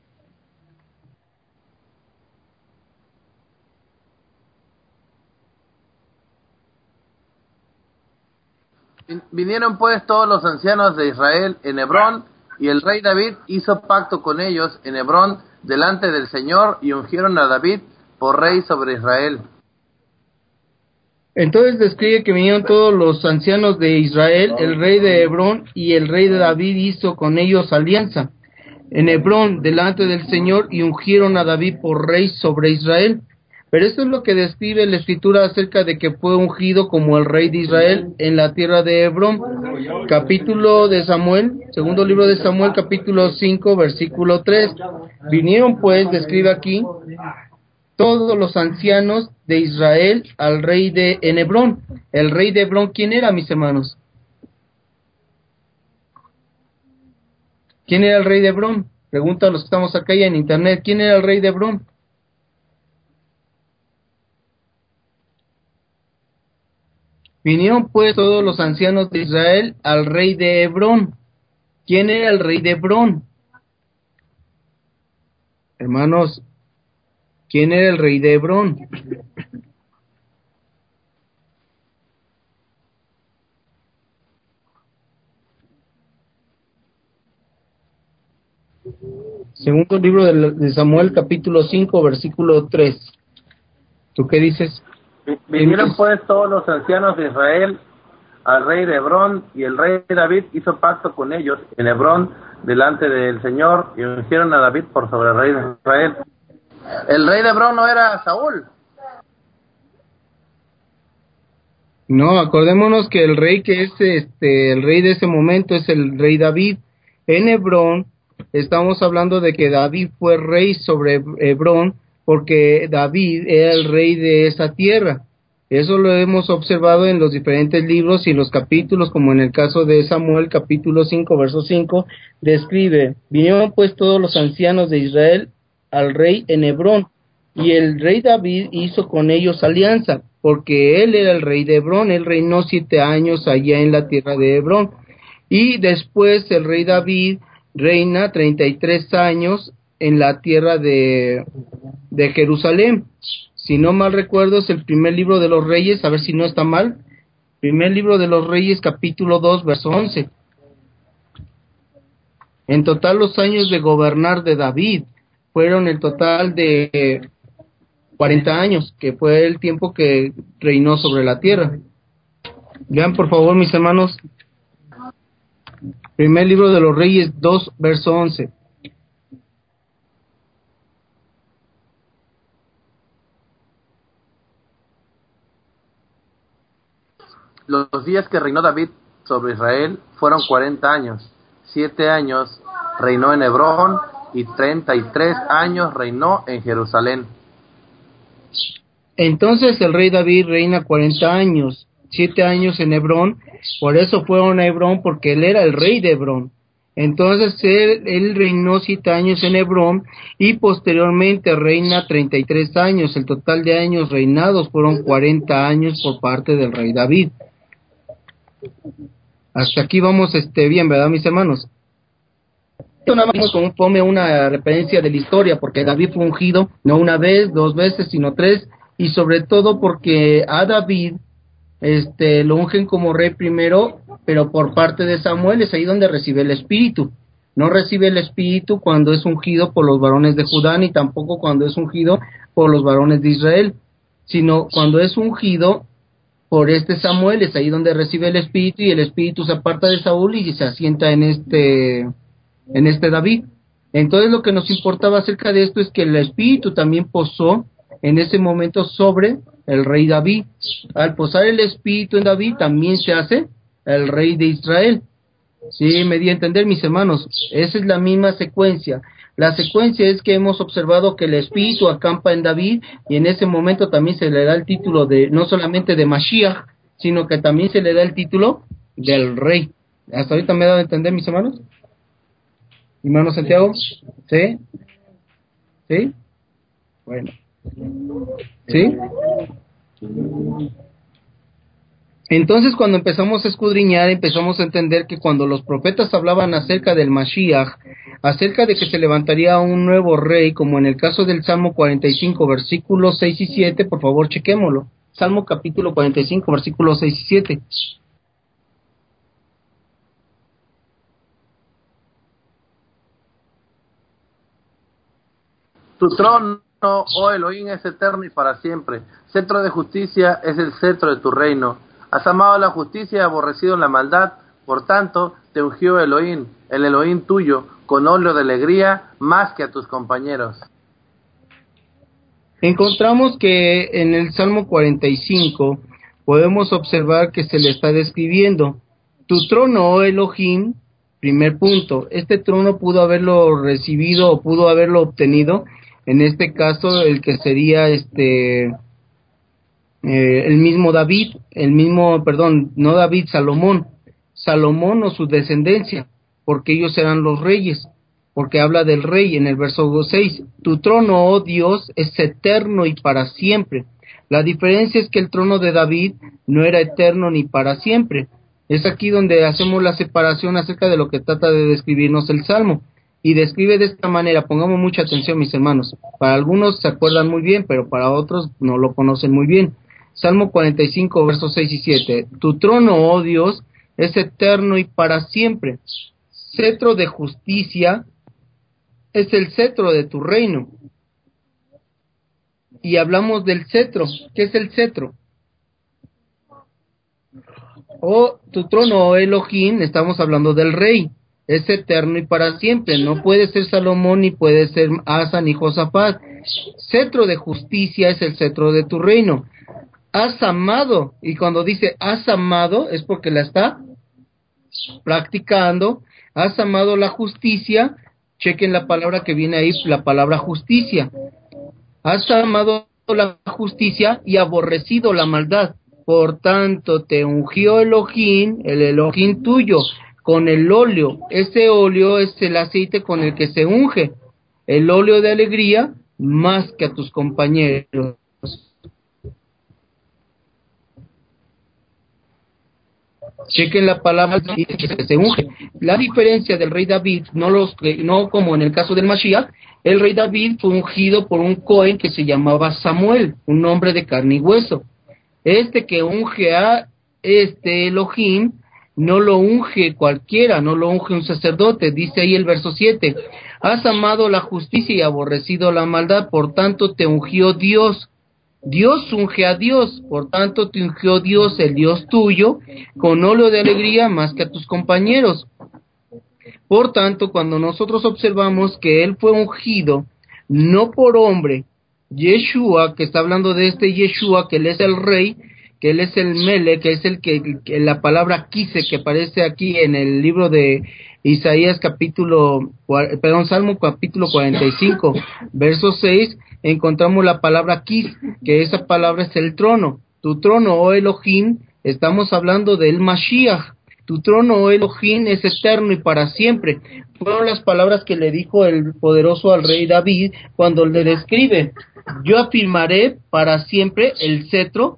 Vinieron pues todos los ancianos de Israel en Hebrón, y el rey David hizo pacto con ellos en Hebrón delante del Señor, y ungieron a David por rey sobre Israel. Entonces describe que vinieron todos los ancianos de Israel, el rey de Hebrón y el rey de David hizo con ellos alianza en Hebrón delante del Señor y ungieron a David por rey sobre Israel. Pero esto es lo que describe la escritura acerca de que fue ungido como el rey de Israel en la tierra de Hebrón. Capítulo de Samuel, segundo libro de Samuel, capítulo cinco, versículo tres. Vinieron pues, describe aquí, todos los ancianos de Israel al rey de en Hebrón. El rey de Hebrón, ¿quién era, mis hermanos? ¿Quién era el rey de Hebrón? Pregunta a los que estamos acá ya en internet, ¿quién era el rey de Hebrón? Vinieron pues todos los ancianos de Israel al rey de Hebrón. ¿Quién era el rey de Hebrón? Hermanos, ¿quién era el rey de Hebrón? Segundo libro de Samuel, capítulo cinco, versículo tres. ¿Tú qué dices? Vinieron pues todos los ancianos de Israel al rey de Hebrón, y el rey David hizo pacto con ellos en Hebrón delante del Señor, y ungieron a David por sobre el rey de Israel. El rey de Hebrón no era Saúl. No, acordémonos que el rey que es este, el rey de ese momento es el rey David. En Hebrón estamos hablando de que David fue rey sobre Hebrón porque David era el rey de esa tierra. Eso lo hemos observado en los diferentes libros y los capítulos, como en el caso de Samuel, capítulo cinco, verso cinco, describe, vinieron pues todos los ancianos de Israel al rey en Hebrón, y el rey David hizo con ellos alianza, porque él era el rey de Hebrón, él reinó siete años allá en la tierra de Hebrón, y después el rey David reina treinta y tres años en la tierra de, de Jerusalén. Si no mal recuerdo, es el primer libro de los Reyes, a ver si no está mal. Primer libro de los Reyes, capítulo dos, verso once. En total, los años de gobernar de David fueron el total de cuarenta años, que fue el tiempo que reinó sobre la tierra. Vean, por favor, mis hermanos, primer libro de los Reyes dos, verso once. Los días que reinó David sobre Israel fueron cuarenta años. Siete años reinó en Hebrón y treinta y tres años reinó en Jerusalén. Entonces el rey David reina cuarenta años, siete años en Hebrón, por eso fueron a Hebrón, porque él era el rey de Hebrón. Entonces él, él reinó siete años en Hebrón y posteriormente reina treinta y tres años. El total de años reinados fueron cuarenta años por parte del rey David. Hasta aquí vamos este bien, ¿verdad, mis hermanos? Esto nada más como pone una referencia de la historia, porque David fue ungido no una vez, dos veces, sino tres, y sobre todo porque a David este lo ungen como rey primero, pero por parte de Samuel es ahí donde recibe el Espíritu. No recibe el Espíritu cuando es ungido por los varones de Judá, ni tampoco cuando es ungido por los varones de Israel, sino cuando es ungido por este Samuel, es ahí donde recibe el Espíritu, y el Espíritu se aparta de Saúl y se asienta en este, en este David. Entonces lo que nos importaba acerca de esto es que el Espíritu también posó en ese momento sobre el rey David. Al posar el Espíritu en David, también se hace el rey de Israel. Sí, me di a entender, mis hermanos. Esa es la misma secuencia. La secuencia es que hemos observado que el Espíritu acampa en David, y en ese momento también se le da el título de, no solamente de Mashiach, sino que también se le da el título del rey. ¿Hasta ahorita me he dado a entender, mis hermanos? Hermano Santiago, ¿sí? ¿Sí? Bueno. ¿Sí? Entonces, cuando empezamos a escudriñar, empezamos a entender que cuando los profetas hablaban acerca del Mashiach, acerca de que se levantaría un nuevo rey, como en el caso del Salmo cuarenta y cinco, versículos seis y siete, por favor, chequémoslo. Salmo capítulo cuarenta y cinco, versículos seis y siete. Tu trono, oh Elohim, es eterno y para siempre. Cetro de justicia es el cetro de tu reino. Has amado la justicia y aborrecido la maldad. Por tanto, te ungió Elohim, el Elohim tuyo, con óleo de alegría, más que a tus compañeros. Encontramos que en el Salmo cuarenta y cinco podemos observar que se le está describiendo: tu trono, oh Elohim. Primer punto, este trono pudo haberlo recibido o pudo haberlo obtenido, en este caso el que sería este eh, el mismo David, el mismo, perdón, no David, Salomón, Salomón o su descendencia, porque ellos eran los reyes, porque habla del rey en el verso seis, tu trono, oh Dios, es eterno y para siempre. La diferencia es que el trono de David no era eterno ni para siempre. Es aquí donde hacemos la separación acerca de lo que trata de describirnos el Salmo. Y describe de esta manera, pongamos mucha atención, mis hermanos. Para algunos se acuerdan muy bien, pero para otros no lo conocen muy bien. Salmo cuarenta y cinco, versos seis y siete. Tu trono, oh Dios, es eterno y para siempre. Cetro de justicia es el cetro de tu reino. Y hablamos del cetro. ¿Qué es el cetro? Oh, tu trono, oh Elohim, estamos hablando del rey. Es eterno y para siempre. No puede ser Salomón, ni puede ser Asa, ni Josafat. Cetro de justicia es el cetro de tu reino. Has amado, y cuando dice has amado, es porque la está practicando. Has amado la justicia. Chequen la palabra que viene ahí, la palabra justicia. Has amado la justicia y aborrecido la maldad. Por tanto, te ungió Elohim, el Elohim tuyo, con el óleo. Ese óleo es el aceite con el que se unge. El óleo de alegría más que a tus compañeros. Chequen la palabra que se unge. La diferencia del rey David, no los no como en el caso del Mashiach, el rey David fue ungido por un Cohen que se llamaba Samuel, un hombre de carne y hueso. Este que unge a este Elohim, no lo unge cualquiera, no lo unge un sacerdote. Dice ahí el verso siete, has amado la justicia y aborrecido la maldad, por tanto te ungió Dios. Dios unge a Dios, por tanto te ungió Dios, el Dios tuyo, con óleo de alegría más que a tus compañeros. Por tanto, cuando nosotros observamos que él fue ungido, no por hombre, Yeshua, que está hablando de este Yeshua, que él es el rey, que él es el Mele, que es el que, que la palabra quise, que aparece aquí en el libro de Isaías capítulo, perdón, Salmo capítulo cuarenta y cinco, verso seis, encontramos la palabra quis, que esa palabra es el trono. Tu trono, oh Elohim, estamos hablando del Mashiach. Tu trono, oh Elohim, es eterno y para siempre. Fueron las palabras que le dijo el poderoso al rey David cuando le describe: yo afirmaré para siempre el cetro.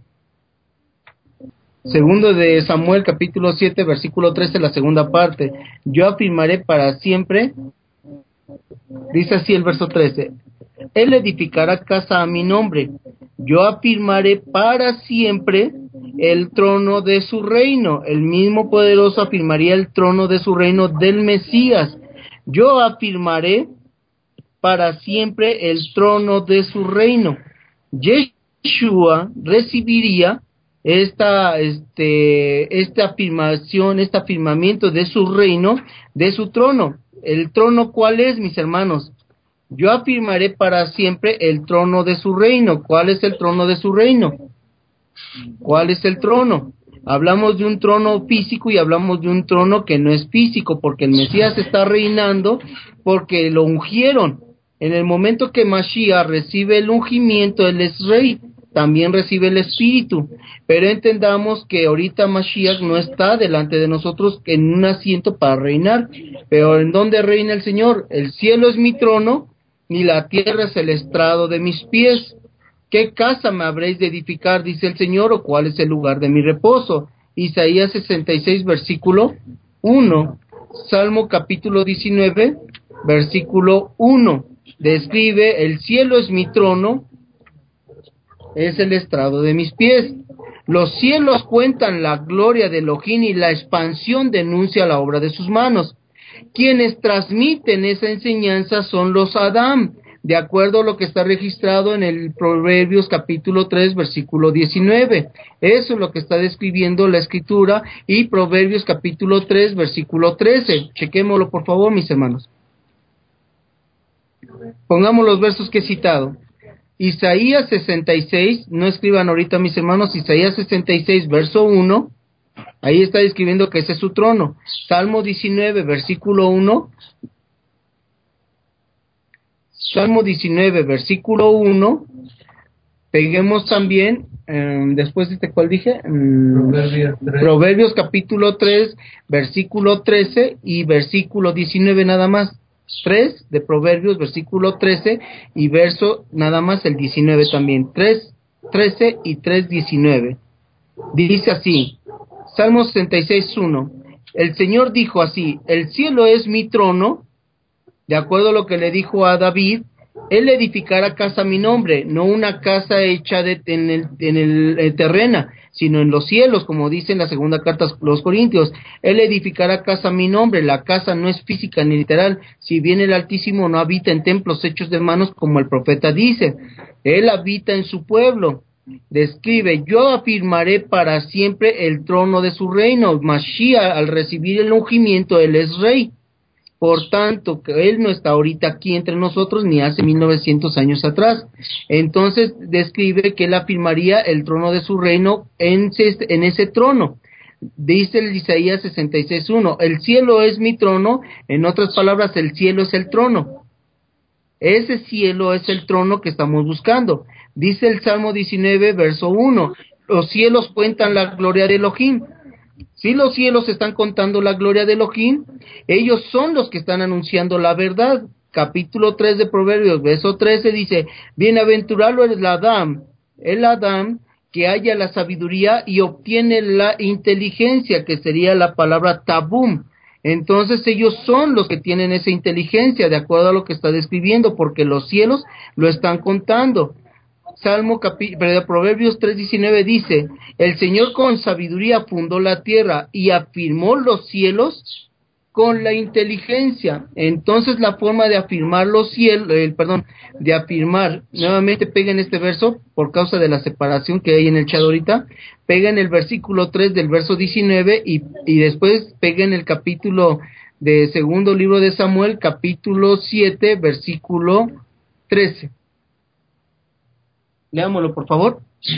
Segundo de Samuel, capítulo siete, versículo trece, la segunda parte. Yo afirmaré para siempre, dice así el verso trece, él edificará casa a mi nombre. Yo afirmaré para siempre el trono de su reino. El mismo poderoso afirmaría el trono de su reino del Mesías. yo afirmaré para siempre el trono de su reino. Yeshua recibiría esta, este, esta afirmación, este afirmamiento de su reino, de su trono. ¿El trono cuál es, mis hermanos? Yo afirmaré para siempre el trono de su reino. ¿Cuál es el trono de su reino? ¿Cuál es el trono? Hablamos de un trono físico y hablamos de un trono que no es físico, porque el Mesías está reinando porque lo ungieron. En el momento que Mashiach recibe el ungimiento, él es rey, también recibe el Espíritu. Pero entendamos que ahorita Mashiach no está delante de nosotros en un asiento para reinar. Pero ¿en dónde reina el Señor? El cielo es mi trono y la tierra es el estrado de mis pies. ¿Qué casa me habréis de edificar, dice el Señor, o cuál es el lugar de mi reposo? Isaías sesenta y seis, versículo uno. Salmo capítulo diecinueve, versículo uno. Describe: el cielo es mi trono, es el estrado de mis pies. Los cielos cuentan la gloria de Elohim y la expansión denuncia la obra de sus manos. Quienes transmiten esa enseñanza son los Adam, de acuerdo a lo que está registrado en el Proverbios capítulo tres, versículo diecinueve. Eso es lo que está describiendo la Escritura, y Proverbios capítulo tres, versículo trece. Chequémoslo, por favor, mis hermanos. Pongamos los versos que he citado. Isaías sesenta y seis, no escriban ahorita, mis hermanos, Isaías sesenta y seis, verso uno, ahí está describiendo que ese es su trono. Salmo diecinueve, versículo uno, Salmo diecinueve, versículo uno, peguemos también, eh, después de este, ¿cuál dije? Mm, Proverbios, Proverbios capítulo tres, versículo trece y versículo diecinueve nada más. tres de Proverbios, versículo trece y verso nada más el diecinueve también. tres, trece y tres, diecinueve. Dice así, Salmo sesenta y seis, uno. El Señor dijo así: el cielo es mi trono. De acuerdo a lo que le dijo a David, él edificará casa a mi nombre, no una casa hecha de, en el, en el eh, terrena, sino en los cielos, como dice en la segunda carta a los Corintios. Él edificará casa a mi nombre. La casa no es física ni literal, si bien el Altísimo no habita en templos hechos de manos, como el profeta dice. Él habita en su pueblo. Describe: yo afirmaré para siempre el trono de su reino. Mashiach, al recibir el ungimiento, él es rey. Por tanto, que él no está ahorita aquí entre nosotros ni hace mil novecientos años atrás. Entonces describe que él afirmaría el trono de su reino en ese, en ese trono. Dice el Isaías sesenta y seis, uno, el cielo es mi trono. En otras palabras, el cielo es el trono. Ese cielo es el trono que estamos buscando. Dice el Salmo diecinueve, verso uno, los cielos cuentan la gloria de Elohim. Si los cielos están contando la gloria de Elohim, ellos son los que están anunciando la verdad. Capítulo tres de Proverbios, verso trece dice: bienaventurado es el Adam, el Adam que halla la sabiduría y obtiene la inteligencia, que sería la palabra tabum. Entonces ellos son los que tienen esa inteligencia, de acuerdo a lo que está describiendo, porque los cielos lo están contando. Salmo capi, Proverbios tres diecinueve dice: el Señor con sabiduría fundó la tierra y afirmó los cielos con la inteligencia. Entonces la forma de afirmar los cielos, eh, perdón, de afirmar, nuevamente peguen este verso por causa de la separación que hay en el chat ahorita, peguen el versículo tres del verso diecinueve y, y después peguen el capítulo de segundo libro de Samuel, capítulo siete, versículo trece. Leámoslo, por favor.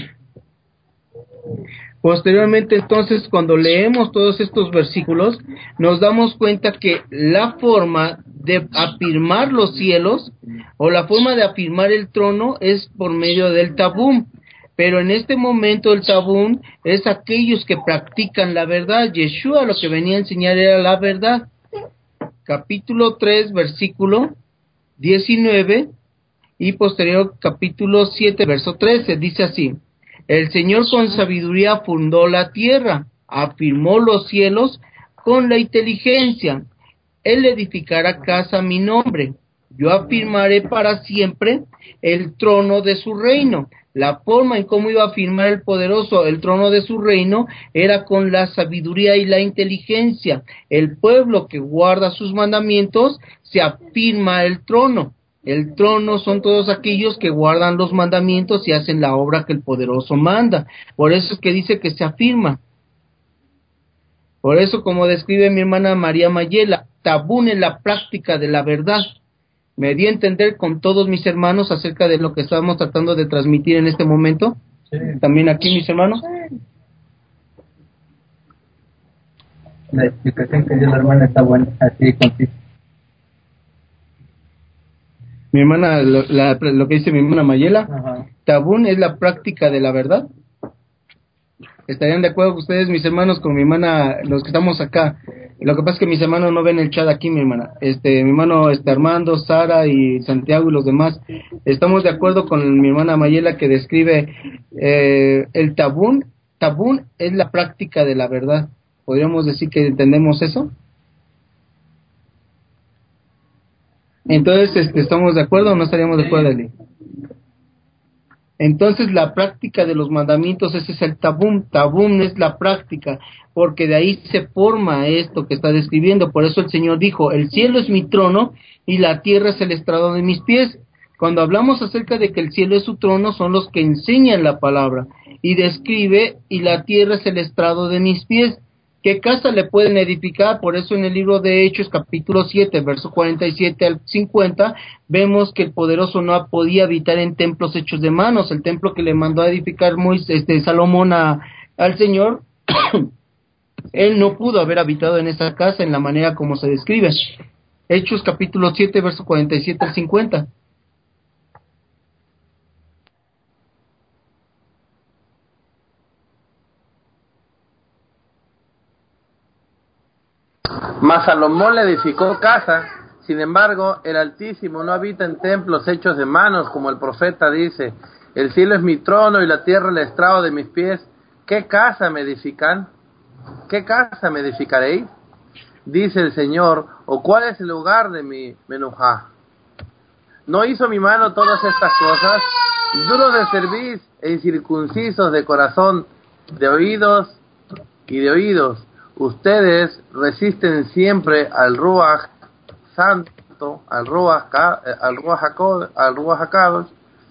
Posteriormente, entonces, cuando leemos todos estos versículos, nos damos cuenta que la forma de afirmar los cielos, o la forma de afirmar el trono, es por medio del tabún. Pero en este momento el tabún es aquellos que practican la verdad. Yeshua lo que venía a enseñar era la verdad. Capítulo tres, versículo diecinueve, y posterior capítulo siete, verso trece, dice así: el Señor con sabiduría fundó la tierra, afirmó los cielos con la inteligencia. Él edificará casa a mi nombre. Yo afirmaré para siempre el trono de su reino. La forma en cómo iba a firmar el poderoso el trono de su reino era con la sabiduría y la inteligencia. El pueblo que guarda sus mandamientos se afirma el trono. El trono son todos aquellos que guardan los mandamientos y hacen la obra que el poderoso manda. Por eso es que dice que se afirma. Por eso, como describe mi hermana María Mayela, tabún es la práctica de la verdad. Me di a entender con todos mis hermanos acerca de lo que estamos tratando de transmitir en este momento. Sí. También aquí, mis hermanos. La explicación que dio la hermana está buena, así consiste. Mi hermana, lo, la, lo que dice mi hermana Mayela, ajá. Tabún es la práctica de la verdad. ¿Estarían de acuerdo ustedes, mis hermanos, con mi hermana, los que estamos acá? Lo que pasa es que mis hermanos no ven el chat aquí, mi hermana. Este, mi hermano este, Armando, Sara y Santiago y los demás, estamos de acuerdo con mi hermana Mayela que describe eh, el tabún. Tabún es la práctica de la verdad. ¿Podríamos decir que entendemos eso? Entonces, este, ¿estamos de acuerdo o no estaríamos de acuerdo, Eli? Entonces, la práctica de los mandamientos, ese es el tabún. Tabún es la práctica, porque de ahí se forma esto que está describiendo. Por eso el Señor dijo, el cielo es mi trono y la tierra es el estrado de mis pies. Cuando hablamos acerca de que el cielo es su trono, son los que enseñan la palabra. Y describe, y la tierra es el estrado de mis pies. ¿Qué casa le pueden edificar? Por eso en el libro de Hechos, capítulo siete, verso cuarenta y siete al cincuenta, vemos que el poderoso no podía habitar en templos hechos de manos. El templo que le mandó a edificar Moisés, este, Salomón a, al Señor, él no pudo haber habitado en esa casa en la manera como se describe. Hechos, capítulo siete, verso cuarenta y siete al cincuenta. Mas Salomón le edificó casa, sin embargo, el Altísimo no habita en templos hechos de manos, como el profeta dice, el cielo es mi trono y la tierra el estrado de mis pies. ¿Qué casa me edifican? ¿Qué casa me edificaréis? Dice el Señor, ¿o cuál es el lugar de mi menujá? ¿No hizo mi mano todas estas cosas? Duros de cerviz e incircuncisos de corazón, de oídos y de oídos. Ustedes resisten siempre al Ruach Santo, al Ruach, al Ruach, al Ruach HaKadosh,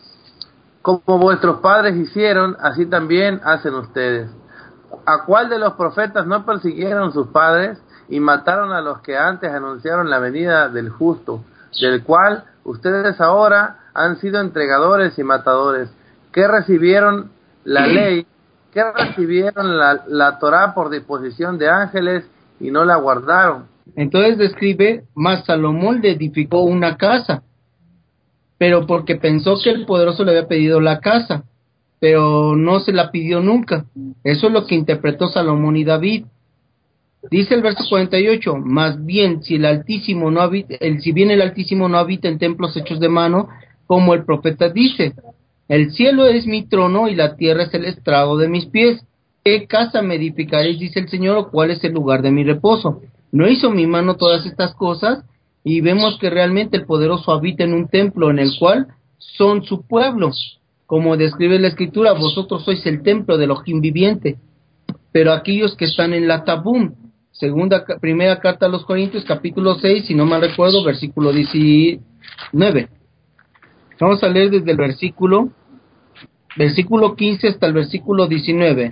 como vuestros padres hicieron, así también hacen ustedes. ¿A cuál de los profetas no persiguieron sus padres y mataron a los que antes anunciaron la venida del justo, del cual ustedes ahora han sido entregadores y matadores? ¿Qué recibieron la ley? ¿Qué recibieron la, la Torá por disposición de ángeles y no la guardaron? Entonces describe, mas Salomón le edificó una casa, pero porque pensó que el poderoso le había pedido la casa, pero no se la pidió nunca. Eso es lo que interpretó Salomón y David. Dice el verso cuarenta y ocho, más bien si el Altísimo no habita, el, si bien el Altísimo no habita en templos hechos de mano, como el profeta dice, el cielo es mi trono y la tierra es el estrado de mis pies. ¿Qué casa me edificaréis, dice el Señor, o cuál es el lugar de mi reposo? ¿No hizo mi mano todas estas cosas? Y vemos que realmente el poderoso habita en un templo en el cual son su pueblo. Como describe la Escritura, vosotros sois el templo del Elohim viviente. Pero aquellos que están en la tabún, segunda, primera carta a los Corintios, capítulo seis, si no mal recuerdo, versículo diecinueve. Vamos a leer desde el versículo, versículo quince hasta el versículo diecinueve.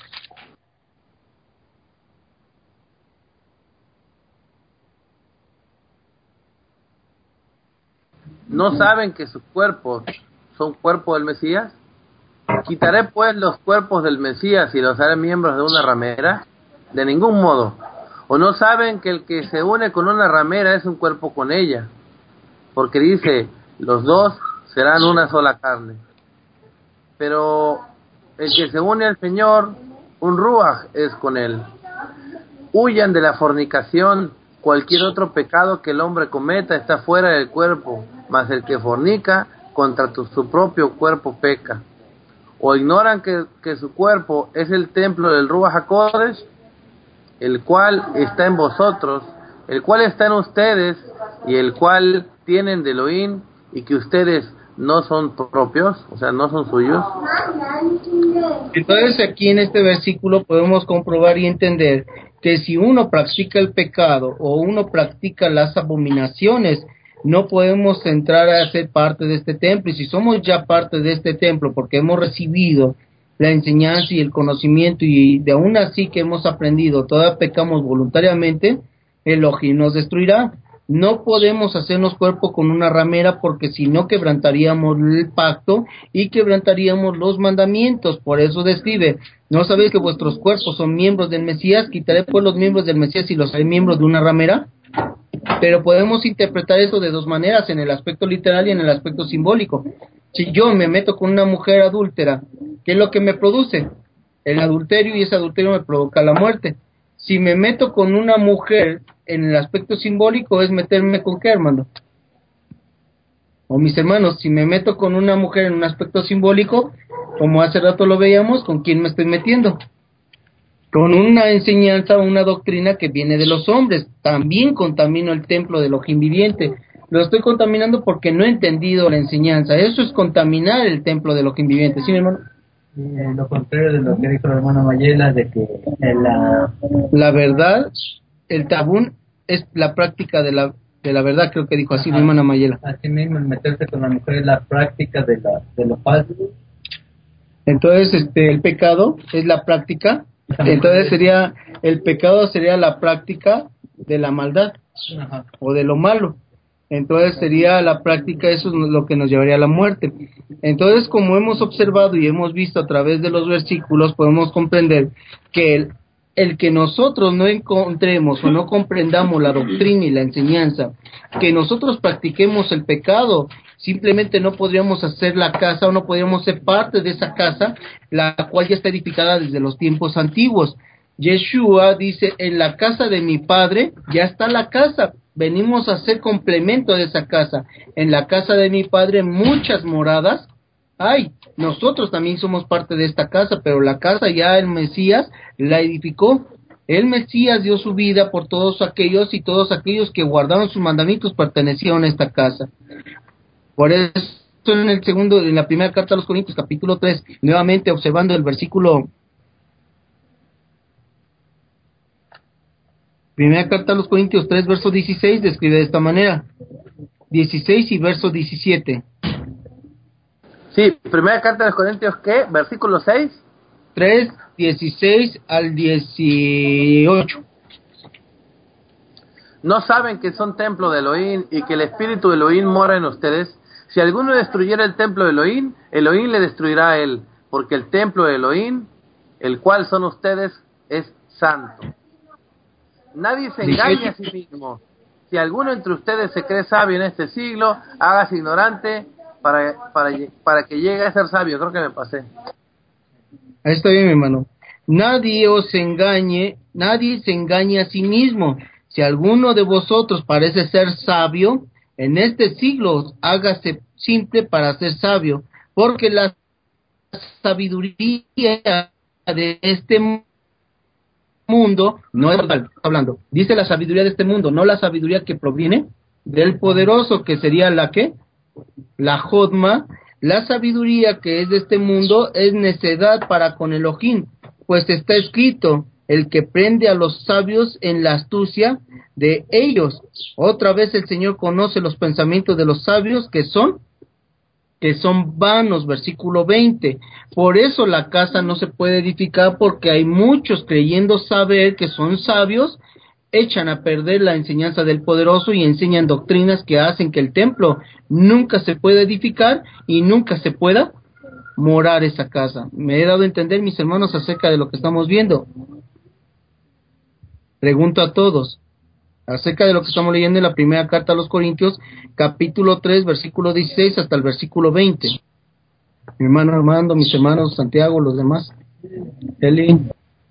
¿No saben que sus cuerpos son cuerpo del Mesías? ¿Quitaré pues los cuerpos del Mesías y los haré miembros de una ramera? De ningún modo. ¿O no saben que el que se une con una ramera es un cuerpo con ella? Porque dice, los dos serán una sola carne. Pero el que se une al Señor, un ruaj es con él. Huyan de la fornicación. Cualquier otro pecado que el hombre cometa está fuera del cuerpo, mas el que fornica contra tu, su propio cuerpo peca. ¿O ignoran que, que su cuerpo es el templo del Ruach HaKodesh, el cual está en vosotros, el cual está en ustedes, y el cual tienen de Elohim, y que ustedes no son propios, o sea, no son suyos. Entonces aquí en este versículo podemos comprobar y entender que si uno practica el pecado o uno practica las abominaciones, no podemos entrar a ser parte de este templo. Y si somos ya parte de este templo porque hemos recibido la enseñanza y el conocimiento, y de aún así que hemos aprendido, todavía pecamos voluntariamente, Elohim nos destruirá. No podemos hacernos cuerpo con una ramera, porque si no quebrantaríamos el pacto y quebrantaríamos los mandamientos. Por eso describe: ¿no sabéis que vuestros cuerpos son miembros del Mesías? Quitaré pues los miembros del Mesías y los haré miembros de una ramera. Pero podemos interpretar eso de dos maneras, en el aspecto literal y en el aspecto simbólico. Si yo me meto con una mujer adúltera, ¿qué es lo que me produce? El adulterio, y ese adulterio me provoca la muerte. Si me meto con una mujer en el aspecto simbólico, es meterme con qué, hermano. O mis hermanos, si me meto con una mujer en un aspecto simbólico, como hace rato lo veíamos, ¿con quién me estoy metiendo? Con una enseñanza o una doctrina que viene de los hombres. También contamino el templo de Elohim viviente. Lo estoy contaminando porque no he entendido la enseñanza. Eso es contaminar el templo de Elohim viviente. ¿Sí, mi hermano? Eh, lo contrario de lo que dijo el hermano Mayela, de que en la... La verdad, el tabún es la práctica de la de la verdad, creo que dijo así, mi hermana Mayela. Así mismo, el meterse con la mujer es la práctica de, la, de lo falso. Entonces, este, el pecado es la práctica. Entonces sería, el pecado sería la práctica de la maldad. Ajá. O de lo malo. Entonces sería la práctica, eso es lo que nos llevaría a la muerte. Entonces, como hemos observado y hemos visto a través de los versículos, podemos comprender que el, el que nosotros no encontremos o no comprendamos la doctrina y la enseñanza, que nosotros practiquemos el pecado, simplemente no podríamos hacer la casa o no podríamos ser parte de esa casa, la cual ya está edificada desde los tiempos antiguos. Yeshua dice: en la casa de mi padre ya está la casa, venimos a ser complemento de esa casa. En la casa de mi padre muchas moradas hay. Nosotros también somos parte de esta casa, pero la casa ya el Mesías la edificó. El Mesías dio su vida por todos aquellos, y todos aquellos que guardaron sus mandamientos pertenecieron a esta casa. Por eso en el segundo, en la primera carta a los Corintios, capítulo tres, nuevamente observando el versículo, primera carta a los Corintios tres, verso dieciséis, describe de esta manera, dieciséis y verso diecisiete. Sí, primera carta de los Corintios, ¿qué? Versículo seis. tres, dieciséis al dieciocho. ¿No saben que son templo de Elohim y que el espíritu de Elohim mora en ustedes? Si alguno destruyera el templo de Elohim, Elohim le destruirá a él, porque el templo de Elohim, el cual son ustedes, es santo. Nadie se engañe a sí mismo. Si alguno entre ustedes se cree sabio en este siglo, hágase ignorante para, para, para que llegue a ser sabio. Creo que me pasé. Ahí está bien, mi hermano. Nadie os engañe, nadie se engañe a sí mismo. Si alguno de vosotros parece ser sabio, en este siglo hágase simple para ser sabio, porque la sabiduría de este mundo no es tal, hablando, dice la sabiduría de este mundo, no la sabiduría que proviene del poderoso, que sería la que, la Jodma. La sabiduría que es de este mundo es necedad para con Elohim, pues está escrito: el que prende a los sabios en la astucia de ellos. Otra vez el Señor conoce los pensamientos de los sabios, que son que son vanos, versículo veinte. Por eso la casa no se puede edificar, porque hay muchos creyendo saber que son sabios, echan a perder la enseñanza del poderoso y enseñan doctrinas que hacen que el templo nunca se pueda edificar y nunca se pueda morar esa casa. ¿Me he dado a entender, mis hermanos, acerca de lo que estamos viendo? Pregunto a todos, acerca de lo que estamos leyendo en la primera carta a los Corintios, capítulo tres, versículo dieciséis hasta el versículo veinte. Mi hermano Armando, mis hermanos Santiago, los demás. Eli.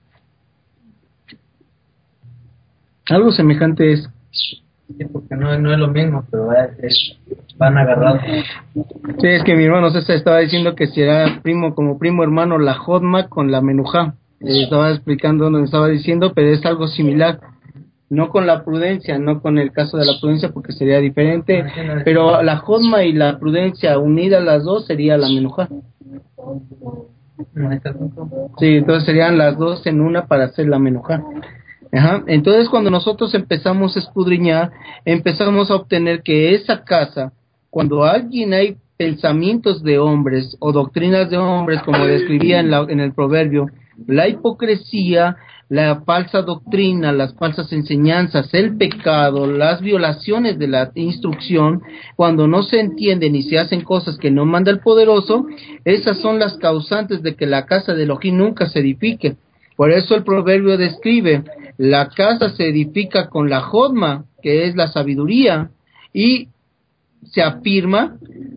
Algo semejante es. Sí, porque no, no es lo mismo, pero es, es, van agarrados. Sí, es que mi hermano César estaba diciendo que si era primo, como primo hermano, la Jodma con la Menujá. Eh, estaba explicando donde estaba diciendo, pero es algo similar. no con la prudencia, no con el caso de la prudencia porque sería diferente, pero la jodma y la prudencia unidas las dos sería la menujá. Sí, entonces serían las dos en una para hacer la menujá. Ajá. Entonces cuando nosotros empezamos a escudriñar, empezamos a obtener que esa casa, cuando alguien hay pensamientos de hombres o doctrinas de hombres, como describía en, la, en el proverbio, la hipocresía, la falsa doctrina, las falsas enseñanzas, el pecado, las violaciones de la instrucción, cuando no se entienden y se hacen cosas que no manda el poderoso, esas son las causantes de que la casa de Elohim nunca se edifique. Por eso el proverbio describe, la casa se edifica con la jodma, que es la sabiduría, y se afirma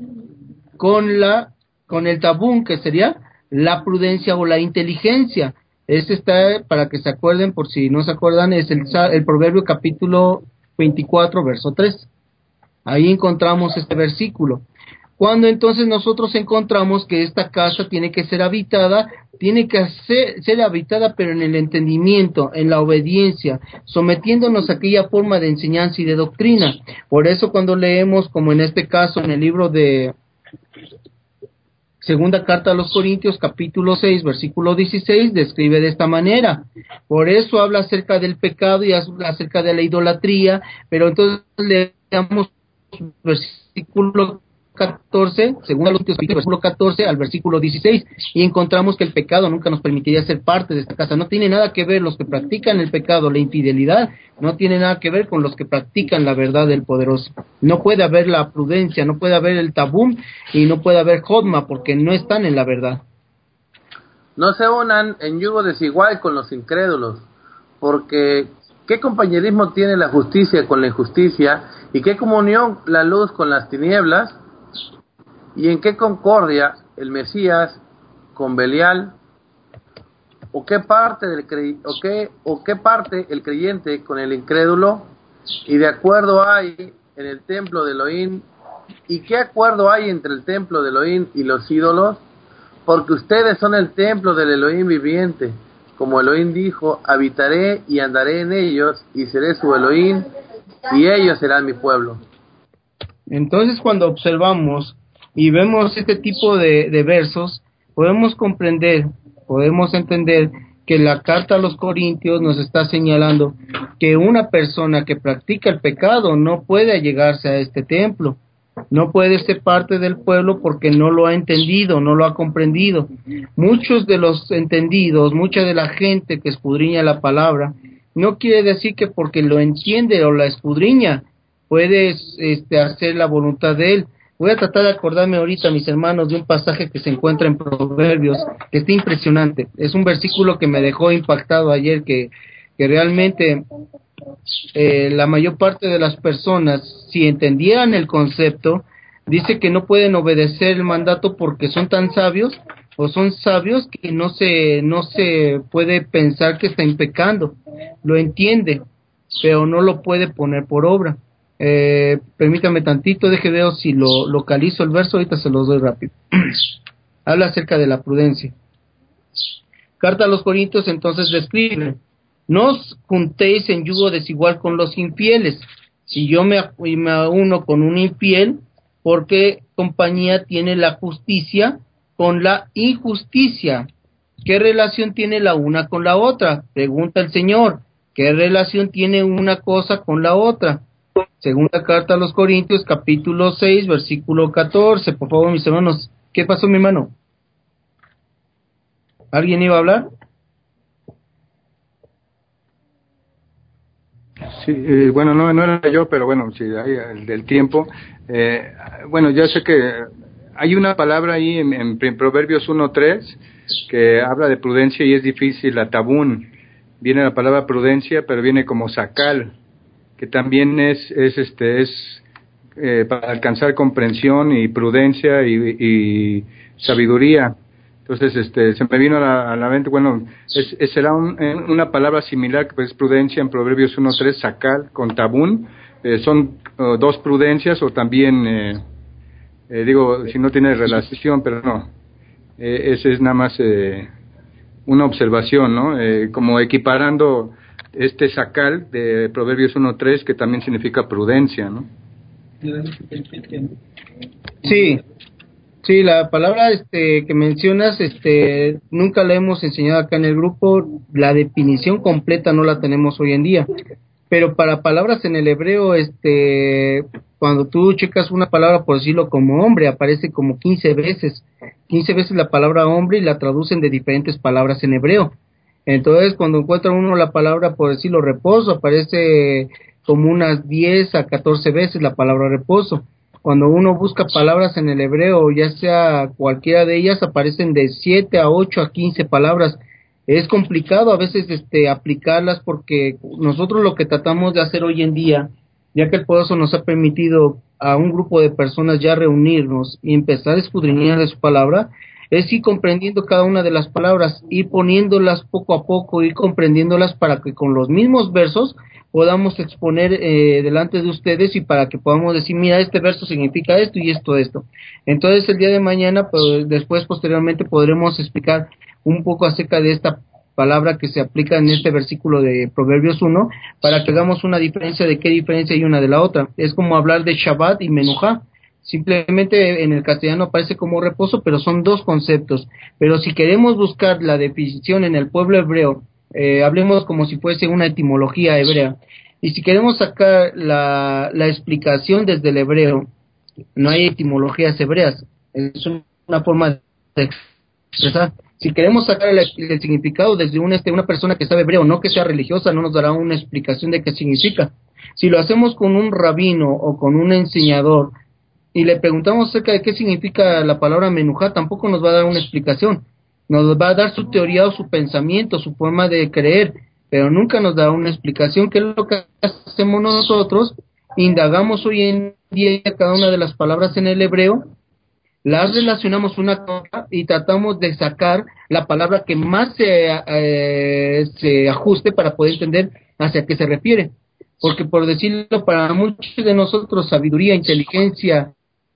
con la con el tabún, que sería la prudencia o la inteligencia. Este está, para que se acuerden, por si no se acuerdan, es el, el proverbio capítulo veinticuatro, verso tres. Ahí encontramos este versículo. Cuando entonces nosotros encontramos que esta casa tiene que ser habitada, tiene que ser, ser habitada pero en el entendimiento, en la obediencia, sometiéndonos a aquella forma de enseñanza y de doctrina. Por eso cuando leemos, como en este caso en el libro de Segunda Carta a los Corintios, capítulo seis, versículo dieciséis, describe de esta manera. Por eso habla acerca del pecado y acerca de la idolatría, pero entonces leamos versículo catorce, según Corintios versículo catorce al versículo dieciséis, y encontramos que el pecado nunca nos permitiría ser parte de esta casa. No tiene nada que ver los que practican el pecado, la infidelidad, no tiene nada que ver con los que practican la verdad del poderoso. No puede haber la prudencia, no puede haber el tabú y no puede haber jodma porque no están en la verdad. No se unan en yugo desigual con los incrédulos, porque ¿qué compañerismo tiene la justicia con la injusticia? ¿Y qué comunión la luz con las tinieblas? ¿Y en qué concordia el Mesías con Belial? ¿O qué parte del cre... o qué o qué parte el creyente con el incrédulo? Y de acuerdo hay en el templo de Elohim. ¿Y qué acuerdo hay entre el templo de Elohim y los ídolos? Porque ustedes son el templo del Elohim viviente. Como Elohim dijo, habitaré y andaré en ellos y seré su Elohim y ellos serán mi pueblo. Entonces cuando observamos y vemos este tipo de, de versos, podemos comprender, podemos entender que la carta a los Corintios nos está señalando que una persona que practica el pecado no puede allegarse a este templo, no puede ser parte del pueblo porque no lo ha entendido, no lo ha comprendido. Muchos de los entendidos, mucha de la gente que escudriña la palabra, no quiere decir que porque lo entiende o la escudriña puede este, hacer la voluntad de él. Voy a tratar de acordarme ahorita, mis hermanos, de un pasaje que se encuentra en Proverbios, que está impresionante. Es un versículo que me dejó impactado ayer, que, que realmente eh, la mayor parte de las personas, si entendieran el concepto, dice que no pueden obedecer el mandato porque son tan sabios, o son sabios que no se, no se puede pensar que están pecando. Lo entiende, pero no lo puede poner por obra. Eh, permítame tantito, deje veo si lo localizo el verso, ahorita se los doy rápido. Habla acerca de la prudencia. Carta a los Corintios entonces describe: no os juntéis en yugo desigual con los infieles. Si yo me, me uno con un infiel, ¿por qué compañía tiene la justicia con la injusticia? ¿Qué relación tiene la una con la otra? Pregunta el Señor. ¿Qué relación tiene una cosa con la otra? Segunda carta a los Corintios, capítulo seis, versículo catorce. Por favor, mis hermanos. ¿Qué pasó, mi hermano? ¿Alguien iba a hablar? Sí, eh, bueno, no, no era yo, pero bueno, sí, hay el del tiempo. Eh, bueno, ya sé que hay una palabra ahí en, en Proverbios uno tres que habla de prudencia y es difícil, la tabún. Viene la palabra prudencia, pero viene como sacal, que también es, es este, es eh, para alcanzar comprensión y prudencia y, y sabiduría. Entonces, este, se me vino a la, a la mente, bueno, es, es, será un, una palabra similar que es prudencia en Proverbios uno tres, sacal con tabún. Eh, son uh, dos prudencias, o también, eh, eh, digo, si no tiene relación, pero no. Eh, ese es nada más eh, una observación, ¿no? Eh, como equiparando este sacal de Proverbios uno tres, que también significa prudencia, ¿no? Sí, sí, la palabra este que mencionas, este, nunca la hemos enseñado acá en el grupo, la definición completa no la tenemos hoy en día, pero para palabras en el hebreo, este, cuando tú checas una palabra, por decirlo como hombre, aparece como quince veces, quince veces la palabra hombre y la traducen de diferentes palabras en hebreo. Entonces, cuando encuentra uno la palabra, por decirlo reposo, aparece como unas diez a catorce veces la palabra reposo. Cuando uno busca palabras en el hebreo, ya sea cualquiera de ellas, aparecen de siete a ocho a quince palabras. Es complicado a veces este aplicarlas, porque nosotros lo que tratamos de hacer hoy en día, ya que el poderoso nos ha permitido a un grupo de personas ya reunirnos y empezar a escudriñar de su palabra, es ir comprendiendo cada una de las palabras, ir poniéndolas poco a poco, ir comprendiéndolas para que con los mismos versos podamos exponer eh, delante de ustedes, y para que podamos decir, mira, este verso significa esto y esto, esto. Entonces el día de mañana, pues después, posteriormente, podremos explicar un poco acerca de esta palabra que se aplica en este versículo de Proverbios uno, para que hagamos una diferencia de qué diferencia hay una de la otra. Es como hablar de Shabbat y Menujá. Simplemente en el castellano aparece como reposo, pero son dos conceptos. Pero si queremos buscar la definición en el pueblo hebreo, eh, hablemos como si fuese una etimología hebrea. Y si queremos sacar la, la explicación desde el hebreo, no hay etimologías hebreas. Es una forma de expresar. Si queremos sacar el, el significado desde un, este, una persona que sabe hebreo, no que sea religiosa, no nos dará una explicación de qué significa. Si lo hacemos con un rabino o con un enseñador, y le preguntamos acerca de qué significa la palabra menujá, tampoco nos va a dar una explicación. Nos va a dar su teoría o su pensamiento, su forma de creer, pero nunca nos da una explicación. ¿Qué es lo que hacemos nosotros? Indagamos hoy en día cada una de las palabras en el hebreo, las relacionamos una con otra y tratamos de sacar la palabra que más se, eh, se ajuste para poder entender hacia qué se refiere. Porque, por decirlo, para muchos de nosotros, sabiduría, inteligencia,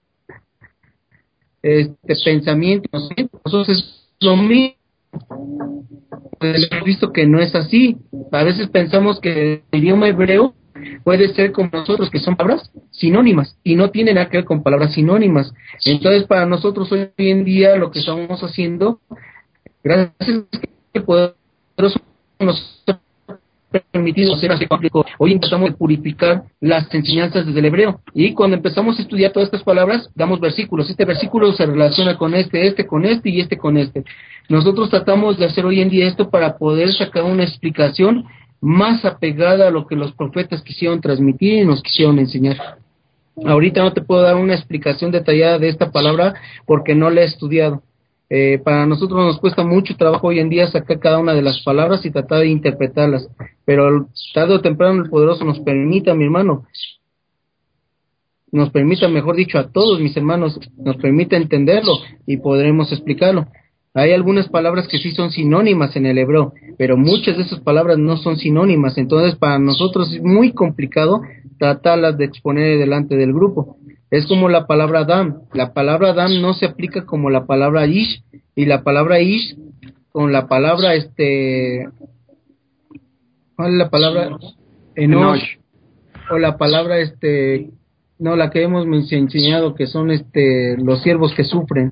este pensamiento, nosotros es lo mismo. Hemos visto que no es así. A veces pensamos que el idioma hebreo puede ser como nosotros, que son palabras sinónimas, y no tienen nada que ver con palabras sinónimas. Entonces, para nosotros hoy en día, lo que estamos haciendo, gracias a que el poderoso nos ha permitido hacer así público, hoy empezamos a purificar las enseñanzas desde el hebreo, y cuando empezamos a estudiar todas estas palabras, damos versículos. Este versículo se relaciona con este, este con este y este con este. Nosotros tratamos de hacer hoy en día esto para poder sacar una explicación más apegada a lo que los profetas quisieron transmitir y nos quisieron enseñar. Ahorita no te puedo dar una explicación detallada de esta palabra porque no la he estudiado. Eh, para nosotros nos cuesta mucho trabajo hoy en día sacar cada una de las palabras y tratar de interpretarlas, pero tarde o temprano el poderoso nos permita, mi hermano, nos permita, mejor dicho, a todos mis hermanos, nos permita entenderlo y podremos explicarlo. Hay algunas palabras que sí son sinónimas en el hebreo, pero muchas de esas palabras no son sinónimas. Entonces, para nosotros es muy complicado tratarlas de exponer delante del grupo. Es como la palabra Adam. La palabra Adam no se aplica como la palabra Ish, y la palabra Ish con la palabra, este, ¿cuál es la palabra? Enosh, o la palabra, este, no, la que hemos enseñado, que son, este, los siervos que sufren.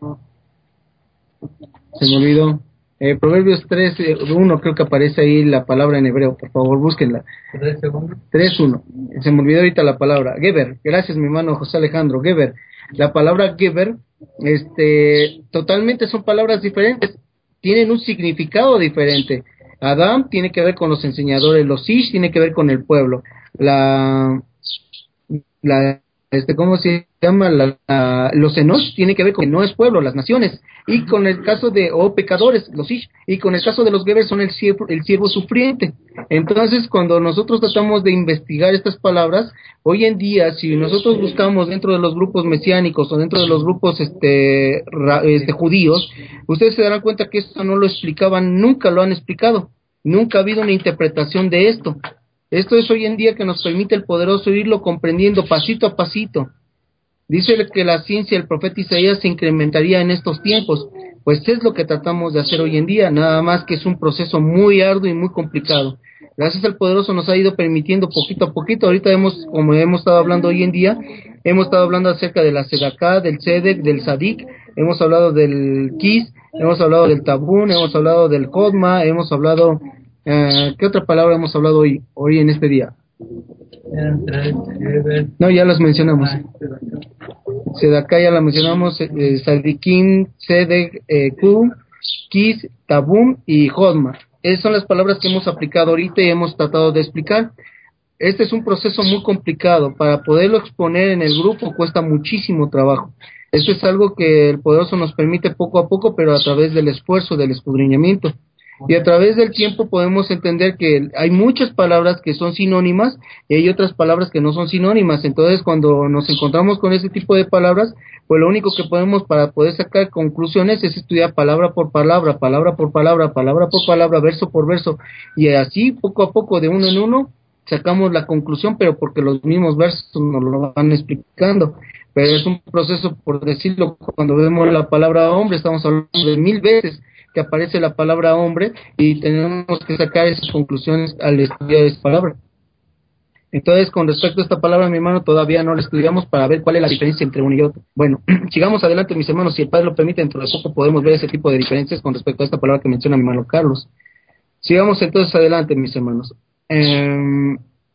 Se me olvidó. Eh, Proverbios tres uno, creo que aparece ahí la palabra en hebreo. Por favor, búsquenla. tres uno. Se me olvidó ahorita la palabra. Geber. Gracias, mi hermano José Alejandro. Geber. La palabra Geber, este, totalmente son palabras diferentes. Tienen un significado diferente. Adam tiene que ver con los enseñadores. Los Ish tiene que ver con el pueblo. La, la, este, ¿cómo se llama? La, la, los Enosh tiene que ver con que no es pueblo, las naciones. Y con el caso de, o oh, pecadores, los Ish, y con el caso de los Geber son el siervo, el siervo sufriente. Entonces, cuando nosotros tratamos de investigar estas palabras, hoy en día, si nosotros buscamos dentro de los grupos mesiánicos o dentro de los grupos este, ra, este judíos, ustedes se darán cuenta que esto no lo explicaban, nunca lo han explicado, nunca ha habido una interpretación de esto. Esto es hoy en día que nos permite el poderoso irlo comprendiendo pasito a pasito. Dice que la ciencia del profeta Isaías se incrementaría en estos tiempos, pues es lo que tratamos de hacer hoy en día, nada más que es un proceso muy arduo y muy complicado. Gracias al poderoso nos ha ido permitiendo poquito a poquito. Ahorita hemos, como hemos estado hablando hoy en día, hemos estado hablando acerca de la Sedaká, del Tzedek, del Sadik, hemos hablado del Kis, hemos hablado del Tabún, hemos hablado del Kodma, hemos hablado, eh, ¿qué otra palabra hemos hablado hoy, hoy en este día? No, ya las mencionamos. Sedaká ya la mencionamos, eh, Sadikim, Tzedek, eh, Ku, Kis, Tabún y Kodma. Esas son las palabras que hemos aplicado ahorita y hemos tratado de explicar. Este es un proceso muy complicado. Para poderlo exponer en el grupo cuesta muchísimo trabajo. Esto es algo que el poderoso nos permite poco a poco, pero a través del esfuerzo, del escudriñamiento. Y a través del tiempo podemos entender que hay muchas palabras que son sinónimas y hay otras palabras que no son sinónimas. Entonces, cuando nos encontramos con ese tipo de palabras, pues lo único que podemos para poder sacar conclusiones es estudiar palabra por palabra, palabra por palabra, palabra por palabra, verso por verso. Y así, poco a poco, de uno en uno, sacamos la conclusión, pero porque los mismos versos nos lo van explicando. Pero es un proceso, por decirlo, cuando vemos la palabra hombre, estamos hablando de mil veces que aparece la palabra hombre y tenemos que sacar esas conclusiones al estudiar esa palabra. Entonces, con respecto a esta palabra, mi hermano, todavía no la estudiamos para ver cuál es la diferencia entre uno y otro. Bueno, sigamos adelante, mis hermanos, si el Padre lo permite, dentro de poco podemos ver ese tipo de diferencias con respecto a esta palabra que menciona mi hermano Carlos. Sigamos entonces adelante, mis hermanos. Eh,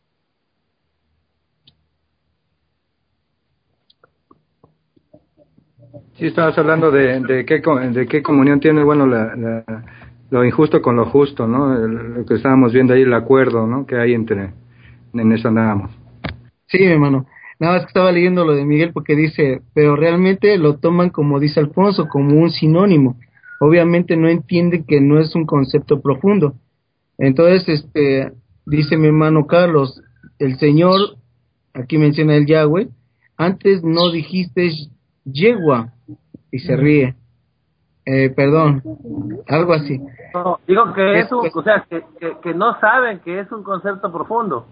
Sí, estabas hablando de, de, qué, de qué comunión tiene, bueno, la, la, lo injusto con lo justo, ¿no? El, lo que estábamos viendo ahí, el acuerdo, ¿no? Que hay entre, en eso andábamos. Sí, mi hermano. Nada más que estaba leyendo lo de Miguel porque dice, pero realmente lo toman, como dice Alfonso, como un sinónimo. Obviamente no entienden que no es un concepto profundo. Entonces, este, dice mi hermano Carlos, el Señor, aquí menciona el Yahweh, antes no dijiste yegua, y se ríe. Eh, perdón, algo así. No, digo que es, Es- un, o sea, que, que, que no saben que es un concepto profundo.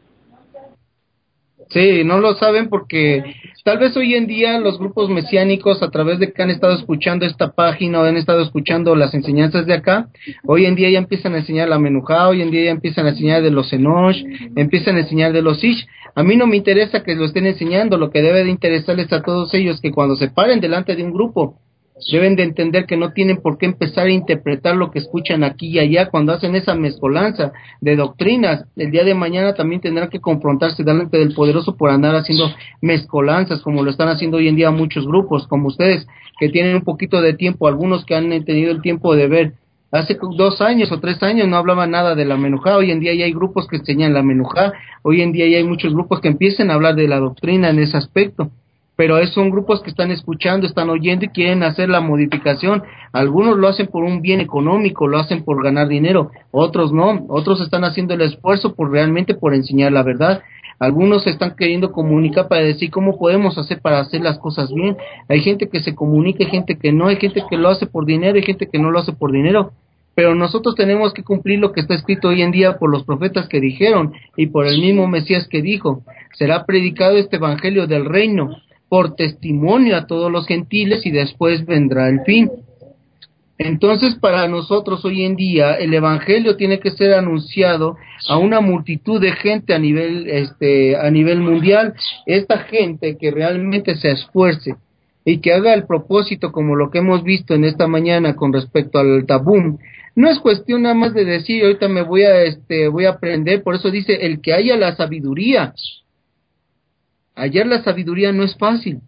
Sí, no lo saben porque tal vez hoy en día los grupos mesiánicos, a través de que han estado escuchando esta página o han estado escuchando las enseñanzas de acá, hoy en día ya empiezan a enseñar la Menujá, hoy en día ya empiezan a enseñar de los Enosh, empiezan a enseñar de los Ish. A mí no me interesa que lo estén enseñando, lo que debe de interesarles a todos ellos que cuando se paren delante de un grupo, deben de entender que no tienen por qué empezar a interpretar lo que escuchan aquí y allá cuando hacen esa mezcolanza de doctrinas. El día de mañana también tendrán que confrontarse delante del poderoso por andar haciendo mezcolanzas como lo están haciendo hoy en día muchos grupos, como ustedes que tienen un poquito de tiempo, algunos que han tenido el tiempo de ver. Hace dos años o tres años no hablaban nada de la menujá, hoy en día ya hay grupos que enseñan la menujá, hoy en día ya hay muchos grupos que empiezan a hablar de la doctrina en ese aspecto. Pero es, son grupos que están escuchando, están oyendo y quieren hacer la modificación. Algunos lo hacen por un bien económico, lo hacen por ganar dinero, otros no, otros están haciendo el esfuerzo por realmente por enseñar la verdad. Algunos están queriendo comunicar para decir cómo podemos hacer para hacer las cosas bien. Hay gente que se comunica, hay gente que no, hay gente que lo hace por dinero, hay gente que no lo hace por dinero. Pero nosotros tenemos que cumplir lo que está escrito hoy en día por los profetas que dijeron y por el mismo Mesías que dijo, será predicado este evangelio del reino por testimonio a todos los gentiles y después vendrá el fin. Entonces, para nosotros hoy en día el evangelio tiene que ser anunciado a una multitud de gente a nivel este a nivel mundial. Esta gente que realmente se esfuerce y que haga el propósito como lo que hemos visto en esta mañana con respecto al tabú. No es cuestión nada más de decir, ahorita me voy a este voy a aprender, por eso dice el que haya la sabiduría. Hallar la sabiduría no es fácil.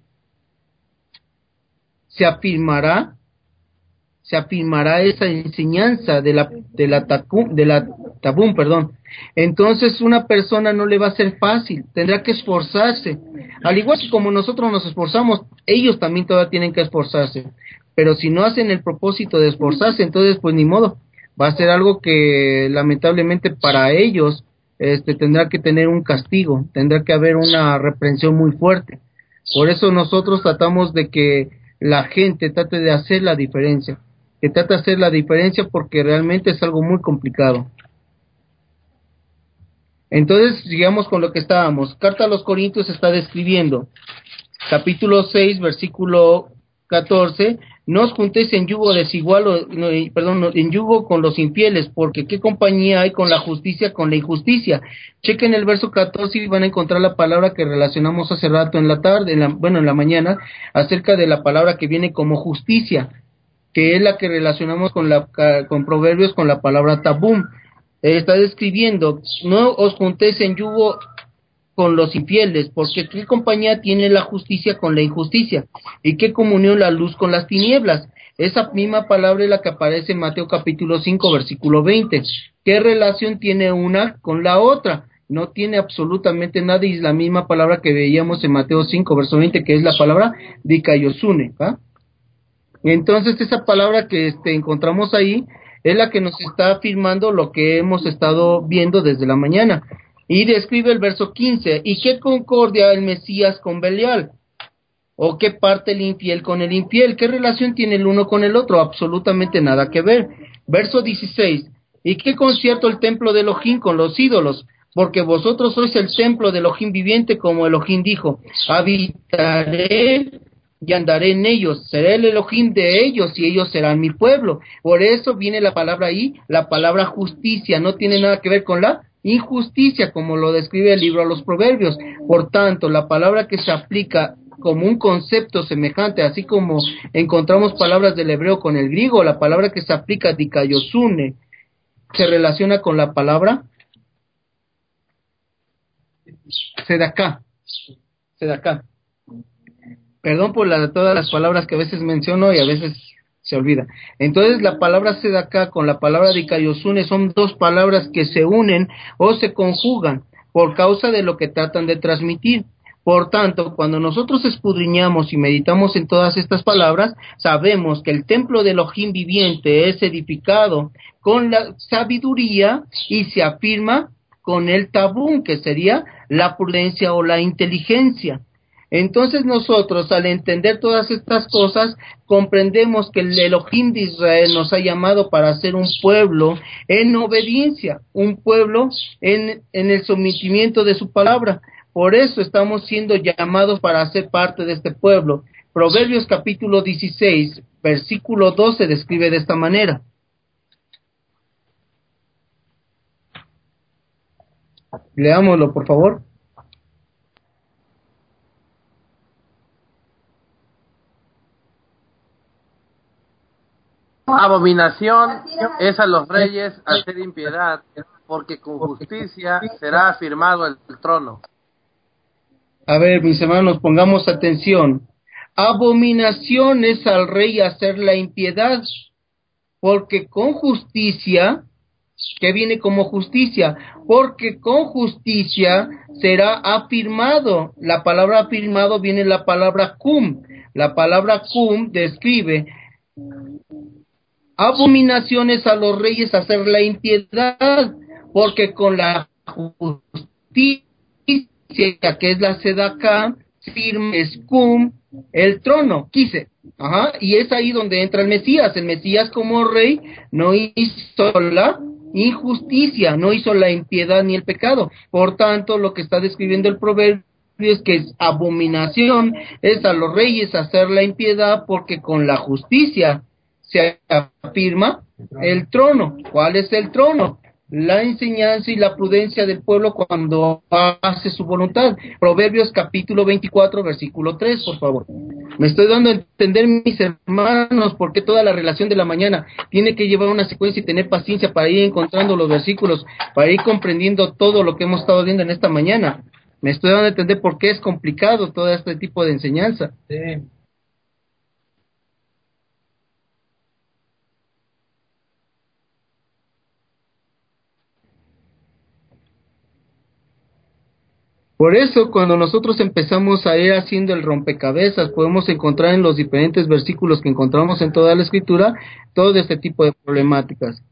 Se afirmará, se afirmará esa enseñanza de la de la tacum, de la tabún, perdón. Entonces una persona no le va a ser fácil, tendrá que esforzarse. Al igual que como nosotros nos esforzamos, ellos también todavía tienen que esforzarse. Pero si no hacen el propósito de esforzarse, entonces pues ni modo. Va a ser algo que lamentablemente para ellos este tendrá que tener un castigo, tendrá que haber una reprensión muy fuerte. Por eso nosotros tratamos de que la gente trate de hacer la diferencia, que trate de hacer la diferencia porque realmente es algo muy complicado. Entonces, sigamos con lo que estábamos. Carta a los Corintios está describiendo, capítulo seis, versículo catorce, no os juntéis en yugo desigual, o, no, perdón, no, en yugo con los infieles, porque qué compañía hay con la justicia, con la injusticia. Chequen el verso catorce y van a encontrar la palabra que relacionamos hace rato en la tarde, en la, bueno, en la mañana, acerca de la palabra que viene como justicia, que es la que relacionamos con la con Proverbios con la palabra tabum. Eh, está describiendo, no os juntéis en yugo con los infieles, porque qué compañía tiene la justicia con la injusticia, y qué comunión la luz con las tinieblas. Esa misma palabra es la que aparece en Mateo capítulo cinco versículo veinte. ¿Qué relación tiene una con la otra? No tiene absolutamente nada, y es la misma palabra que veíamos en Mateo cinco verso veinte, que es la palabra dikaiosune, ¿va? Entonces esa palabra que este, encontramos ahí es la que nos está afirmando lo que hemos estado viendo desde la mañana. Y describe el verso quince, ¿y qué concordia el Mesías con Belial? ¿O qué parte el infiel con el infiel? ¿Qué relación tiene el uno con el otro? Absolutamente nada que ver. Verso dieciséis, ¿y qué concierto el templo de Elohim con los ídolos? Porque vosotros sois el templo de Elohim viviente, como Elohim dijo, habitaré y andaré en ellos, seré el Elohim de ellos y ellos serán mi pueblo. Por eso viene la palabra ahí, la palabra justicia, no tiene nada que ver con la injusticia, como lo describe el libro de los Proverbios. Por tanto, la palabra que se aplica como un concepto semejante, así como encontramos palabras del hebreo con el griego, la palabra que se aplica dikaiosune se relaciona con la palabra sedaká, sedaká. Perdón por la, todas las palabras que a veces menciono y a veces se olvida. Entonces la palabra sedaká con la palabra dikaiosune son dos palabras que se unen o se conjugan por causa de lo que tratan de transmitir. Por tanto, cuando nosotros escudriñamos y meditamos en todas estas palabras, sabemos que el templo de Elohim viviente es edificado con la sabiduría y se afirma con el tabún, que sería la prudencia o la inteligencia. Entonces nosotros, al entender todas estas cosas, comprendemos que el Elohim de Israel nos ha llamado para ser un pueblo en obediencia, un pueblo en, en el sometimiento de su palabra. Por eso estamos siendo llamados para ser parte de este pueblo. Proverbios capítulo dieciséis, versículo doce describe de esta manera. Leámoslo, por favor. Abominación es a los reyes hacer impiedad, porque con justicia será afirmado el trono. A ver, mis hermanos, pongamos atención. Abominación es al rey hacer la impiedad, porque con justicia, ¿qué viene como justicia? Porque con justicia será afirmado. La palabra afirmado viene la palabra cum. La palabra cum describe abominaciones a los reyes hacer la impiedad, porque con la justicia, que es la sedaká, firme es cum, el trono, quise, ajá, y es ahí donde entra el Mesías. El Mesías como rey no hizo la injusticia, no hizo la impiedad ni el pecado. Por tanto, lo que está describiendo el proverbio es que es abominación es a los reyes hacer la impiedad, porque con la justicia se afirma el trono. ¿Cuál es el trono? La enseñanza y la prudencia del pueblo cuando hace su voluntad. Proverbios capítulo veinticuatro, versículo tres, por favor. Me estoy dando a entender, mis hermanos, porque toda la relación de la mañana tiene que llevar una secuencia y tener paciencia para ir encontrando los versículos, para ir comprendiendo todo lo que hemos estado viendo en esta mañana. Me estoy dando a entender por qué es complicado todo este tipo de enseñanza. Sí. Por eso, cuando nosotros empezamos a ir haciendo el rompecabezas, podemos encontrar en los diferentes versículos que encontramos en toda la Escritura todo este tipo de problemáticas.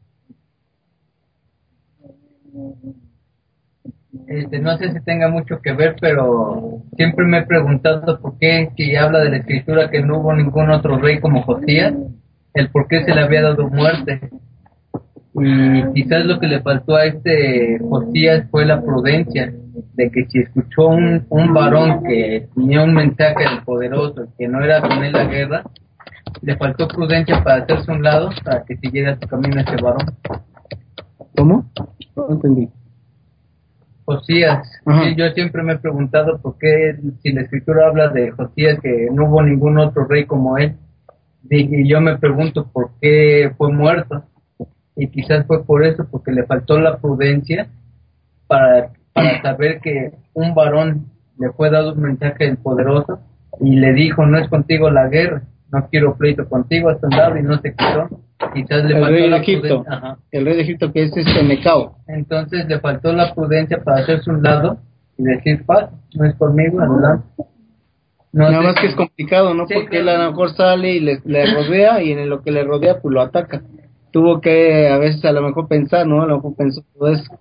Este, no sé si tenga mucho que ver, pero siempre me he preguntado por qué, si habla de la Escritura que no hubo ningún otro rey como Josías, el por qué se le había dado muerte. Y quizás lo que le faltó a este Josías fue la prudencia, de que si escuchó un, un varón que tenía un mensaje del poderoso, que no era con él la guerra, le faltó prudencia para hacerse a un lado para que siguiera su camino ese varón. ¿Cómo? No entendí. Josías, Ajá. sí, yo siempre me he preguntado por qué, si la escritura habla de Josías, que no hubo ningún otro rey como él, y yo me pregunto por qué fue muerto, y quizás fue por eso, porque le faltó la prudencia para, para saber que un varón le fue dado un mensaje del poderoso, y le dijo, no es contigo la guerra, no quiero pleito contigo, hasta andado y no se quitó. Quizás le El faltó rey de la Egipto, prudencia. Ajá. el rey de Egipto que es este Necao. Entonces le faltó la prudencia para hacerse un lado y decir, paz, no es conmigo, adelante. No Nada sé más si- que es complicado, ¿no? Sí, Porque él claro. a lo mejor sale y le, le rodea y en lo que le rodea pues lo ataca. Tuvo que a veces a lo mejor pensar, ¿no? A lo mejor pensó todo eso.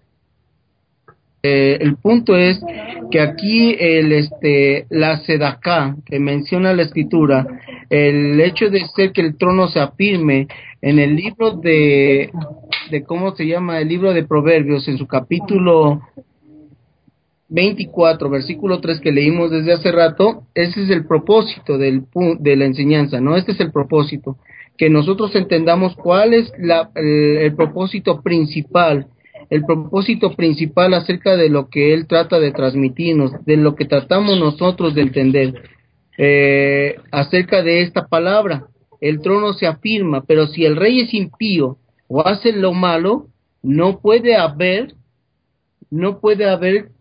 Eh, el punto es que aquí el este la sedaká que menciona la escritura, el hecho de ser que el trono se afirme en el libro de de cómo se llama el libro de Proverbios en su capítulo veinticuatro versículo tres que leímos desde hace rato, ese es el propósito del pu- de la enseñanza, ¿no? Este es el propósito, que nosotros entendamos cuál es la, el, el propósito principal, el propósito principal acerca de lo que él trata de transmitirnos, de lo que tratamos nosotros de entender, eh, acerca de esta palabra. El trono se afirma, pero si el rey es impío o hace lo malo, no puede haber, no puede haber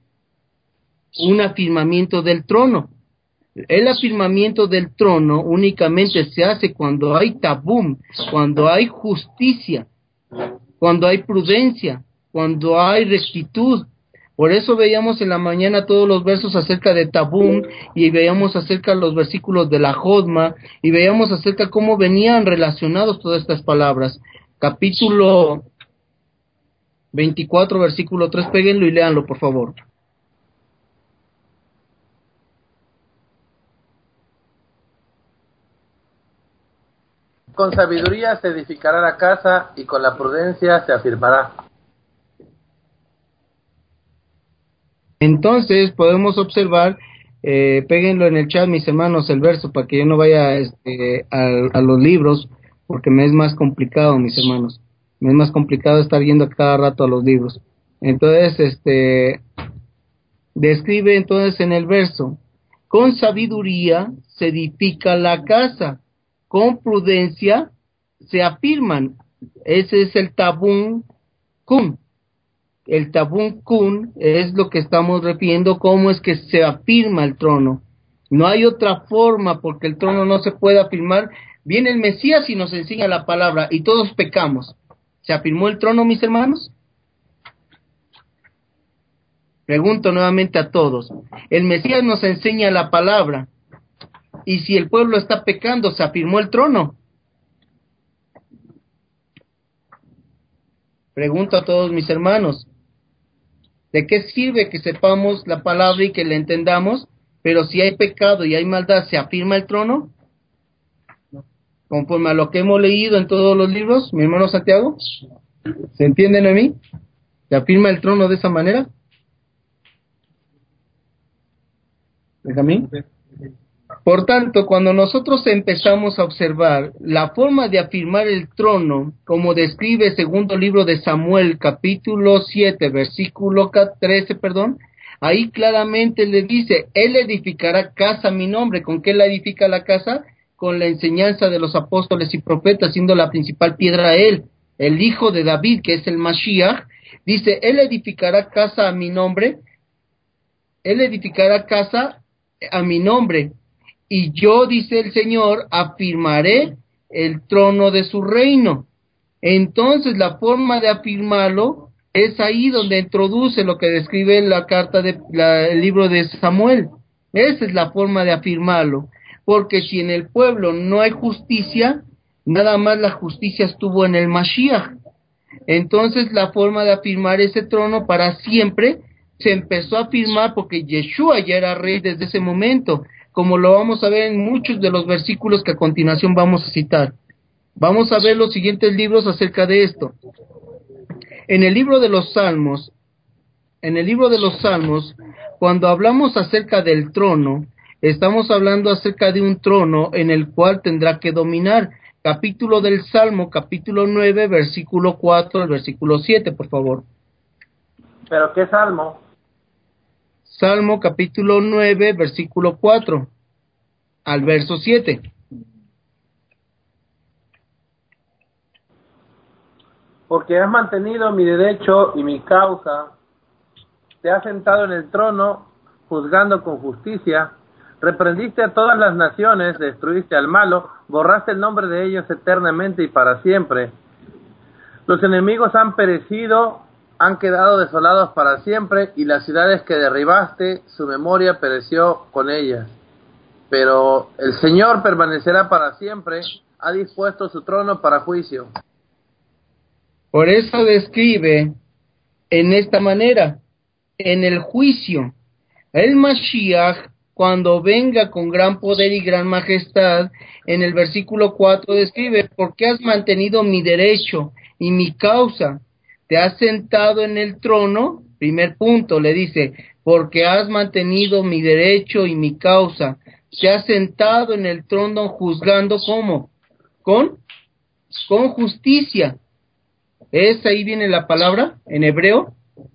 un afirmamiento del trono. El afirmamiento del trono únicamente se hace cuando hay tabú, cuando hay justicia, cuando hay prudencia, cuando hay rectitud. Por eso veíamos en la mañana todos los versos acerca de Tabún, y veíamos acerca de los versículos de la Jodma, y veíamos acerca cómo venían relacionados todas estas palabras. Capítulo veinticuatro, versículo tres, péguenlo y léanlo, por favor. Con sabiduría se edificará la casa y con la prudencia se afirmará. Entonces podemos observar, eh, péguenlo en el chat mis hermanos el verso para que yo no vaya este, a, a los libros, porque me es más complicado mis hermanos, me es más complicado estar yendo cada rato a los libros. Entonces, este, describe entonces en el verso, con sabiduría se edifica la casa, con prudencia se afirman. Ese es el tabún kun. El tabún kun es lo que estamos refiriendo, cómo es que se afirma el trono. No hay otra forma, porque el trono no se puede afirmar. Viene el Mesías y nos enseña la palabra y todos pecamos. ¿Se afirmó el trono, mis hermanos? Pregunto nuevamente a todos. El Mesías nos enseña la palabra, y si el pueblo está pecando, ¿se afirmó el trono? Pregunto a todos mis hermanos. ¿De qué sirve que sepamos la palabra y que la entendamos, pero si hay pecado y hay maldad, ¿se afirma el trono? Conforme a lo que hemos leído en todos los libros, mi hermano Santiago, ¿se entienden a mí? ¿Se afirma el trono de esa manera? ¿Benjamín? Por tanto, cuando nosotros empezamos a observar la forma de afirmar el trono, como describe el segundo libro de Samuel, capítulo siete, versículo trece, perdón, ahí claramente le dice, él edificará casa a mi nombre. ¿Con qué la edifica la casa? Con la enseñanza de los apóstoles y profetas, siendo la principal piedra él, el hijo de David, que es el Mashiach. Dice, él edificará casa a mi nombre, él edificará casa a mi nombre, y yo, dice el Señor, afirmaré el trono de su reino. Entonces la forma de afirmarlo es ahí donde introduce lo que describe la carta de la, el libro de Samuel. Esa es la forma de afirmarlo, porque si en el pueblo no hay justicia, nada más la justicia estuvo en el Mashiach. Entonces la forma de afirmar ese trono para siempre se empezó a afirmar porque Yeshua ya era rey desde ese momento, como lo vamos a ver en muchos de los versículos que a continuación vamos a citar. Vamos a ver los siguientes libros acerca de esto. En el libro de los Salmos, en el libro de los Salmos, cuando hablamos acerca del trono, Estamos hablando acerca de un trono en el cual tendrá que dominar. Capítulo del Salmo, capítulo nueve, versículo cuatro al versículo siete, por favor. ¿Pero qué salmo? Salmo, capítulo nueve, versículo cuatro al verso siete. Porque has mantenido mi derecho y mi causa, te has sentado en el trono, juzgando con justicia, reprendiste a todas las naciones, destruiste al malo, borraste el nombre de ellos eternamente y para siempre. Los enemigos han perecido, han quedado desolados para siempre, y las ciudades que derribaste, su memoria pereció con ellas. Pero el Señor permanecerá para siempre, ha dispuesto su trono para juicio. Por eso describe en esta manera, en el juicio, el Mashiach, cuando venga con gran poder y gran majestad, en el versículo cuatro describe, porque has mantenido mi derecho y mi causa, te has sentado en el trono, primer punto, le dice, porque has mantenido mi derecho y mi causa, te has sentado en el trono juzgando, ¿cómo? Con, con justicia. ¿Es ahí viene la palabra en hebreo?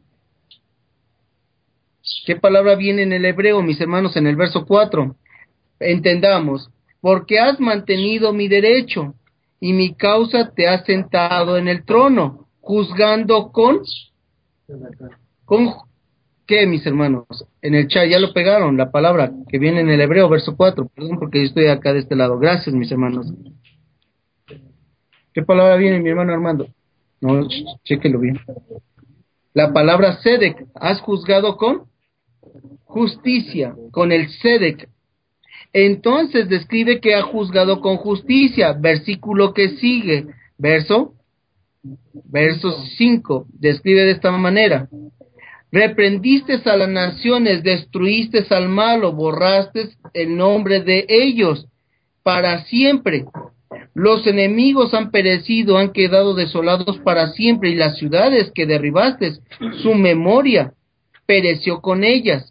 ¿Qué palabra viene en el hebreo, mis hermanos, en el verso cuatro? Entendamos, porque has mantenido mi derecho y mi causa te has sentado en el trono, juzgando con... ¿Con qué, mis hermanos? En el chat ya lo pegaron, la palabra que viene en el hebreo, verso cuatro. Perdón, porque yo estoy acá de este lado. Gracias, mis hermanos. ¿Qué palabra viene, mi hermano Armando? No, chéquelo bien. La palabra Sedek, has juzgado con justicia, con el Sedek. Entonces describe que ha juzgado con justicia. Versículo que sigue, verso, verso cinco, describe de esta manera. Reprendiste a las naciones, destruiste al malo, borraste el nombre de ellos para siempre. Los enemigos han perecido, han quedado desolados para siempre, y las ciudades que derribaste, su memoria pereció con ellas.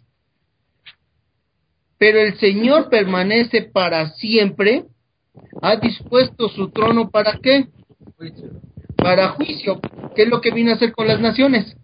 Pero el Señor permanece para siempre, ha dispuesto su trono ¿para qué? Para juicio. ¿Qué es lo que vino a hacer con las naciones?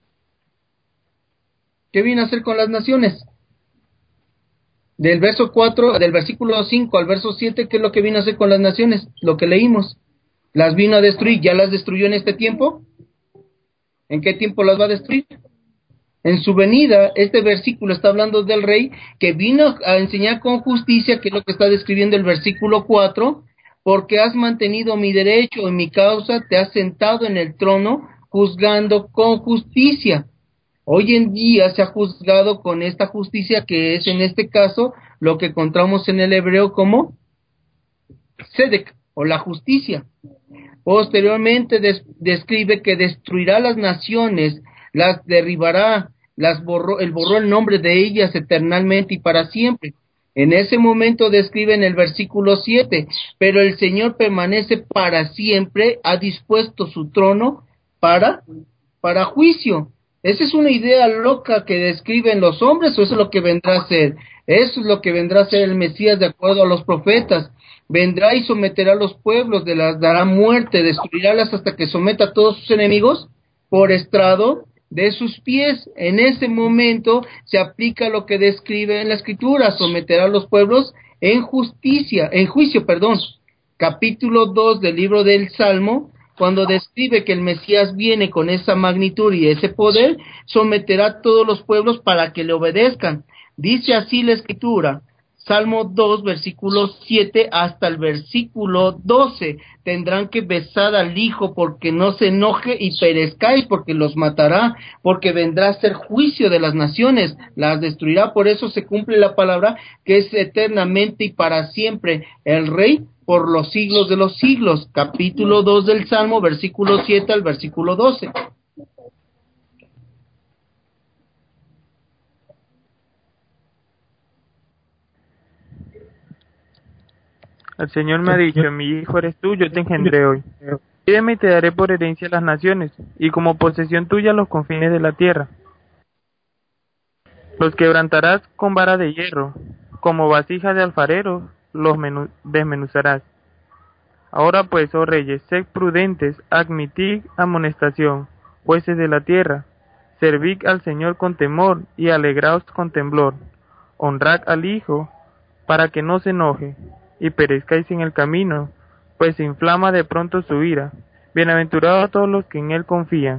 ¿Qué vino a hacer con las naciones? Del verso cuatro, del versículo cinco al verso siete, ¿qué es lo que vino a hacer con las naciones? Lo que leímos. Las vino a destruir. ¿Ya las destruyó en este tiempo? ¿En qué tiempo las va a destruir? En su venida. Este versículo está hablando del rey que vino a enseñar con justicia, que es lo que está describiendo el versículo cuatro, porque has mantenido mi derecho y mi causa, te has sentado en el trono, juzgando con justicia. Hoy en día se ha juzgado con esta justicia, que es en este caso lo que encontramos en el hebreo como Sedek, o la justicia. Posteriormente des- describe que destruirá las naciones, las derribará, las borró, él borró el nombre de ellas eternamente y para siempre. En ese momento describe en el versículo siete, pero el Señor permanece para siempre, ha dispuesto su trono para, para juicio. ¿Esa es una idea loca que describen los hombres o eso es lo que vendrá a ser? Eso es lo que vendrá a ser el Mesías de acuerdo a los profetas. Vendrá y someterá a los pueblos, de las dará muerte, destruirálas hasta que someta a todos sus enemigos por estrado de sus pies. En ese momento se aplica lo que describe en la Escritura, someterá a los pueblos en justicia, en juicio, perdón. Capítulo dos del libro del Salmo, cuando describe que el Mesías viene con esa magnitud y ese poder, someterá a todos los pueblos para que le obedezcan. Dice así la Escritura, Salmo dos, versículo siete hasta el versículo doce, tendrán que besar al Hijo porque no se enoje y perezcáis, porque los matará, porque vendrá a ser juicio de las naciones, las destruirá. Por eso se cumple la palabra que es eternamente y para siempre el Rey por los siglos de los siglos. Capítulo dos del Salmo, versículo siete al versículo doce. El Señor me ha dicho, mi hijo eres tú, yo te engendré hoy. Pídeme y te daré por herencia las naciones, y como posesión tuya los confines de la tierra. Los quebrantarás con vara de hierro, como vasija de alfarero los menu- desmenuzarás. Ahora pues, oh reyes, sed prudentes, admitid amonestación, jueces de la tierra, servid al Señor con temor y alegraos con temblor, honrad al Hijo, para que no se enoje, y perezcáis en el camino, pues se inflama de pronto su ira. Bienaventurados todos los que en él confían.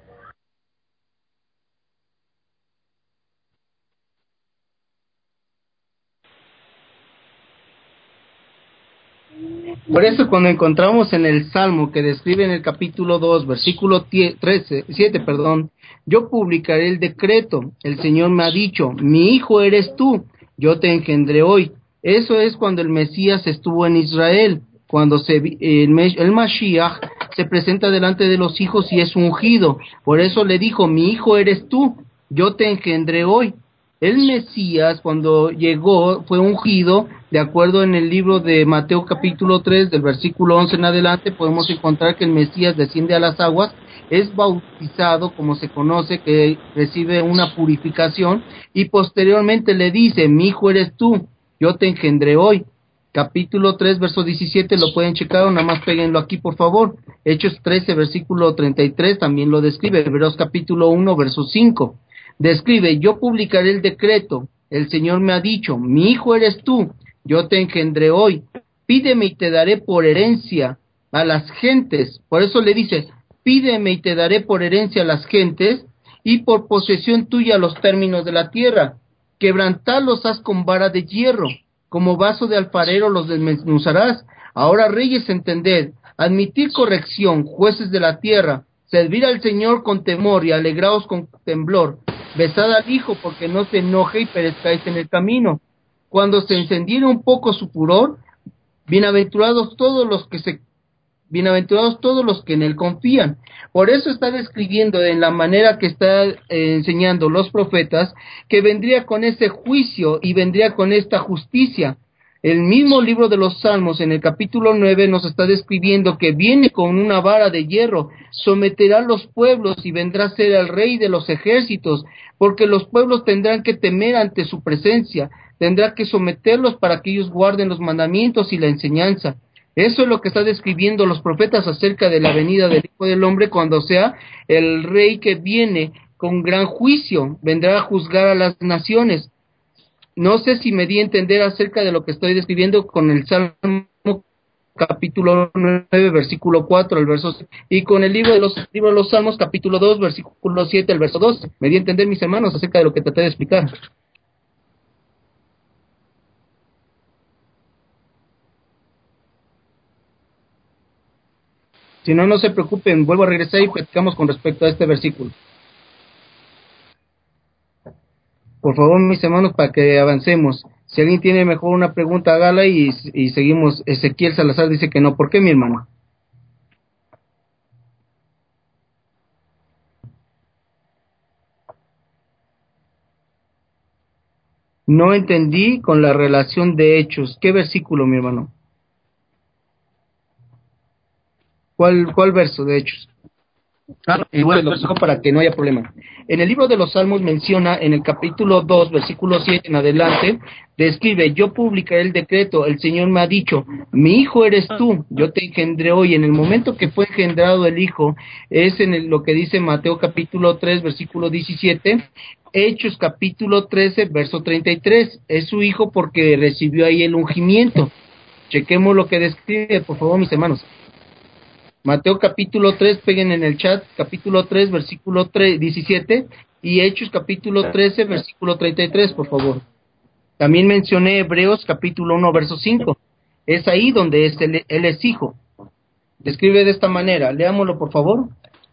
Por eso cuando encontramos en el Salmo que describe en el capítulo dos, versículo trece, siete, perdón, yo publicaré el decreto, el Señor me ha dicho, mi hijo eres tú, yo te engendré hoy. Eso es cuando el Mesías estuvo en Israel, cuando se, el, el Mashiach se presenta delante de los hijos y es ungido. Por eso le dijo, mi hijo eres tú, yo te engendré hoy. El Mesías, cuando llegó, fue ungido, de acuerdo en el libro de Mateo capítulo tres, del versículo once en adelante, podemos encontrar que el Mesías desciende a las aguas, es bautizado, como se conoce, que recibe una purificación, y posteriormente le dice, mi hijo eres tú, yo te engendré hoy. Capítulo tres, verso diecisiete, lo pueden checar, o nada más péguenlo aquí, por favor. Hechos trece, versículo treinta y tres, también lo describe. Hebreos capítulo uno, verso cinco. Describe, yo publicaré el decreto, el Señor me ha dicho, mi hijo eres tú, yo te engendré hoy, pídeme y te daré por herencia a las gentes. Por eso le dice, pídeme y te daré por herencia a las gentes, y por posesión tuya los términos de la tierra. Quebrantarlos has con vara de hierro, como vaso de alfarero los desmenuzarás. Ahora, reyes, entended, admitid corrección, jueces de la tierra, servir al Señor con temor y alegraos con temblor. Besad al Hijo, porque no se enoje y perezcáis en el camino. Cuando se encendiere un poco su furor, bienaventurados todos los que se bienaventurados todos los que en él confían. Por eso está describiendo en la manera que está eh, enseñando los profetas, que vendría con ese juicio y vendría con esta justicia. El mismo libro de los Salmos, en el capítulo nueve, nos está describiendo que viene con una vara de hierro, someterá a los pueblos y vendrá a ser el rey de los ejércitos, porque los pueblos tendrán que temer ante su presencia, tendrá que someterlos para que ellos guarden los mandamientos y la enseñanza. Eso es lo que está describiendo los profetas acerca de la venida del Hijo del Hombre, cuando sea el rey que viene con gran juicio, vendrá a juzgar a las naciones. No sé si me di a entender acerca de lo que estoy describiendo con el Salmo capítulo nueve, versículo cuatro, el verso, y con el libro de los libro de los Salmos, capítulo dos, versículo siete, el verso doce. Me di a entender, mis hermanos, acerca de lo que traté de explicar. Si no, no se preocupen, vuelvo a regresar y platicamos con respecto a este versículo. Por favor, mis hermanos, para que avancemos. Si alguien tiene mejor una pregunta, hágala y, y seguimos. Ezequiel Salazar dice que no. ¿Por qué, mi hermano? No entendí con la relación de hechos. ¿Qué versículo, mi hermano? ¿Cuál, cuál verso de hechos? Ah, y bueno, lo dejo para que no haya problema. En el libro de los Salmos menciona, en el capítulo dos, versículo siete en adelante, describe, yo publicaré el decreto, el Señor me ha dicho, mi hijo eres tú, yo te engendré hoy. En el momento que fue engendrado el hijo, es en el, lo que dice Mateo capítulo tres, versículo diecisiete, Hechos capítulo trece, verso treinta y tres, es su hijo porque recibió ahí el ungimiento. Chequemos lo que describe, por favor, mis hermanos. Mateo capítulo tres, peguen en el chat, capítulo tres, versículo diecisiete, y Hechos capítulo trece, versículo treinta y tres, por favor. También mencioné Hebreos capítulo uno, verso cinco. Es ahí donde es él, él es hijo. Describe de esta manera, leámoslo por favor.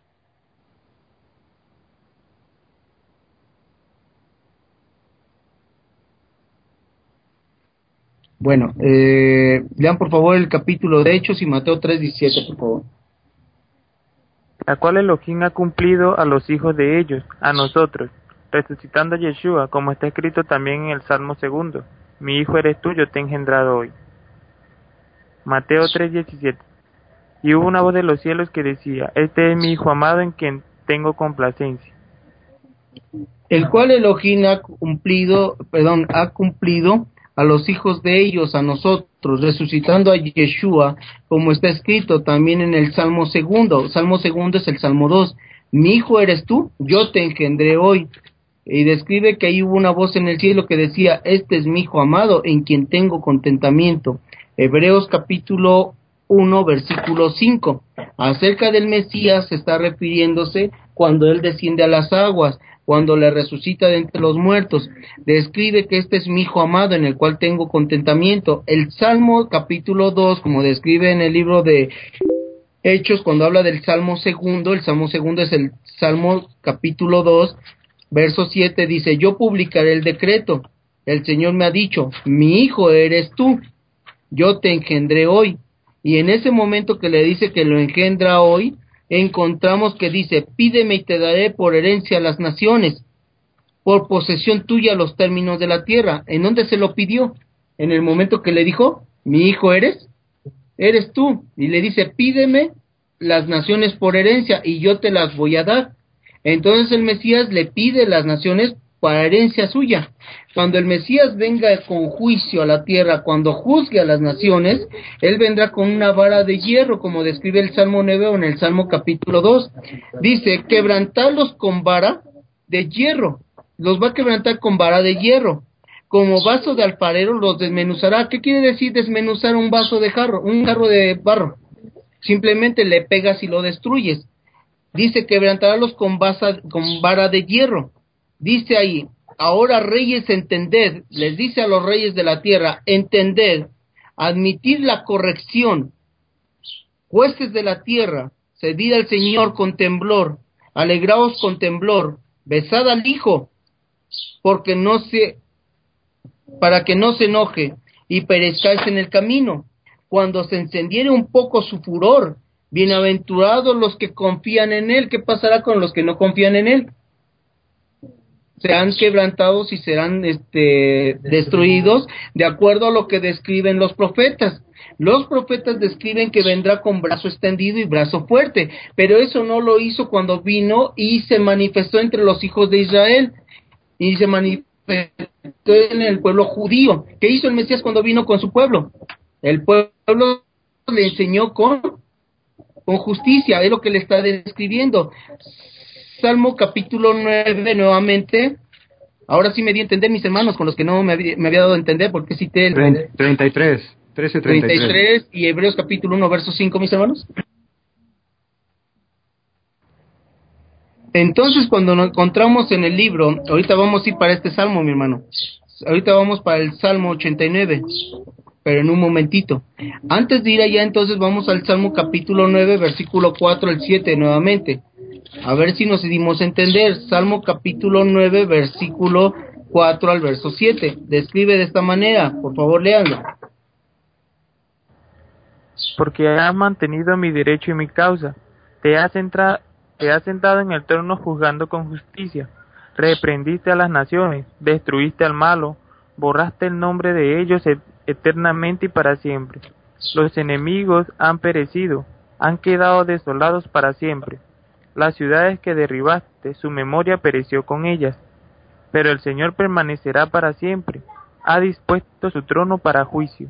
Bueno, eh, lean por favor el capítulo de Hechos y Mateo tres, diecisiete, por favor. La cual Elohim ha cumplido a los hijos de ellos, a nosotros, resucitando a Yeshua, como está escrito también en el Salmo segundo, mi hijo eres tú, yo te he engendrado hoy. Mateo tres, diecisiete. Y hubo una voz de los cielos que decía, este es mi hijo amado en quien tengo complacencia. El cual Elohim ha cumplido, perdón, ha cumplido a los hijos de ellos, a nosotros, resucitando a Yeshua, como está escrito también en el Salmo segundo. Salmo segundo es el Salmo dos. Mi hijo eres tú, yo te engendré hoy. Y describe que ahí hubo una voz en el cielo que decía, este es mi hijo amado, en quien tengo contentamiento. Hebreos capítulo uno, versículo cinco. Acerca del Mesías se está refiriéndose cuando él desciende a las aguas, cuando le resucita de entre los muertos. Describe que este es mi hijo amado, en el cual tengo contentamiento. El Salmo capítulo dos, como describe en el libro de Hechos, cuando habla del Salmo segundo, el Salmo segundo es el Salmo capítulo dos, verso siete, dice, yo publicaré el decreto. El Señor me ha dicho, mi hijo eres tú, yo te engendré hoy. Y en ese momento que le dice que lo engendra hoy, encontramos que dice, pídeme y te daré por herencia a las naciones, por posesión tuya los términos de la tierra. ¿En dónde se lo pidió? En el momento que le dijo, mi hijo eres, eres tú. Y le dice, pídeme las naciones por herencia y yo te las voy a dar. Entonces el Mesías le pide las naciones para herencia suya. Cuando el Mesías venga con juicio a la tierra, cuando juzgue a las naciones, él vendrá con una vara de hierro, como describe el Salmo nueve o en el Salmo capítulo dos. Dice, quebrantarlos con vara de hierro. Los va a quebrantar con vara de hierro. Como vaso de alfarero los desmenuzará. ¿Qué quiere decir desmenuzar un vaso de jarro, un jarro de barro? Simplemente le pegas y lo destruyes. Dice, quebrantarálos con, basa, con vara de hierro. Dice ahí, ahora reyes, entended, les dice a los reyes de la tierra, entended, admitid la corrección. Jueces de la tierra, cedid al Señor con temblor, alegraos con temblor, besad al Hijo, porque no se, para que no se enoje y perezcáis en el camino. Cuando se encendiere un poco su furor, bienaventurados los que confían en Él. ¿Qué pasará con los que no confían en Él? Serán quebrantados y serán este, destruidos de acuerdo a lo que describen los profetas. Los profetas describen que vendrá con brazo extendido y brazo fuerte, pero eso no lo hizo cuando vino y se manifestó entre los hijos de Israel y se manifestó en el pueblo judío. ¿Qué hizo el Mesías cuando vino con su pueblo? El pueblo le enseñó con, con justicia, es lo que le está describiendo. Salmo capítulo nueve nuevamente. Ahora sí me di a entender, mis hermanos, con los que no me había, me había dado a entender, porque cité el treinta y tres, trece, treinta y tres. treinta y tres y Hebreos capítulo uno, verso cinco, mis hermanos. Entonces, cuando nos encontramos en el libro, ahorita vamos a ir para este salmo, mi hermano. Ahorita vamos para el Salmo ochenta y nueve, pero en un momentito. Antes de ir allá, entonces vamos al Salmo capítulo nueve, versículo cuatro al siete nuevamente. A ver si nos dimos a entender. Salmo capítulo nueve, versículo cuatro al verso siete. Describe de esta manera, por favor, léanlo. Porque has mantenido mi derecho y mi causa. Te has, entra, te has sentado en el trono juzgando con justicia. Reprendiste a las naciones, destruiste al malo, borraste el nombre de ellos eternamente y para siempre. Los enemigos han perecido, han quedado desolados para siempre. Las ciudades que derribaste, su memoria pereció con ellas. Pero el Señor permanecerá para siempre, ha dispuesto su trono para juicio.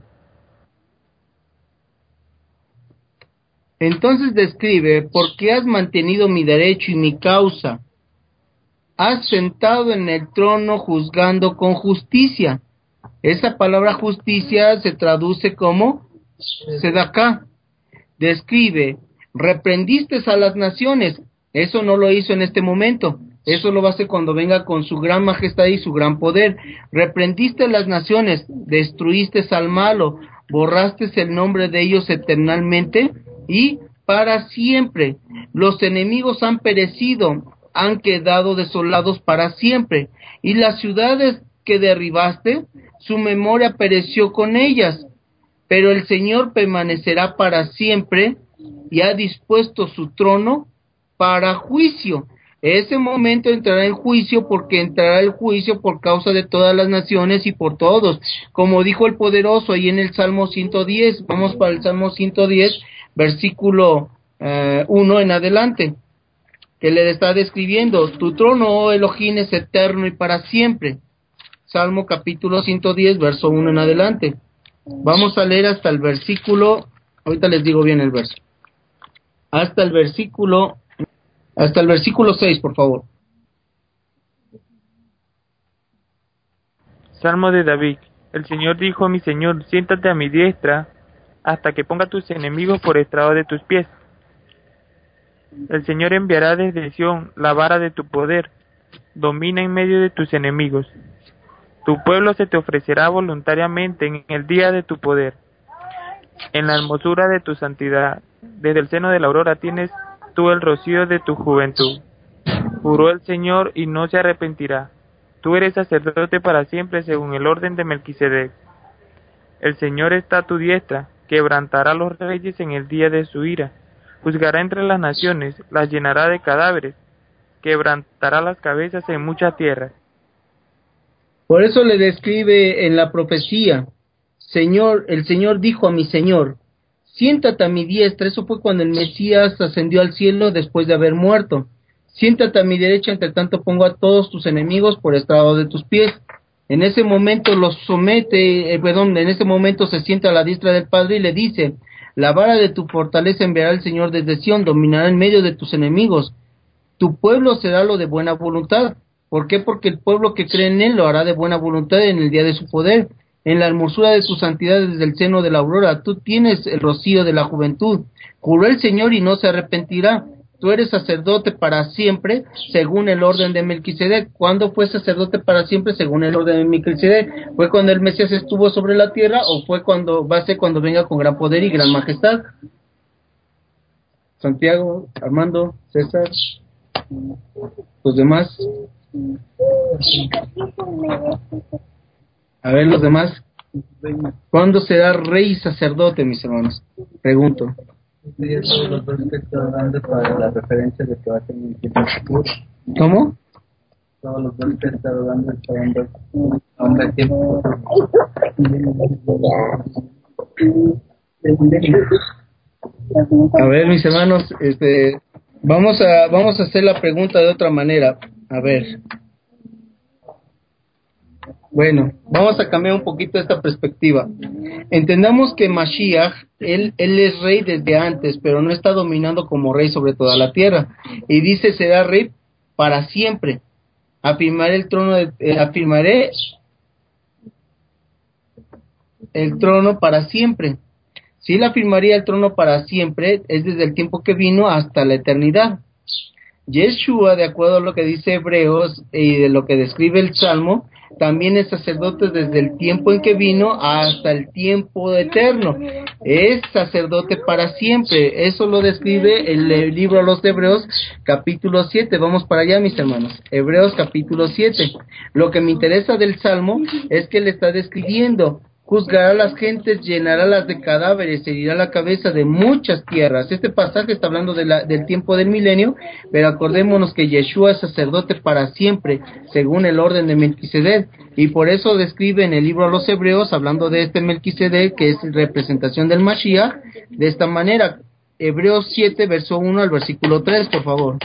Entonces describe, porque has mantenido mi derecho y mi causa, has sentado en el trono juzgando con justicia. Esa palabra justicia se traduce como sedaká. Describe, reprendiste a las naciones. Eso no lo hizo en este momento, eso lo va a hacer cuando venga con su gran majestad y su gran poder. Reprendiste a las naciones, destruiste al malo, borraste el nombre de ellos eternamente y para siempre. Los enemigos han perecido, han quedado desolados para siempre, y las ciudades que derribaste, su memoria pereció con ellas, pero el Señor permanecerá para siempre y ha dispuesto su trono para juicio. Ese momento entrará en juicio, porque entrará el juicio por causa de todas las naciones y por todos, como dijo el poderoso ahí en el Salmo ciento diez. Vamos para el Salmo ciento diez, versículo eh, uno en adelante, que le está describiendo, tu trono, oh Elohim, es eterno y para siempre. Salmo capítulo ciento diez, verso uno en adelante. Vamos a leer hasta el versículo, ahorita les digo bien el verso. Hasta el versículo, hasta el versículo seis, por favor. Salmo de David. El Señor dijo a mi Señor, siéntate a mi diestra, hasta que ponga tus enemigos por estrado de tus pies. El Señor enviará desde Sión la vara de tu poder, domina en medio de tus enemigos. Tu pueblo se te ofrecerá voluntariamente en el día de tu poder, en la hermosura de tu santidad. Desde el seno de la aurora tienes tú el rocío de tu juventud. Juró el Señor y no se arrepentirá. Tú eres sacerdote para siempre según el orden de Melquisedec. El Señor está a tu diestra, quebrantará a los reyes en el día de su ira. Juzgará entre las naciones, las llenará de cadáveres, quebrantará las cabezas en muchas tierras. Por eso le describe en la profecía, Señor, el Señor dijo a mi Señor, siéntate a mi diestra. Eso fue cuando el Mesías ascendió al cielo después de haber muerto. Siéntate a mi derecha, entre tanto pongo a todos tus enemigos por estrado de tus pies. En ese momento los somete, eh, perdón, en ese momento se sienta a la diestra del Padre y le dice, la vara de tu fortaleza enviará el Señor desde Sión, dominará en medio de tus enemigos. Tu pueblo será lo de buena voluntad. ¿Por qué? Porque el pueblo que cree en él lo hará de buena voluntad en el día de su poder. En la hermosura de tu santidad desde el seno de la aurora, tú tienes el rocío de la juventud. Juró el Señor y no se arrepentirá. Tú eres sacerdote para siempre, según el orden de Melquisedec. ¿Cuándo fue sacerdote para siempre, según el orden de Melquisedec? ¿Fue cuando el Mesías estuvo sobre la tierra o fue cuando va a ser cuando venga con gran poder y gran majestad? Santiago, Armando, César, los demás. A ver, los demás. ¿Cuándo será rey y sacerdote, mis hermanos? Pregunto. Los dos que está dando para la referencia de que va a ser un tiempo futuro. ¿Cómo? Todos los dos que está dando está dando hombre tiempo. A ver, mis hermanos, este, vamos a vamos a hacer la pregunta de otra manera. A ver. Bueno, vamos a cambiar un poquito esta perspectiva. Entendamos que Mashiach, él, él es rey desde antes, pero no está dominando como rey sobre toda la tierra. Y dice, será rey para siempre. Afirmaré el trono, de, eh, afirmaré el trono para siempre. Si él afirmaría el trono para siempre, es desde el tiempo que vino hasta la eternidad. Yeshua, de acuerdo a lo que dice Hebreos y de lo que describe el Salmo, también es sacerdote desde el tiempo en que vino hasta el tiempo eterno. Es sacerdote para siempre. Eso lo describe el, el libro a los Hebreos, capítulo siete. Vamos para allá, mis hermanos. Hebreos, capítulo siete. Lo que me interesa del Salmo es que le está describiendo: juzgará a las gentes, llenará las de cadáveres, herirá la cabeza de muchas tierras. Este pasaje está hablando de la, del tiempo del milenio, pero acordémonos que Yeshua es sacerdote para siempre, según el orden de Melquisedec, y por eso describe en el libro a los Hebreos, hablando de este Melquisedec, que es representación del Mashiach, de esta manera. Hebreos siete, verso uno al versículo tres, por favor.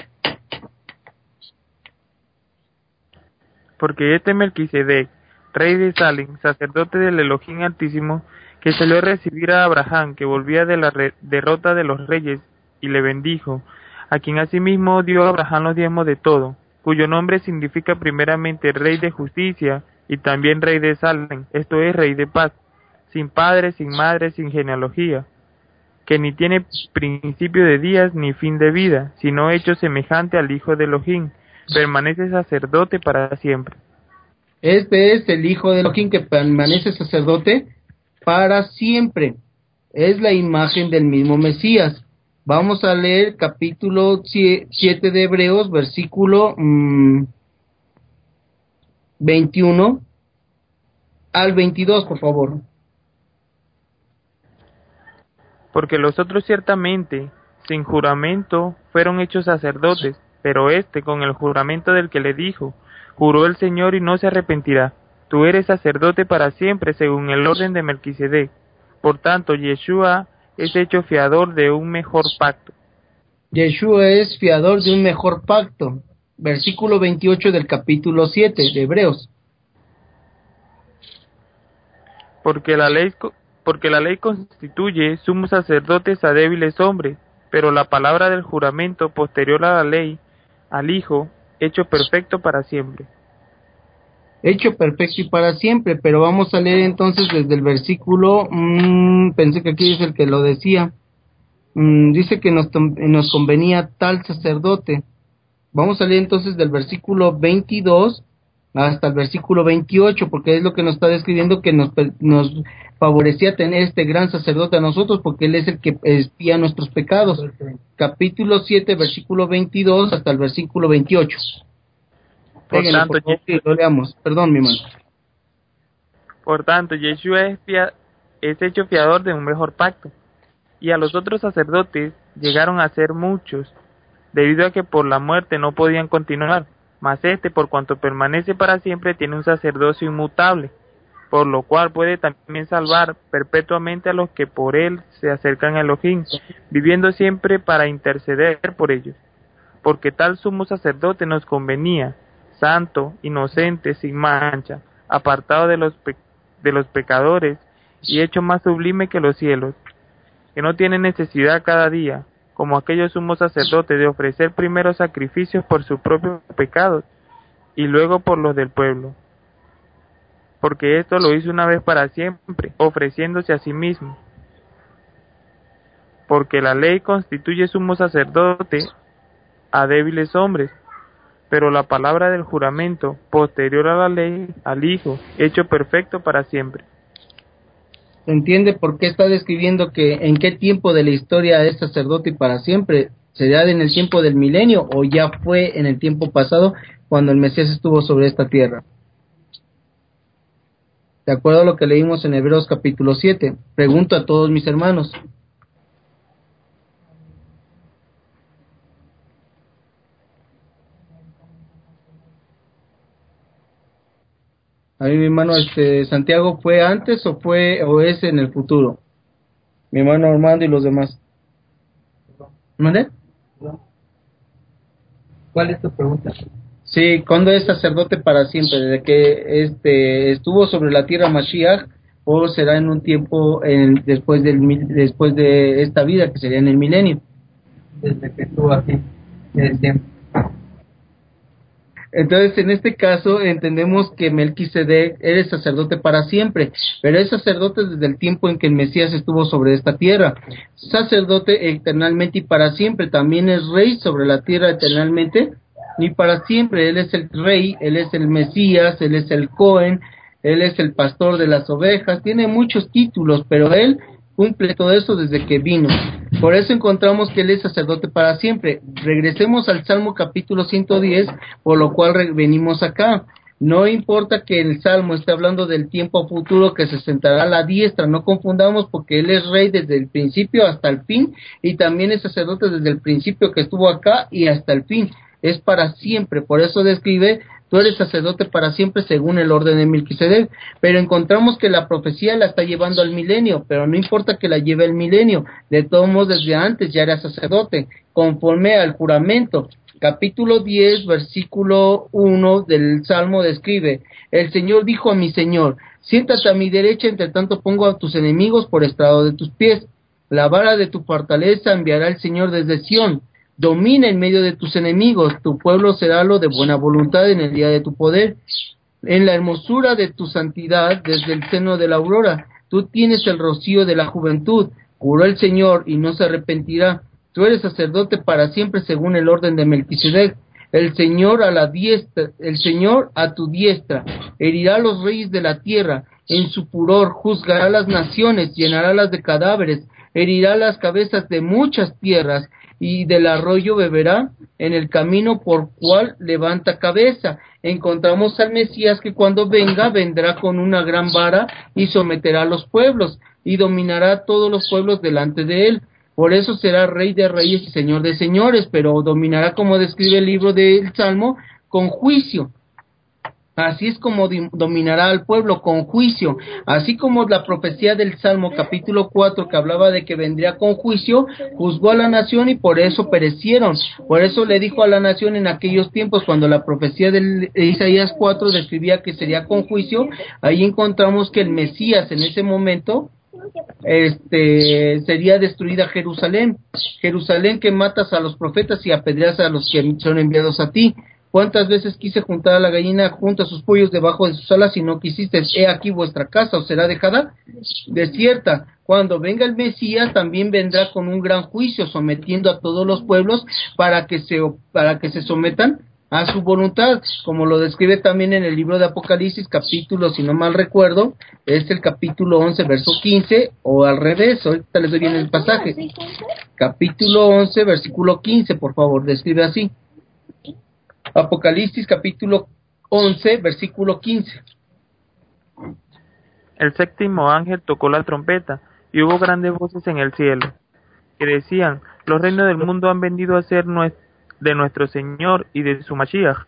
Porque este Melquisedec, rey de Salem, sacerdote del Elohim Altísimo, que salió a recibir a Abraham, que volvía de la re- derrota de los reyes, y le bendijo, a quien asimismo dio a Abraham los diezmos de todo, cuyo nombre significa primeramente rey de justicia, y también rey de Salem, esto es, rey de paz, sin padre, sin madre, sin genealogía, que ni tiene principio de días ni fin de vida, sino hecho semejante al Hijo de Elohim, permanece sacerdote para siempre. Este es el Hijo de Elohim que permanece sacerdote para siempre. Es la imagen del mismo Mesías. Vamos a leer capítulo siete de Hebreos, versículo mmm, veintiuno al veintidós, por favor. Porque los otros ciertamente, sin juramento, fueron hechos sacerdotes, pero éste, con el juramento del que le dijo, juró el Señor y no se arrepentirá. Tú eres sacerdote para siempre, según el orden de Melquisedec. Por tanto, Yeshua es hecho fiador de un mejor pacto. Yeshua es fiador de un mejor pacto. Versículo veintiocho del capítulo siete de Hebreos. Porque la ley, porque la ley constituye sumos sacerdotes a débiles hombres, pero la palabra del juramento posterior a la ley, al Hijo, hecho perfecto para siempre. Hecho perfecto y para siempre, pero vamos a leer entonces desde el versículo, mmm, pensé que aquí es el que lo decía, mmm, dice que nos, nos convenía tal sacerdote. Vamos a leer entonces del versículo veintidós hasta el versículo veintiocho, porque es lo que nos está describiendo, que nos, nos favorecía tener este gran sacerdote a nosotros, porque él es el que expía nuestros pecados. Capítulo siete, versículo veintidós hasta el versículo veintiocho. Por Péguenle, tanto, por favor, que lo leamos. Perdón, mi hermano. Por tanto, Yeshua es, fia- es hecho fiador de un mejor pacto, y a los otros sacerdotes llegaron a ser muchos, debido a que por la muerte no podían continuar, mas este, por cuanto permanece para siempre, tiene un sacerdocio inmutable, por lo cual puede también salvar perpetuamente a los que por él se acercan a Elohim, viviendo siempre para interceder por ellos, porque tal sumo sacerdote nos convenía, santo, inocente, sin mancha, apartado de los pe- de los pecadores y hecho más sublime que los cielos, que no tiene necesidad cada día, como aquellos sumos sacerdotes, de ofrecer primero sacrificios por sus propios pecados y luego por los del pueblo, porque esto lo hizo una vez para siempre, ofreciéndose a sí mismo. Porque la ley constituye sumo sacerdote a débiles hombres, pero la palabra del juramento, posterior a la ley, al Hijo, hecho perfecto para siempre. ¿Se entiende por qué está describiendo que en qué tiempo de la historia es sacerdote y para siempre? ¿Será en el tiempo del milenio o ya fue en el tiempo pasado cuando el Mesías estuvo sobre esta tierra? De acuerdo a lo que leímos en Hebreos capítulo siete. Pregunto a todos mis hermanos. A mí, mi hermano, este, Santiago, ¿fue antes o fue o es en el futuro? Mi hermano Armando y los demás. ¿Mande? ¿Cuál es tu pregunta? Sí, ¿cuándo es sacerdote para siempre? ¿Desde que este estuvo sobre la tierra Mashiach o será en un tiempo en, después del mil- después de esta vida, que sería en el milenio? Desde que estuvo aquí, desde siempre. Entonces, en este caso, entendemos que Melquisedec eres sacerdote para siempre, pero es sacerdote desde el tiempo en que el Mesías estuvo sobre esta tierra. Sacerdote eternalmente y para siempre, también es rey sobre la tierra eternalmente y para siempre. Él es el rey, él es el Mesías, él es el Cohen, él es el pastor de las ovejas, tiene muchos títulos, pero él cumple todo eso desde que vino. Por eso encontramos que él es sacerdote para siempre. Regresemos al Salmo capítulo ciento diez, por lo cual re- venimos acá. No importa que el Salmo esté hablando del tiempo futuro que se sentará a la diestra, no confundamos, porque él es rey desde el principio hasta el fin, y también es sacerdote desde el principio que estuvo acá y hasta el fin. Es para siempre, por eso describe: tú eres sacerdote para siempre según el orden de Melquisedec. Pero encontramos que la profecía la está llevando al milenio, pero no importa que la lleve al milenio, de todos modos desde antes ya era sacerdote, conforme al juramento. Capítulo diez, versículo uno del Salmo describe: el Señor dijo a mi Señor, siéntate a mi derecha, entre tanto pongo a tus enemigos por estrado de tus pies. La vara de tu fortaleza enviará el Señor desde Sión. Domina en medio de tus enemigos, tu pueblo será lo de buena voluntad en el día de tu poder. En la hermosura de tu santidad, desde el seno de la aurora, tú tienes el rocío de la juventud. Juró el Señor y no se arrepentirá. Tú eres sacerdote para siempre según el orden de Melquisedec. El Señor a la diestra, el Señor a tu diestra, herirá a los reyes de la tierra. En su furor juzgará las naciones, llenará las de cadáveres, herirá las cabezas de muchas tierras, y del arroyo beberá en el camino por cual levanta cabeza. Encontramos al Mesías que cuando venga, vendrá con una gran vara y someterá a los pueblos y dominará a todos los pueblos delante de él. Por eso será rey de reyes y señor de señores, pero dominará, como describe el libro del Salmo, con juicio. Así es como di- dominará al pueblo con juicio, así como la profecía del Salmo capítulo cuatro que hablaba de que vendría con juicio, juzgó a la nación y por eso perecieron. Por eso le dijo a la nación en aquellos tiempos, cuando la profecía de Isaías cuatro describía que sería con juicio, ahí encontramos que el Mesías en ese momento este sería destruida Jerusalén. Jerusalén, que matas a los profetas y apedreas a los que son enviados a ti. ¿Cuántas veces quise juntar a la gallina junto a sus pollos debajo de sus alas y no quisiste? He aquí vuestra casa os será dejada desierta. Cuando venga el Mesías también vendrá con un gran juicio, sometiendo a todos los pueblos para que se para que se sometan a su voluntad, como lo describe también en el libro de Apocalipsis, capítulo, si no mal recuerdo, es el capítulo once, verso quince, o al revés, ahorita les doy bien el pasaje. Capítulo once, versículo quince, por favor, describe así. Apocalipsis capítulo once, versículo quince. El séptimo ángel tocó la trompeta, y hubo grandes voces en el cielo, que decían: los reinos del mundo han venido a ser nues- de nuestro Señor y de su Mashiach,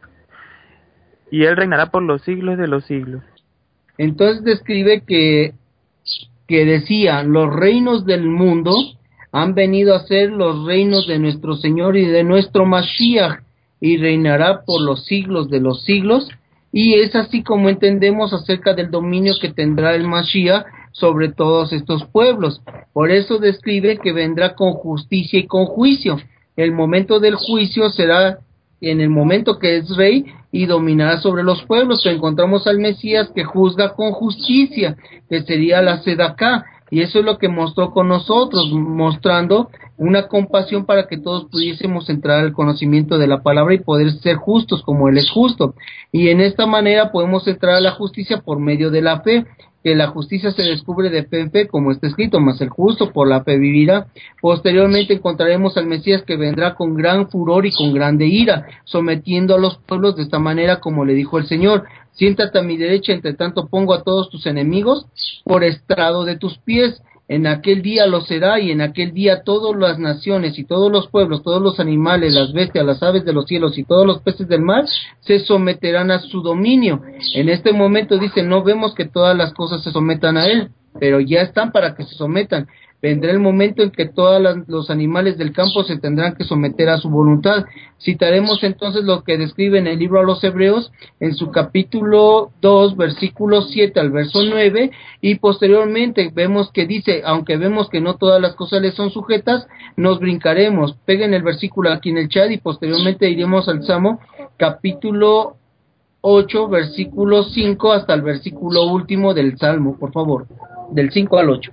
y él reinará por los siglos de los siglos. Entonces describe que, que decía, los reinos del mundo han venido a ser los reinos de nuestro Señor y de nuestro Mashiach, y reinará por los siglos de los siglos. Y es así como entendemos acerca del dominio que tendrá el Mashiach sobre todos estos pueblos. Por eso describe que vendrá con justicia y con juicio. El momento del juicio será en el momento que es rey y dominará sobre los pueblos. Encontramos al Mesías que juzga con justicia, que sería la Sedacá, y eso es lo que mostró con nosotros, mostrando una compasión para que todos pudiésemos entrar al conocimiento de la palabra y poder ser justos como Él es justo. Y en esta manera podemos entrar a la justicia por medio de la fe, que la justicia se descubre de fe en fe, como está escrito, mas el justo por la fe vivirá. Posteriormente encontraremos al Mesías que vendrá con gran furor y con grande ira, sometiendo a los pueblos de esta manera como le dijo el Señor: siéntate a mi derecha, entre tanto pongo a todos tus enemigos por estrado de tus pies. En aquel día lo será, y en aquel día todas las naciones y todos los pueblos, todos los animales, las bestias, las aves de los cielos y todos los peces del mar se someterán a su dominio. En este momento dice, no vemos que todas las cosas se sometan a él, pero ya están para que se sometan. Vendrá el momento en que todos los animales del campo se tendrán que someter a su voluntad. Citaremos entonces lo que describe en el libro a los Hebreos, en su capítulo dos, versículo siete al verso nueve, y posteriormente vemos que dice, aunque vemos que no todas las cosas le son sujetas, nos brincaremos. Peguen el versículo aquí en el chat y posteriormente iremos al Salmo, capítulo ocho, versículo cinco hasta el versículo último del Salmo, por favor, del cinco al ocho.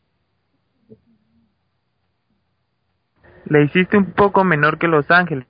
Le hiciste un poco menor que los ángeles,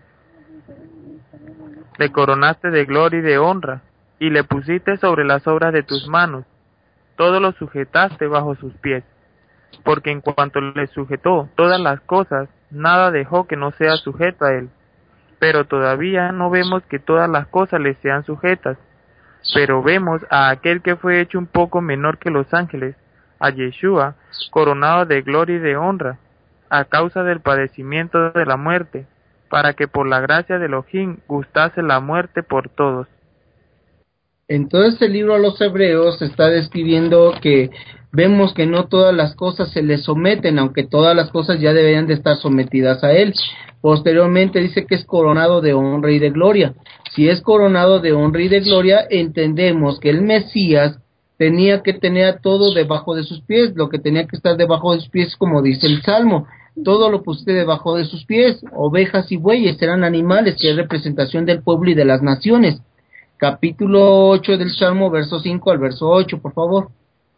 le coronaste de gloria y de honra, y le pusiste sobre las obras de tus manos, todo lo sujetaste bajo sus pies, porque en cuanto le sujetó todas las cosas, nada dejó que no sea sujeto a él. Pero todavía no vemos que todas las cosas le sean sujetas, pero vemos a aquel que fue hecho un poco menor que los ángeles, a Yeshua, coronado de gloria y de honra, a causa del padecimiento de la muerte, para que por la gracia de Elohim gustase la muerte por todos. Entonces el libro a los Hebreos está describiendo que vemos que no todas las cosas se le someten, aunque todas las cosas ya deberían de estar sometidas a él. Posteriormente dice que es coronado de honra y de gloria. Si es coronado de honra y de gloria, entendemos que el Mesías tenía que tener todo debajo de sus pies. Lo que tenía que estar debajo de sus pies, como dice el Salmo, todo lo pusiste debajo de sus pies. Ovejas y bueyes eran animales, que es representación del pueblo y de las naciones. Capítulo ocho del Salmo, verso cinco al verso ocho, por favor.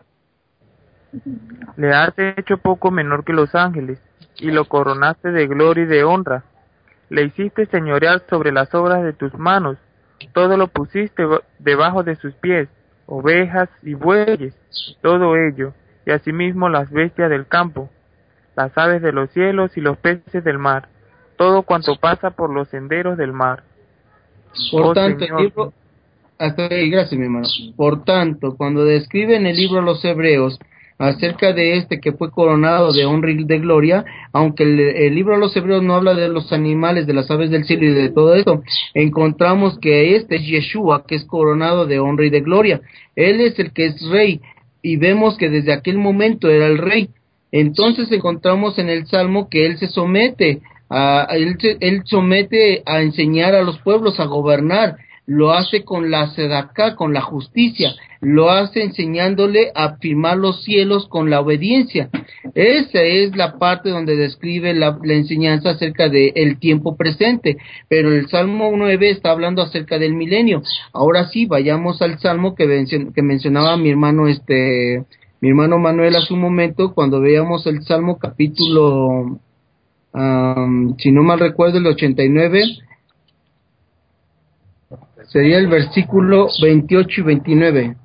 Le has hecho poco menor que los ángeles, y lo coronaste de gloria y de honra. Le hiciste señorear sobre las obras de tus manos, todo lo pusiste debajo de sus pies, ovejas y bueyes, todo ello, y asimismo las bestias del campo, las aves de los cielos y los peces del mar, todo cuanto pasa por los senderos del mar. Por oh, tanto, Señor, el libro, hasta ahí, gracias mi hermano. Por tanto, cuando describe en el libro a los Hebreos acerca de este que fue coronado de honra y de gloria, aunque el, el libro de los Hebreos no habla de los animales, de las aves del cielo y de todo esto, encontramos que este es Yeshua, que es coronado de honra y de gloria. Él es el que es rey, y vemos que desde aquel momento era el rey. Entonces encontramos en el Salmo que él se somete, a, él, se, él somete a enseñar a los pueblos a gobernar. Lo hace con la sedacá, con la justicia, lo hace enseñándole a firmar los cielos con la obediencia. Esa es la parte donde describe la, la enseñanza acerca del tiempo presente, pero el Salmo nueve está hablando acerca del milenio. Ahora sí, vayamos al Salmo que, mencion, que mencionaba mi hermano, este, mi hermano Manuel hace un momento, cuando veíamos el Salmo capítulo, um, si no mal recuerdo, el ochenta y nueve, sería el versículo veintiocho y veintinueve.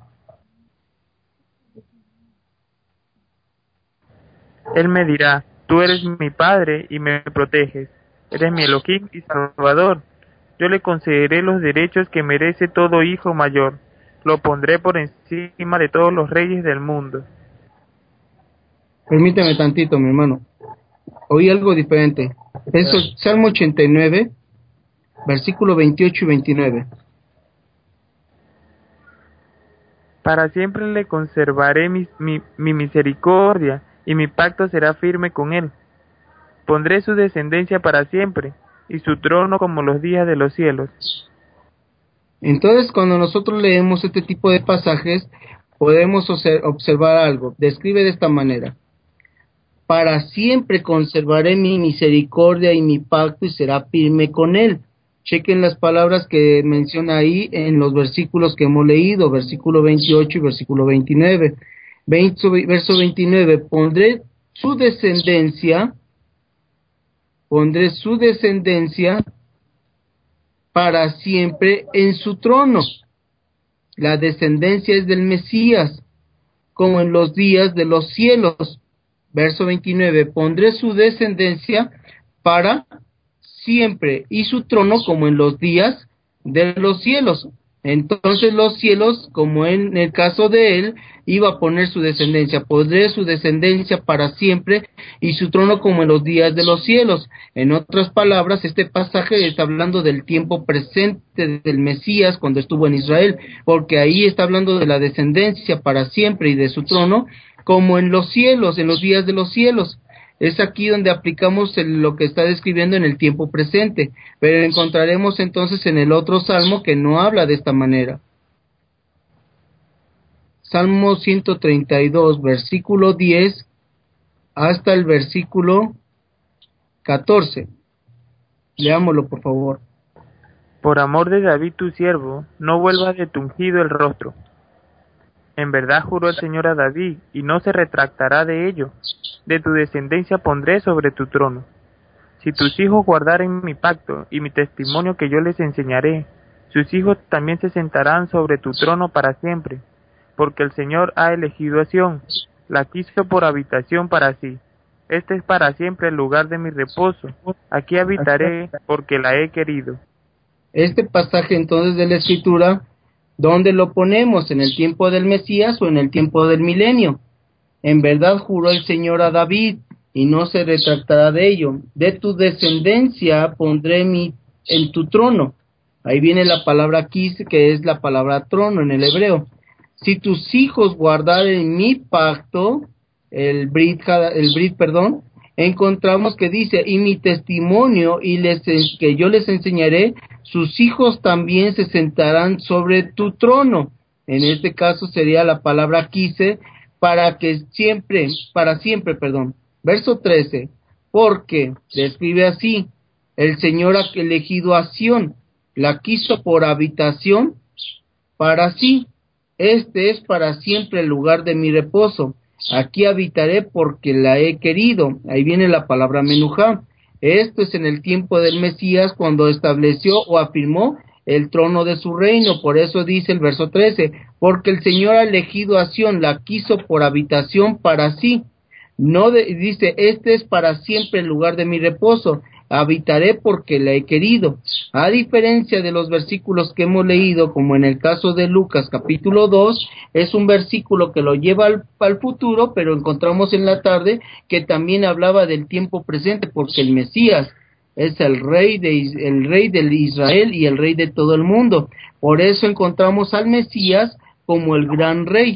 Él me dirá, tú eres mi padre y me proteges, eres mi Elohim y Salvador. Yo le concederé los derechos que merece todo hijo mayor, lo pondré por encima de todos los reyes del mundo. Permíteme tantito, mi hermano. Oí algo diferente. Eso es Salmo ochenta y nueve, versículo veintiocho y veintinueve. Para siempre le conservaré mi, mi, mi misericordia, y mi pacto será firme con él. Pondré su descendencia para siempre, y su trono como los días de los cielos. Entonces, cuando nosotros leemos este tipo de pasajes, podemos observar algo. Describe de esta manera: para siempre conservaré mi misericordia y mi pacto, y será firme con él. Chequen las palabras que menciona ahí en los versículos que hemos leído, versículo veintiocho y versículo veintinueve. Verso veintinueve, pondré su descendencia, pondré su descendencia para siempre en su trono. La descendencia es del Mesías, como en los días de los cielos. Verso veintinueve, pondré su descendencia para siempre, y su trono como en los días de los cielos. Entonces los cielos, como en el caso de él, iba a poner su descendencia, pondré su descendencia para siempre, y su trono como en los días de los cielos. En otras palabras, este pasaje está hablando del tiempo presente del Mesías cuando estuvo en Israel, porque ahí está hablando de la descendencia para siempre y de su trono como en los cielos, en los días de los cielos. Es aquí donde aplicamos el, lo que está describiendo en el tiempo presente, pero encontraremos entonces en el otro salmo que no habla de esta manera. Salmo ciento treinta y dos, versículo diez hasta el versículo catorce. Leámoslo, por favor. Por amor de David tu siervo, no vuelvas de tu ungido el rostro. En verdad juró el Señor a David, y no se retractará de ello. De tu descendencia pondré sobre tu trono. Si tus hijos guardaren mi pacto y mi testimonio que yo les enseñaré, sus hijos también se sentarán sobre tu trono para siempre. Porque el Señor ha elegido a Sión, la quiso por habitación para sí. Este es para siempre el lugar de mi reposo. Aquí habitaré porque la he querido. Este pasaje entonces de la Escritura, ¿dónde lo ponemos? ¿En el tiempo del Mesías o en el tiempo del milenio? En verdad juró el Señor a David, y no se retractará de ello. De tu descendencia pondré mi en tu trono. Ahí viene la palabra kis, que es la palabra trono en el hebreo. Si tus hijos guardaren mi pacto, el brit, el brit, perdón, encontramos que dice, y mi testimonio, y les que yo les enseñaré, sus hijos también se sentarán sobre tu trono. En este caso sería la palabra quise, para que siempre, para siempre, perdón. Verso trece, porque, describe así, el Señor ha elegido a Sión, la quiso por habitación para sí. Este es para siempre el lugar de mi reposo. Aquí habitaré porque la he querido. Ahí viene la palabra menujá. Esto es en el tiempo del Mesías, cuando estableció o afirmó el trono de su reino. Por eso dice el verso trece, porque el Señor ha elegido a Sión, la quiso por habitación para sí. No de, dice, este es para siempre el lugar de mi reposo. habitaré porque la he querido. A diferencia de los versículos que hemos leído, como en el caso de Lucas capítulo dos, es un versículo que lo lleva al, al futuro, pero encontramos en la tarde que también hablaba del tiempo presente, porque el Mesías es el rey de el rey de Israel y el rey de todo el mundo. Por eso encontramos al Mesías como el gran rey.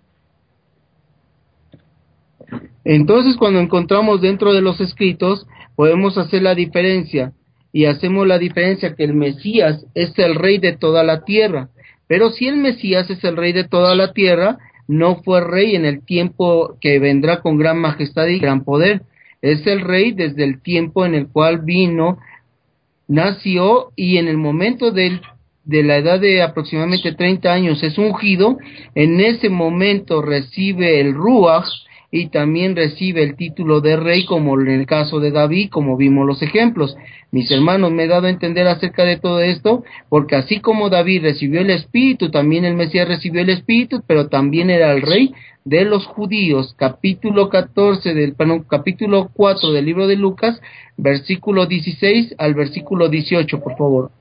Entonces, cuando encontramos dentro de los escritos, podemos hacer la diferencia, y hacemos la diferencia que el Mesías es el rey de toda la tierra. Pero si el Mesías es el rey de toda la tierra, no fue rey en el tiempo que vendrá con gran majestad y gran poder. Es el rey desde el tiempo en el cual vino, nació, y en el momento del de la edad de aproximadamente treinta años es ungido. En ese momento recibe el Ruach y también recibe el título de rey, como en el caso de David, como vimos los ejemplos. Mis hermanos, me he dado a entender acerca de todo esto, porque así como David recibió el Espíritu, también el Mesías recibió el Espíritu, pero también era el rey de los judíos. Capítulo catorce del perdón, capítulo cuatro del libro de Lucas, versículo dieciséis al versículo dieciocho, por favor.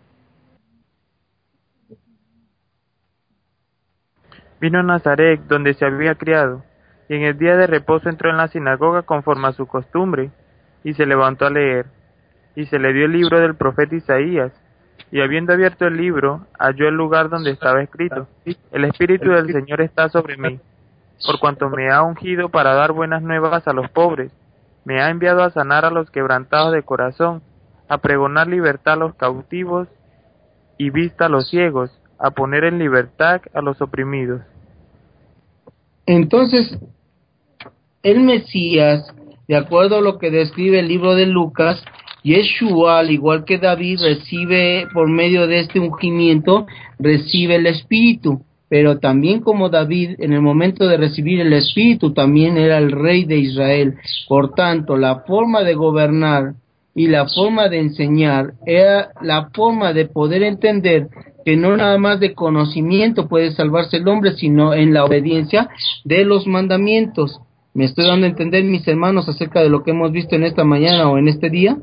Vino a Nazaret, donde se había criado, y en el día de reposo entró en la sinagoga conforme a su costumbre, y se levantó a leer. Y se le dio el libro del profeta Isaías, y habiendo abierto el libro, halló el lugar donde estaba escrito: El Espíritu del Señor está sobre mí, por cuanto me ha ungido para dar buenas nuevas a los pobres, me ha enviado a sanar a los quebrantados de corazón, a pregonar libertad a los cautivos y vista a los ciegos, a poner en libertad a los oprimidos. Entonces, el Mesías, de acuerdo a lo que describe el libro de Lucas, Yeshua, al igual que David, recibe por medio de este ungimiento, recibe el Espíritu, pero también como David, en el momento de recibir el Espíritu, también era el rey de Israel. Por tanto, la forma de gobernar y la forma de enseñar era la forma de poder entender que no nada más de conocimiento puede salvarse el hombre, sino en la obediencia de los mandamientos. ¿Me estoy dando a entender, mis hermanos, acerca de lo que hemos visto en esta mañana o en este día?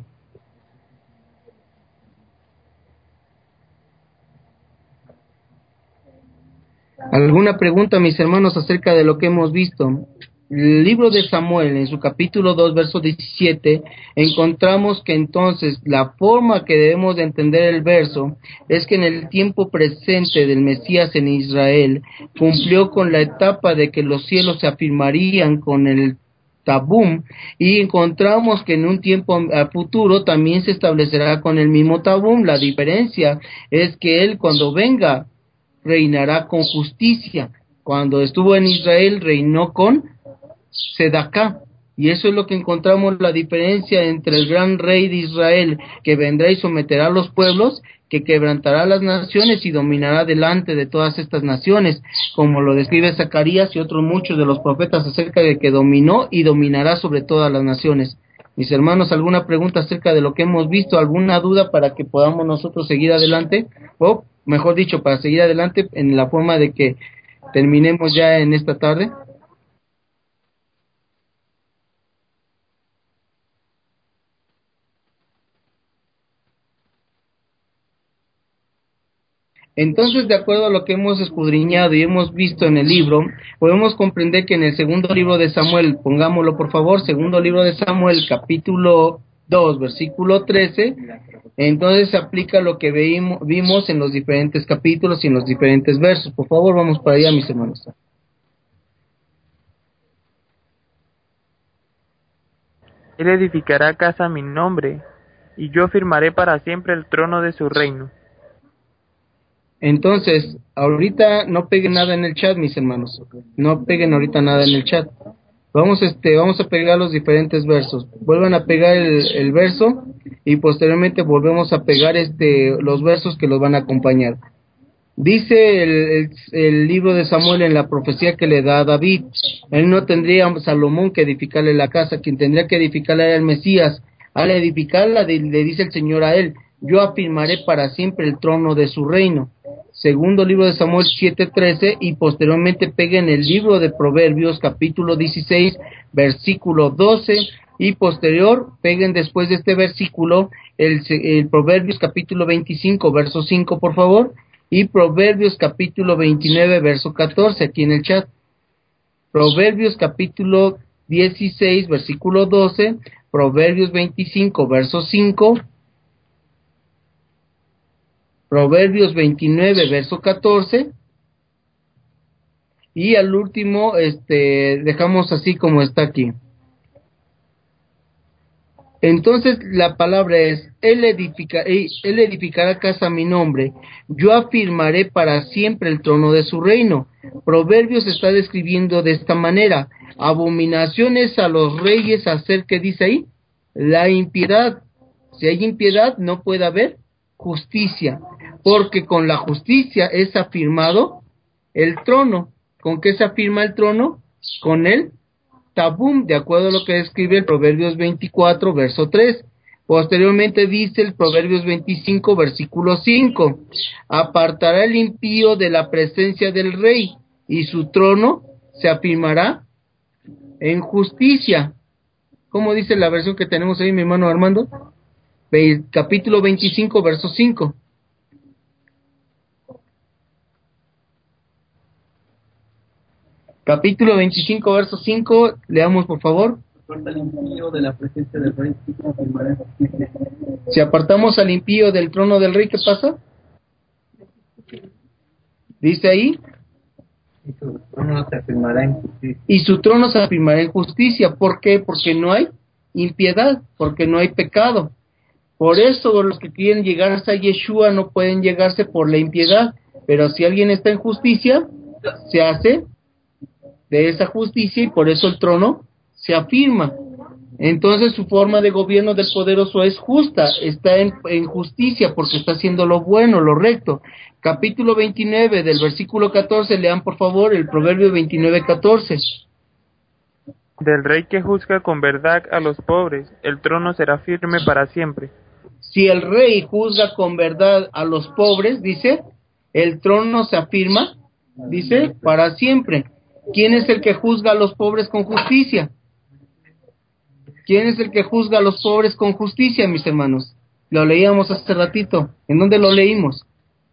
¿Alguna pregunta, mis hermanos, acerca de lo que hemos visto? El libro de Samuel, en su capítulo dos, verso diecisiete, encontramos que entonces la forma que debemos de entender el verso es que en el tiempo presente del Mesías en Israel cumplió con la etapa de que los cielos se afirmarían con el Tabum, y encontramos que en un tiempo a futuro también se establecerá con el mismo Tabum. La diferencia es que él, cuando venga, reinará con justicia. Cuando estuvo en Israel reinó con Sedacá, y eso es lo que encontramos, la diferencia entre el gran rey de Israel, que vendrá y someterá a los pueblos, que quebrantará las naciones y dominará delante de todas estas naciones, como lo describe Zacarías y otros muchos de los profetas acerca de que dominó y dominará sobre todas las naciones. Mis hermanos, ¿alguna pregunta acerca de lo que hemos visto? ¿Alguna duda para que podamos nosotros seguir adelante? O, mejor dicho, para seguir adelante en la forma de que terminemos ya en esta tarde. Entonces, de acuerdo a lo que hemos escudriñado y hemos visto en el libro, podemos comprender que en el segundo libro de Samuel, pongámoslo por favor, segundo libro de Samuel, capítulo dos, versículo trece, entonces se aplica lo que veimos, vimos en los diferentes capítulos y en los diferentes versos. Por favor, vamos para allá, mis hermanos. Él edificará casa a mi nombre, y yo firmaré para siempre el trono de su reino. Entonces, ahorita no peguen nada en el chat, mis hermanos. No peguen ahorita nada en el chat. Vamos, este, vamos a pegar los diferentes versos. Vuelvan a pegar el, el verso y posteriormente volvemos a pegar este, los versos que los van a acompañar. Dice el, el, el libro de Samuel en la profecía que le da a David: él no tendría a Salomón que edificarle la casa, quien tendría que edificarla era el Mesías. Al edificarla, le dice el Señor a él: yo afirmaré para siempre el trono de su reino. Segundo libro de Samuel siete trece, y posteriormente peguen el libro de Proverbios capítulo dieciséis, versículo doce Y posterior, peguen después de este versículo el, el Proverbios capítulo veinticinco, verso cinco, por favor, y Proverbios capítulo veintinueve, verso catorce, aquí en el chat. Proverbios capítulo dieciséis, versículo doce, Proverbios veinticinco, verso cinco, Proverbios veintinueve, verso catorce, y al último, este, dejamos así como está aquí. Entonces la palabra es, él, edifica, él edificará casa a mi nombre, yo afirmaré para siempre el trono de su reino. Proverbios está describiendo de esta manera, abominaciones a los reyes hacer, ¿qué dice ahí? La impiedad. Si hay impiedad no puede haber justicia, porque con la justicia es afirmado el trono. ¿Con qué se afirma el trono? Con el tabum, de acuerdo a lo que describe el Proverbios veinticuatro, verso tres. Posteriormente dice el Proverbios veinticinco, versículo cinco, apartará el impío de la presencia del rey, y su trono se afirmará en justicia. ¿Cómo dice la versión que tenemos ahí, mi hermano Armando? Ve, capítulo veinticinco, verso cinco. Capítulo veinticinco, verso cinco, leamos por favor. Si apartamos al impío del trono del rey, ¿qué pasa? Dice ahí. Y su trono se afirmará en justicia. Y su trono se afirmará en justicia. ¿Por qué? Porque no hay impiedad, porque no hay pecado. Por eso los que quieren llegar hasta Yeshua no pueden llegarse por la impiedad. Pero si alguien está en justicia, se hace de esa justicia y por eso el trono se afirma. Entonces su forma de gobierno del poderoso es justa, está en, en justicia porque está haciendo lo bueno, lo recto. Capítulo veintinueve del versículo catorce, lean por favor el Proverbio veintinueve, catorce. Del rey que juzga con verdad a los pobres, el trono será firme para siempre. Si el rey juzga con verdad a los pobres, dice, el trono se afirma, dice, para siempre. ¿Quién es el que juzga a los pobres con justicia? ¿Quién es el que juzga a los pobres con justicia, mis hermanos? Lo leíamos hace ratito. ¿En dónde lo leímos?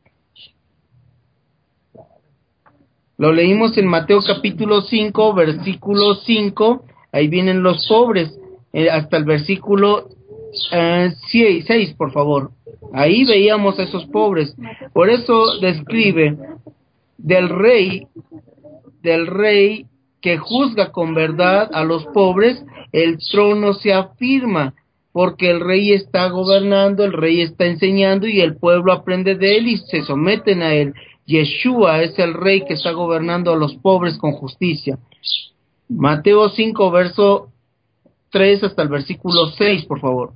Lo leímos en Mateo capítulo cinco, versículo cinco. Ahí vienen los pobres, eh, hasta el versículo eh, seis, por favor. Ahí veíamos a esos pobres. Por eso describe del rey, del rey que juzga con verdad a los pobres, el trono se afirma, porque el rey está gobernando, el rey está enseñando y el pueblo aprende de él y se someten a él. Yeshua es el rey que está gobernando a los pobres con justicia. Mateo cinco, verso tres hasta el versículo seis, por favor.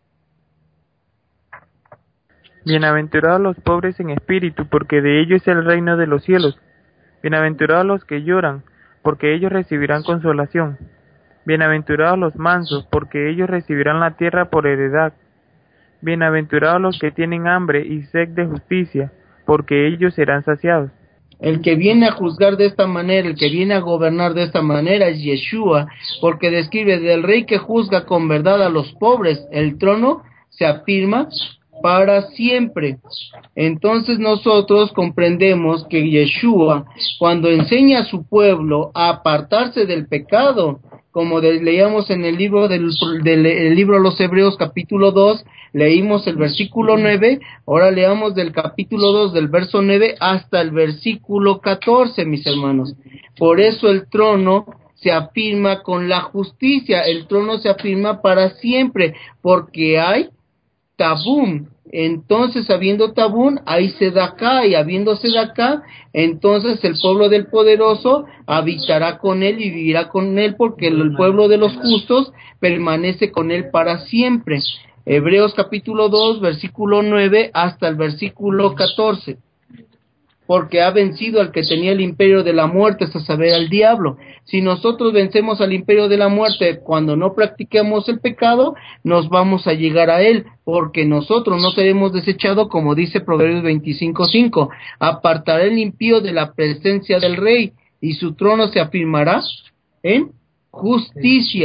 Bienaventurados los pobres en espíritu, porque de ellos es el reino de los cielos. Bienaventurados los que lloran, porque ellos recibirán consolación. Bienaventurados los mansos, porque ellos recibirán la tierra por heredad. Bienaventurados los que tienen hambre y sed de justicia, porque ellos serán saciados. El que viene a juzgar de esta manera, el que viene a gobernar de esta manera es Yeshua, porque describe del rey que juzga con verdad a los pobres, el trono se afirma para siempre. Entonces nosotros comprendemos que Yeshua, cuando enseña a su pueblo a apartarse del pecado, como de, leíamos en el libro del, del el libro de los Hebreos capítulo dos, leímos el versículo nueve, ahora leamos del capítulo dos, del verso nueve hasta el versículo catorce, mis hermanos. Por eso el trono se afirma con la justicia, el trono se afirma para siempre, porque hay tabún. Entonces, habiendo tabún, hay sedacá, y habiendo sedacá, entonces el pueblo del poderoso habitará con él y vivirá con él, porque el pueblo de los justos permanece con él para siempre. Hebreos capítulo dos, versículo nueve hasta el versículo catorce. Porque ha vencido al que tenía el imperio de la muerte, es a saber, al diablo. Si nosotros vencemos al imperio de la muerte cuando no practiquemos el pecado, nos vamos a llegar a él, porque nosotros no seremos desechados, como dice Proverbios veinticinco cinco. Apartará el impío de la presencia del rey, y su trono se afirmará en justicia.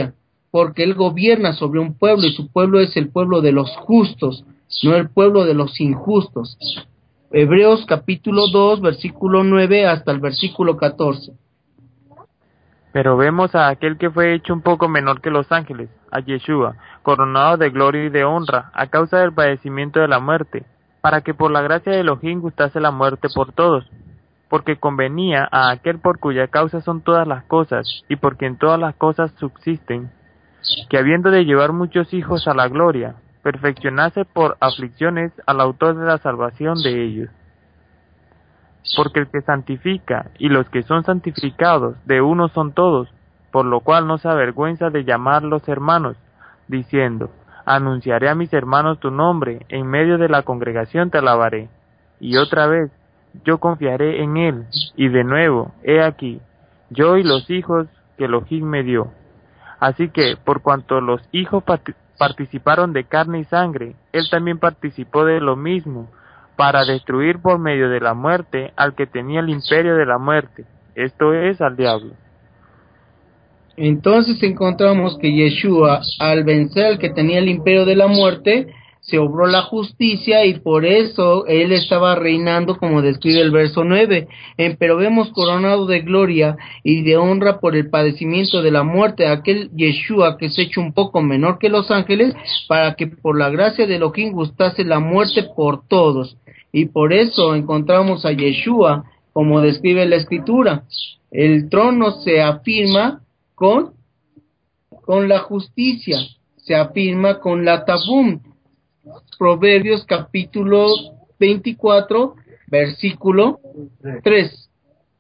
porque Él gobierna sobre un pueblo y su pueblo es el pueblo de los justos, no el pueblo de los injustos. Hebreos capítulo dos, versículo nueve hasta el versículo catorce. Pero vemos a aquel que fue hecho un poco menor que los ángeles, a Yeshua, coronado de gloria y de honra, a causa del padecimiento de la muerte, para que por la gracia de Elohim gustase la muerte por todos, porque convenía a aquel por cuya causa son todas las cosas, y por quien todas las cosas subsisten, que habiendo de llevar muchos hijos a la gloria, perfeccionase por aflicciones al autor de la salvación de ellos. Porque el que santifica y los que son santificados de uno son todos, por lo cual no se avergüenza de llamarlos hermanos, diciendo, anunciaré a mis hermanos tu nombre, en medio de la congregación te alabaré. Y otra vez, yo confiaré en él, y de nuevo, he aquí, yo y los hijos que Elohim me dio. Así que, por cuanto los hijos part- participaron de carne y sangre, él también participó de lo mismo, para destruir por medio de la muerte al que tenía el imperio de la muerte, esto es, al diablo. Entonces encontramos que Yeshua, al vencer al que tenía el imperio de la muerte, se obró la justicia y por eso él estaba reinando, como describe el verso nueve. Pero vemos coronado de gloria y de honra por el padecimiento de la muerte, aquel Yeshua que es hecho un poco menor que los ángeles, para que por la gracia de Elohim gustase la muerte por todos. Y por eso encontramos a Yeshua, como describe la Escritura. El trono se afirma con, con la justicia, se afirma con la tabum. Proverbios capítulo veinticuatro, versículo tres.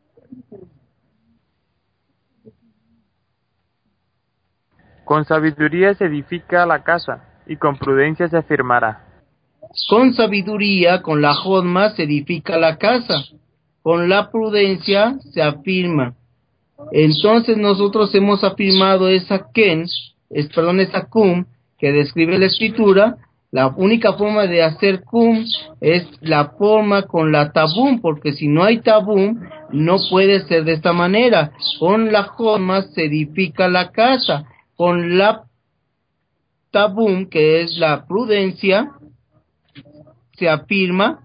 Con sabiduría se edifica la casa, y con prudencia se afirmará. Con sabiduría, con la jodma, se edifica la casa, con la prudencia se afirma. Entonces nosotros hemos afirmado esa ken, es, perdón, esa cum, que describe la Escritura. La única forma de hacer cum es la forma con la tabum, porque si no hay tabum, no puede ser de esta manera. Con la jodma se edifica la casa, con la tabum, que es la prudencia, se afirma,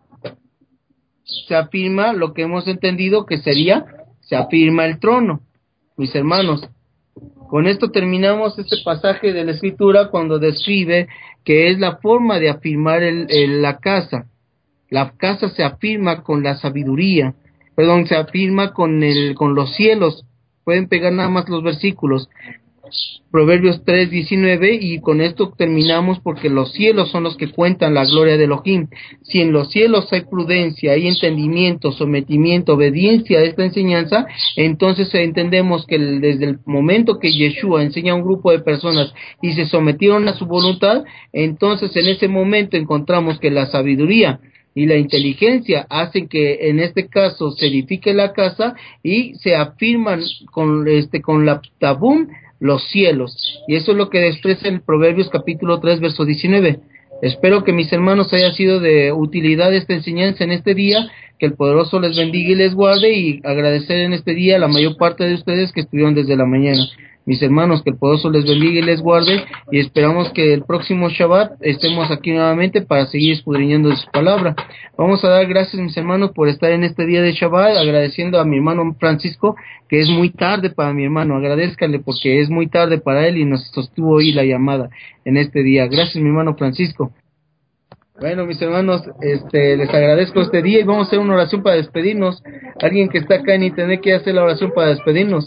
se afirma lo que hemos entendido que sería, se afirma el trono. Mis hermanos, con esto terminamos este pasaje de la Escritura cuando describe que es la forma de afirmar el, el, la casa. La casa se afirma con la sabiduría, perdón, se afirma con el, con los cielos. Pueden pegar nada más los versículos. Proverbios tres diecinueve, y con esto terminamos porque los cielos son los que cuentan la gloria de Elohim. Si en los cielos hay prudencia, hay entendimiento, sometimiento, obediencia a esta enseñanza, entonces entendemos que el, desde el momento que Yeshua enseña a un grupo de personas y se sometieron a su voluntad, entonces en ese momento encontramos que la sabiduría y la inteligencia hacen que en este caso se edifique la casa y se afirman con este con la tabum los cielos, y eso es lo que expresa el Proverbios capítulo tres, verso diecinueve. Espero que mis hermanos haya sido de utilidad esta enseñanza en este día, que el poderoso les bendiga y les guarde, y agradecer en este día a la mayor parte de ustedes que estuvieron desde la mañana. Mis hermanos, que el poderoso les bendiga y les guarde, y esperamos que el próximo Shabbat estemos aquí nuevamente para seguir escudriñando de su palabra. Vamos a dar gracias, mis hermanos, por estar en este día de Shabbat, agradeciendo a mi hermano Francisco, que es muy tarde para mi hermano. Agradezcanle porque es muy tarde para él y nos sostuvo hoy la llamada en este día. Gracias, mi hermano Francisco. Bueno, mis hermanos, este, les agradezco este día y vamos a hacer una oración para despedirnos. Alguien que está acá en internet quiere hacer la oración para despedirnos.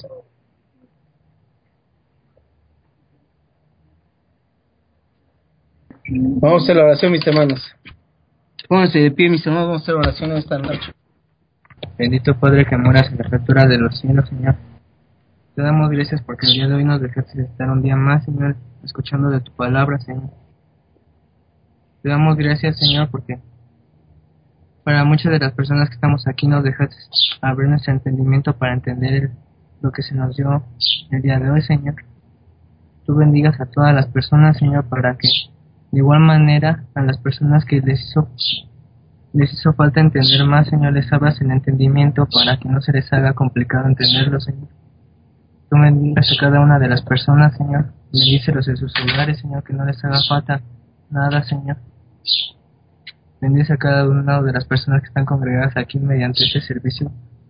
Vamos a hacer la oración, mis hermanos. Pónganse de pie, mis hermanos, vamos a hacer oración esta noche. Bendito Padre que moras en la altura de los cielos, Señor. Te damos gracias porque el día de hoy nos dejaste estar un día más, Señor, escuchando de tu palabra, Señor. Te damos gracias, Señor, porque para muchas de las personas que estamos aquí nos dejaste abrir nuestro entendimiento para entender lo que se nos dio el día de hoy, Señor. Tú bendigas a todas las personas, Señor, para que de igual manera a las personas que les hizo les hizo falta entender más, Señor, les abras el entendimiento para que no se les haga complicado entenderlo, Señor. Tú bendigas a cada una de las personas, Señor, Bendícelos en sus hogares, Señor, que no les haga falta nada, Señor. Bendice a cada una de las personas que están congregadas aquí mediante este servicio,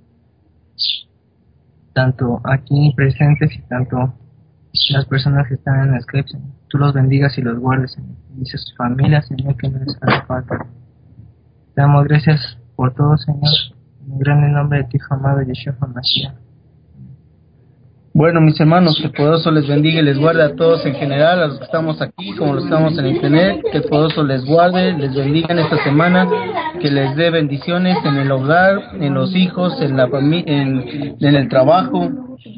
tanto aquí presentes y tanto las personas que están en Skype, Señor. Tú los bendigas y los guardes, Señor. Bendice a sus familias, Señor, que no les haga falta. Te damos gracias por todo, Señor, en el gran nombre de tu Hijo amado, Yeshua HaMashiach. Bueno, mis hermanos, que el poderoso les bendiga y les guarde a todos en general, a los que estamos aquí, como los que estamos en internet, que el poderoso les guarde, les bendiga en esta semana, que les dé bendiciones en el hogar, en los hijos, en la familia, en, en el trabajo,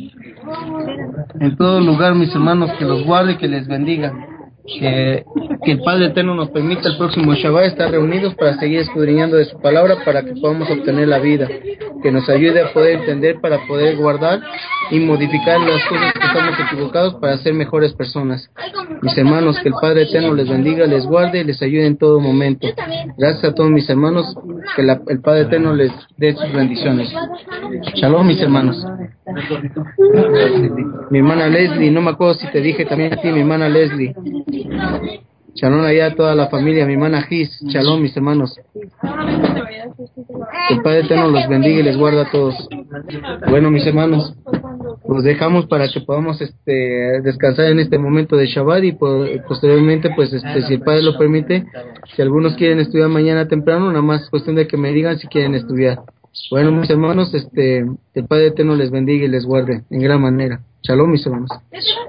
en todo lugar, mis hermanos, que los guarde y que les bendiga. Que, que el Padre Eterno nos permita el próximo Shabbat estar reunidos para seguir escudriñando de su palabra, para que podamos obtener la vida, que nos ayude a poder entender, para poder guardar y modificar las cosas que estamos equivocados para ser mejores personas. Mis hermanos, que el Padre Eterno les bendiga, les guarde y les ayude en todo momento. Gracias a todos mis hermanos, que la, el Padre Eterno les dé sus bendiciones. Shalom, mis hermanos. Mi hermana Leslie, no me acuerdo si te dije también a ti, mi hermana Leslie. Shalom allá a toda la familia, mi hermana Gis. Shalom, mis hermanos. Que el Padre Eterno los bendiga y les guarda a todos. Bueno, mis hermanos, los dejamos para que podamos este descansar en este momento de Shabbat y posteriormente, pues este si el Padre lo permite, si algunos quieren estudiar mañana temprano, nada más es cuestión de que me digan si quieren estudiar. Bueno, mis hermanos, este, que el Padre Eterno les bendiga y les guarde en gran manera. Shalom, mis hermanos.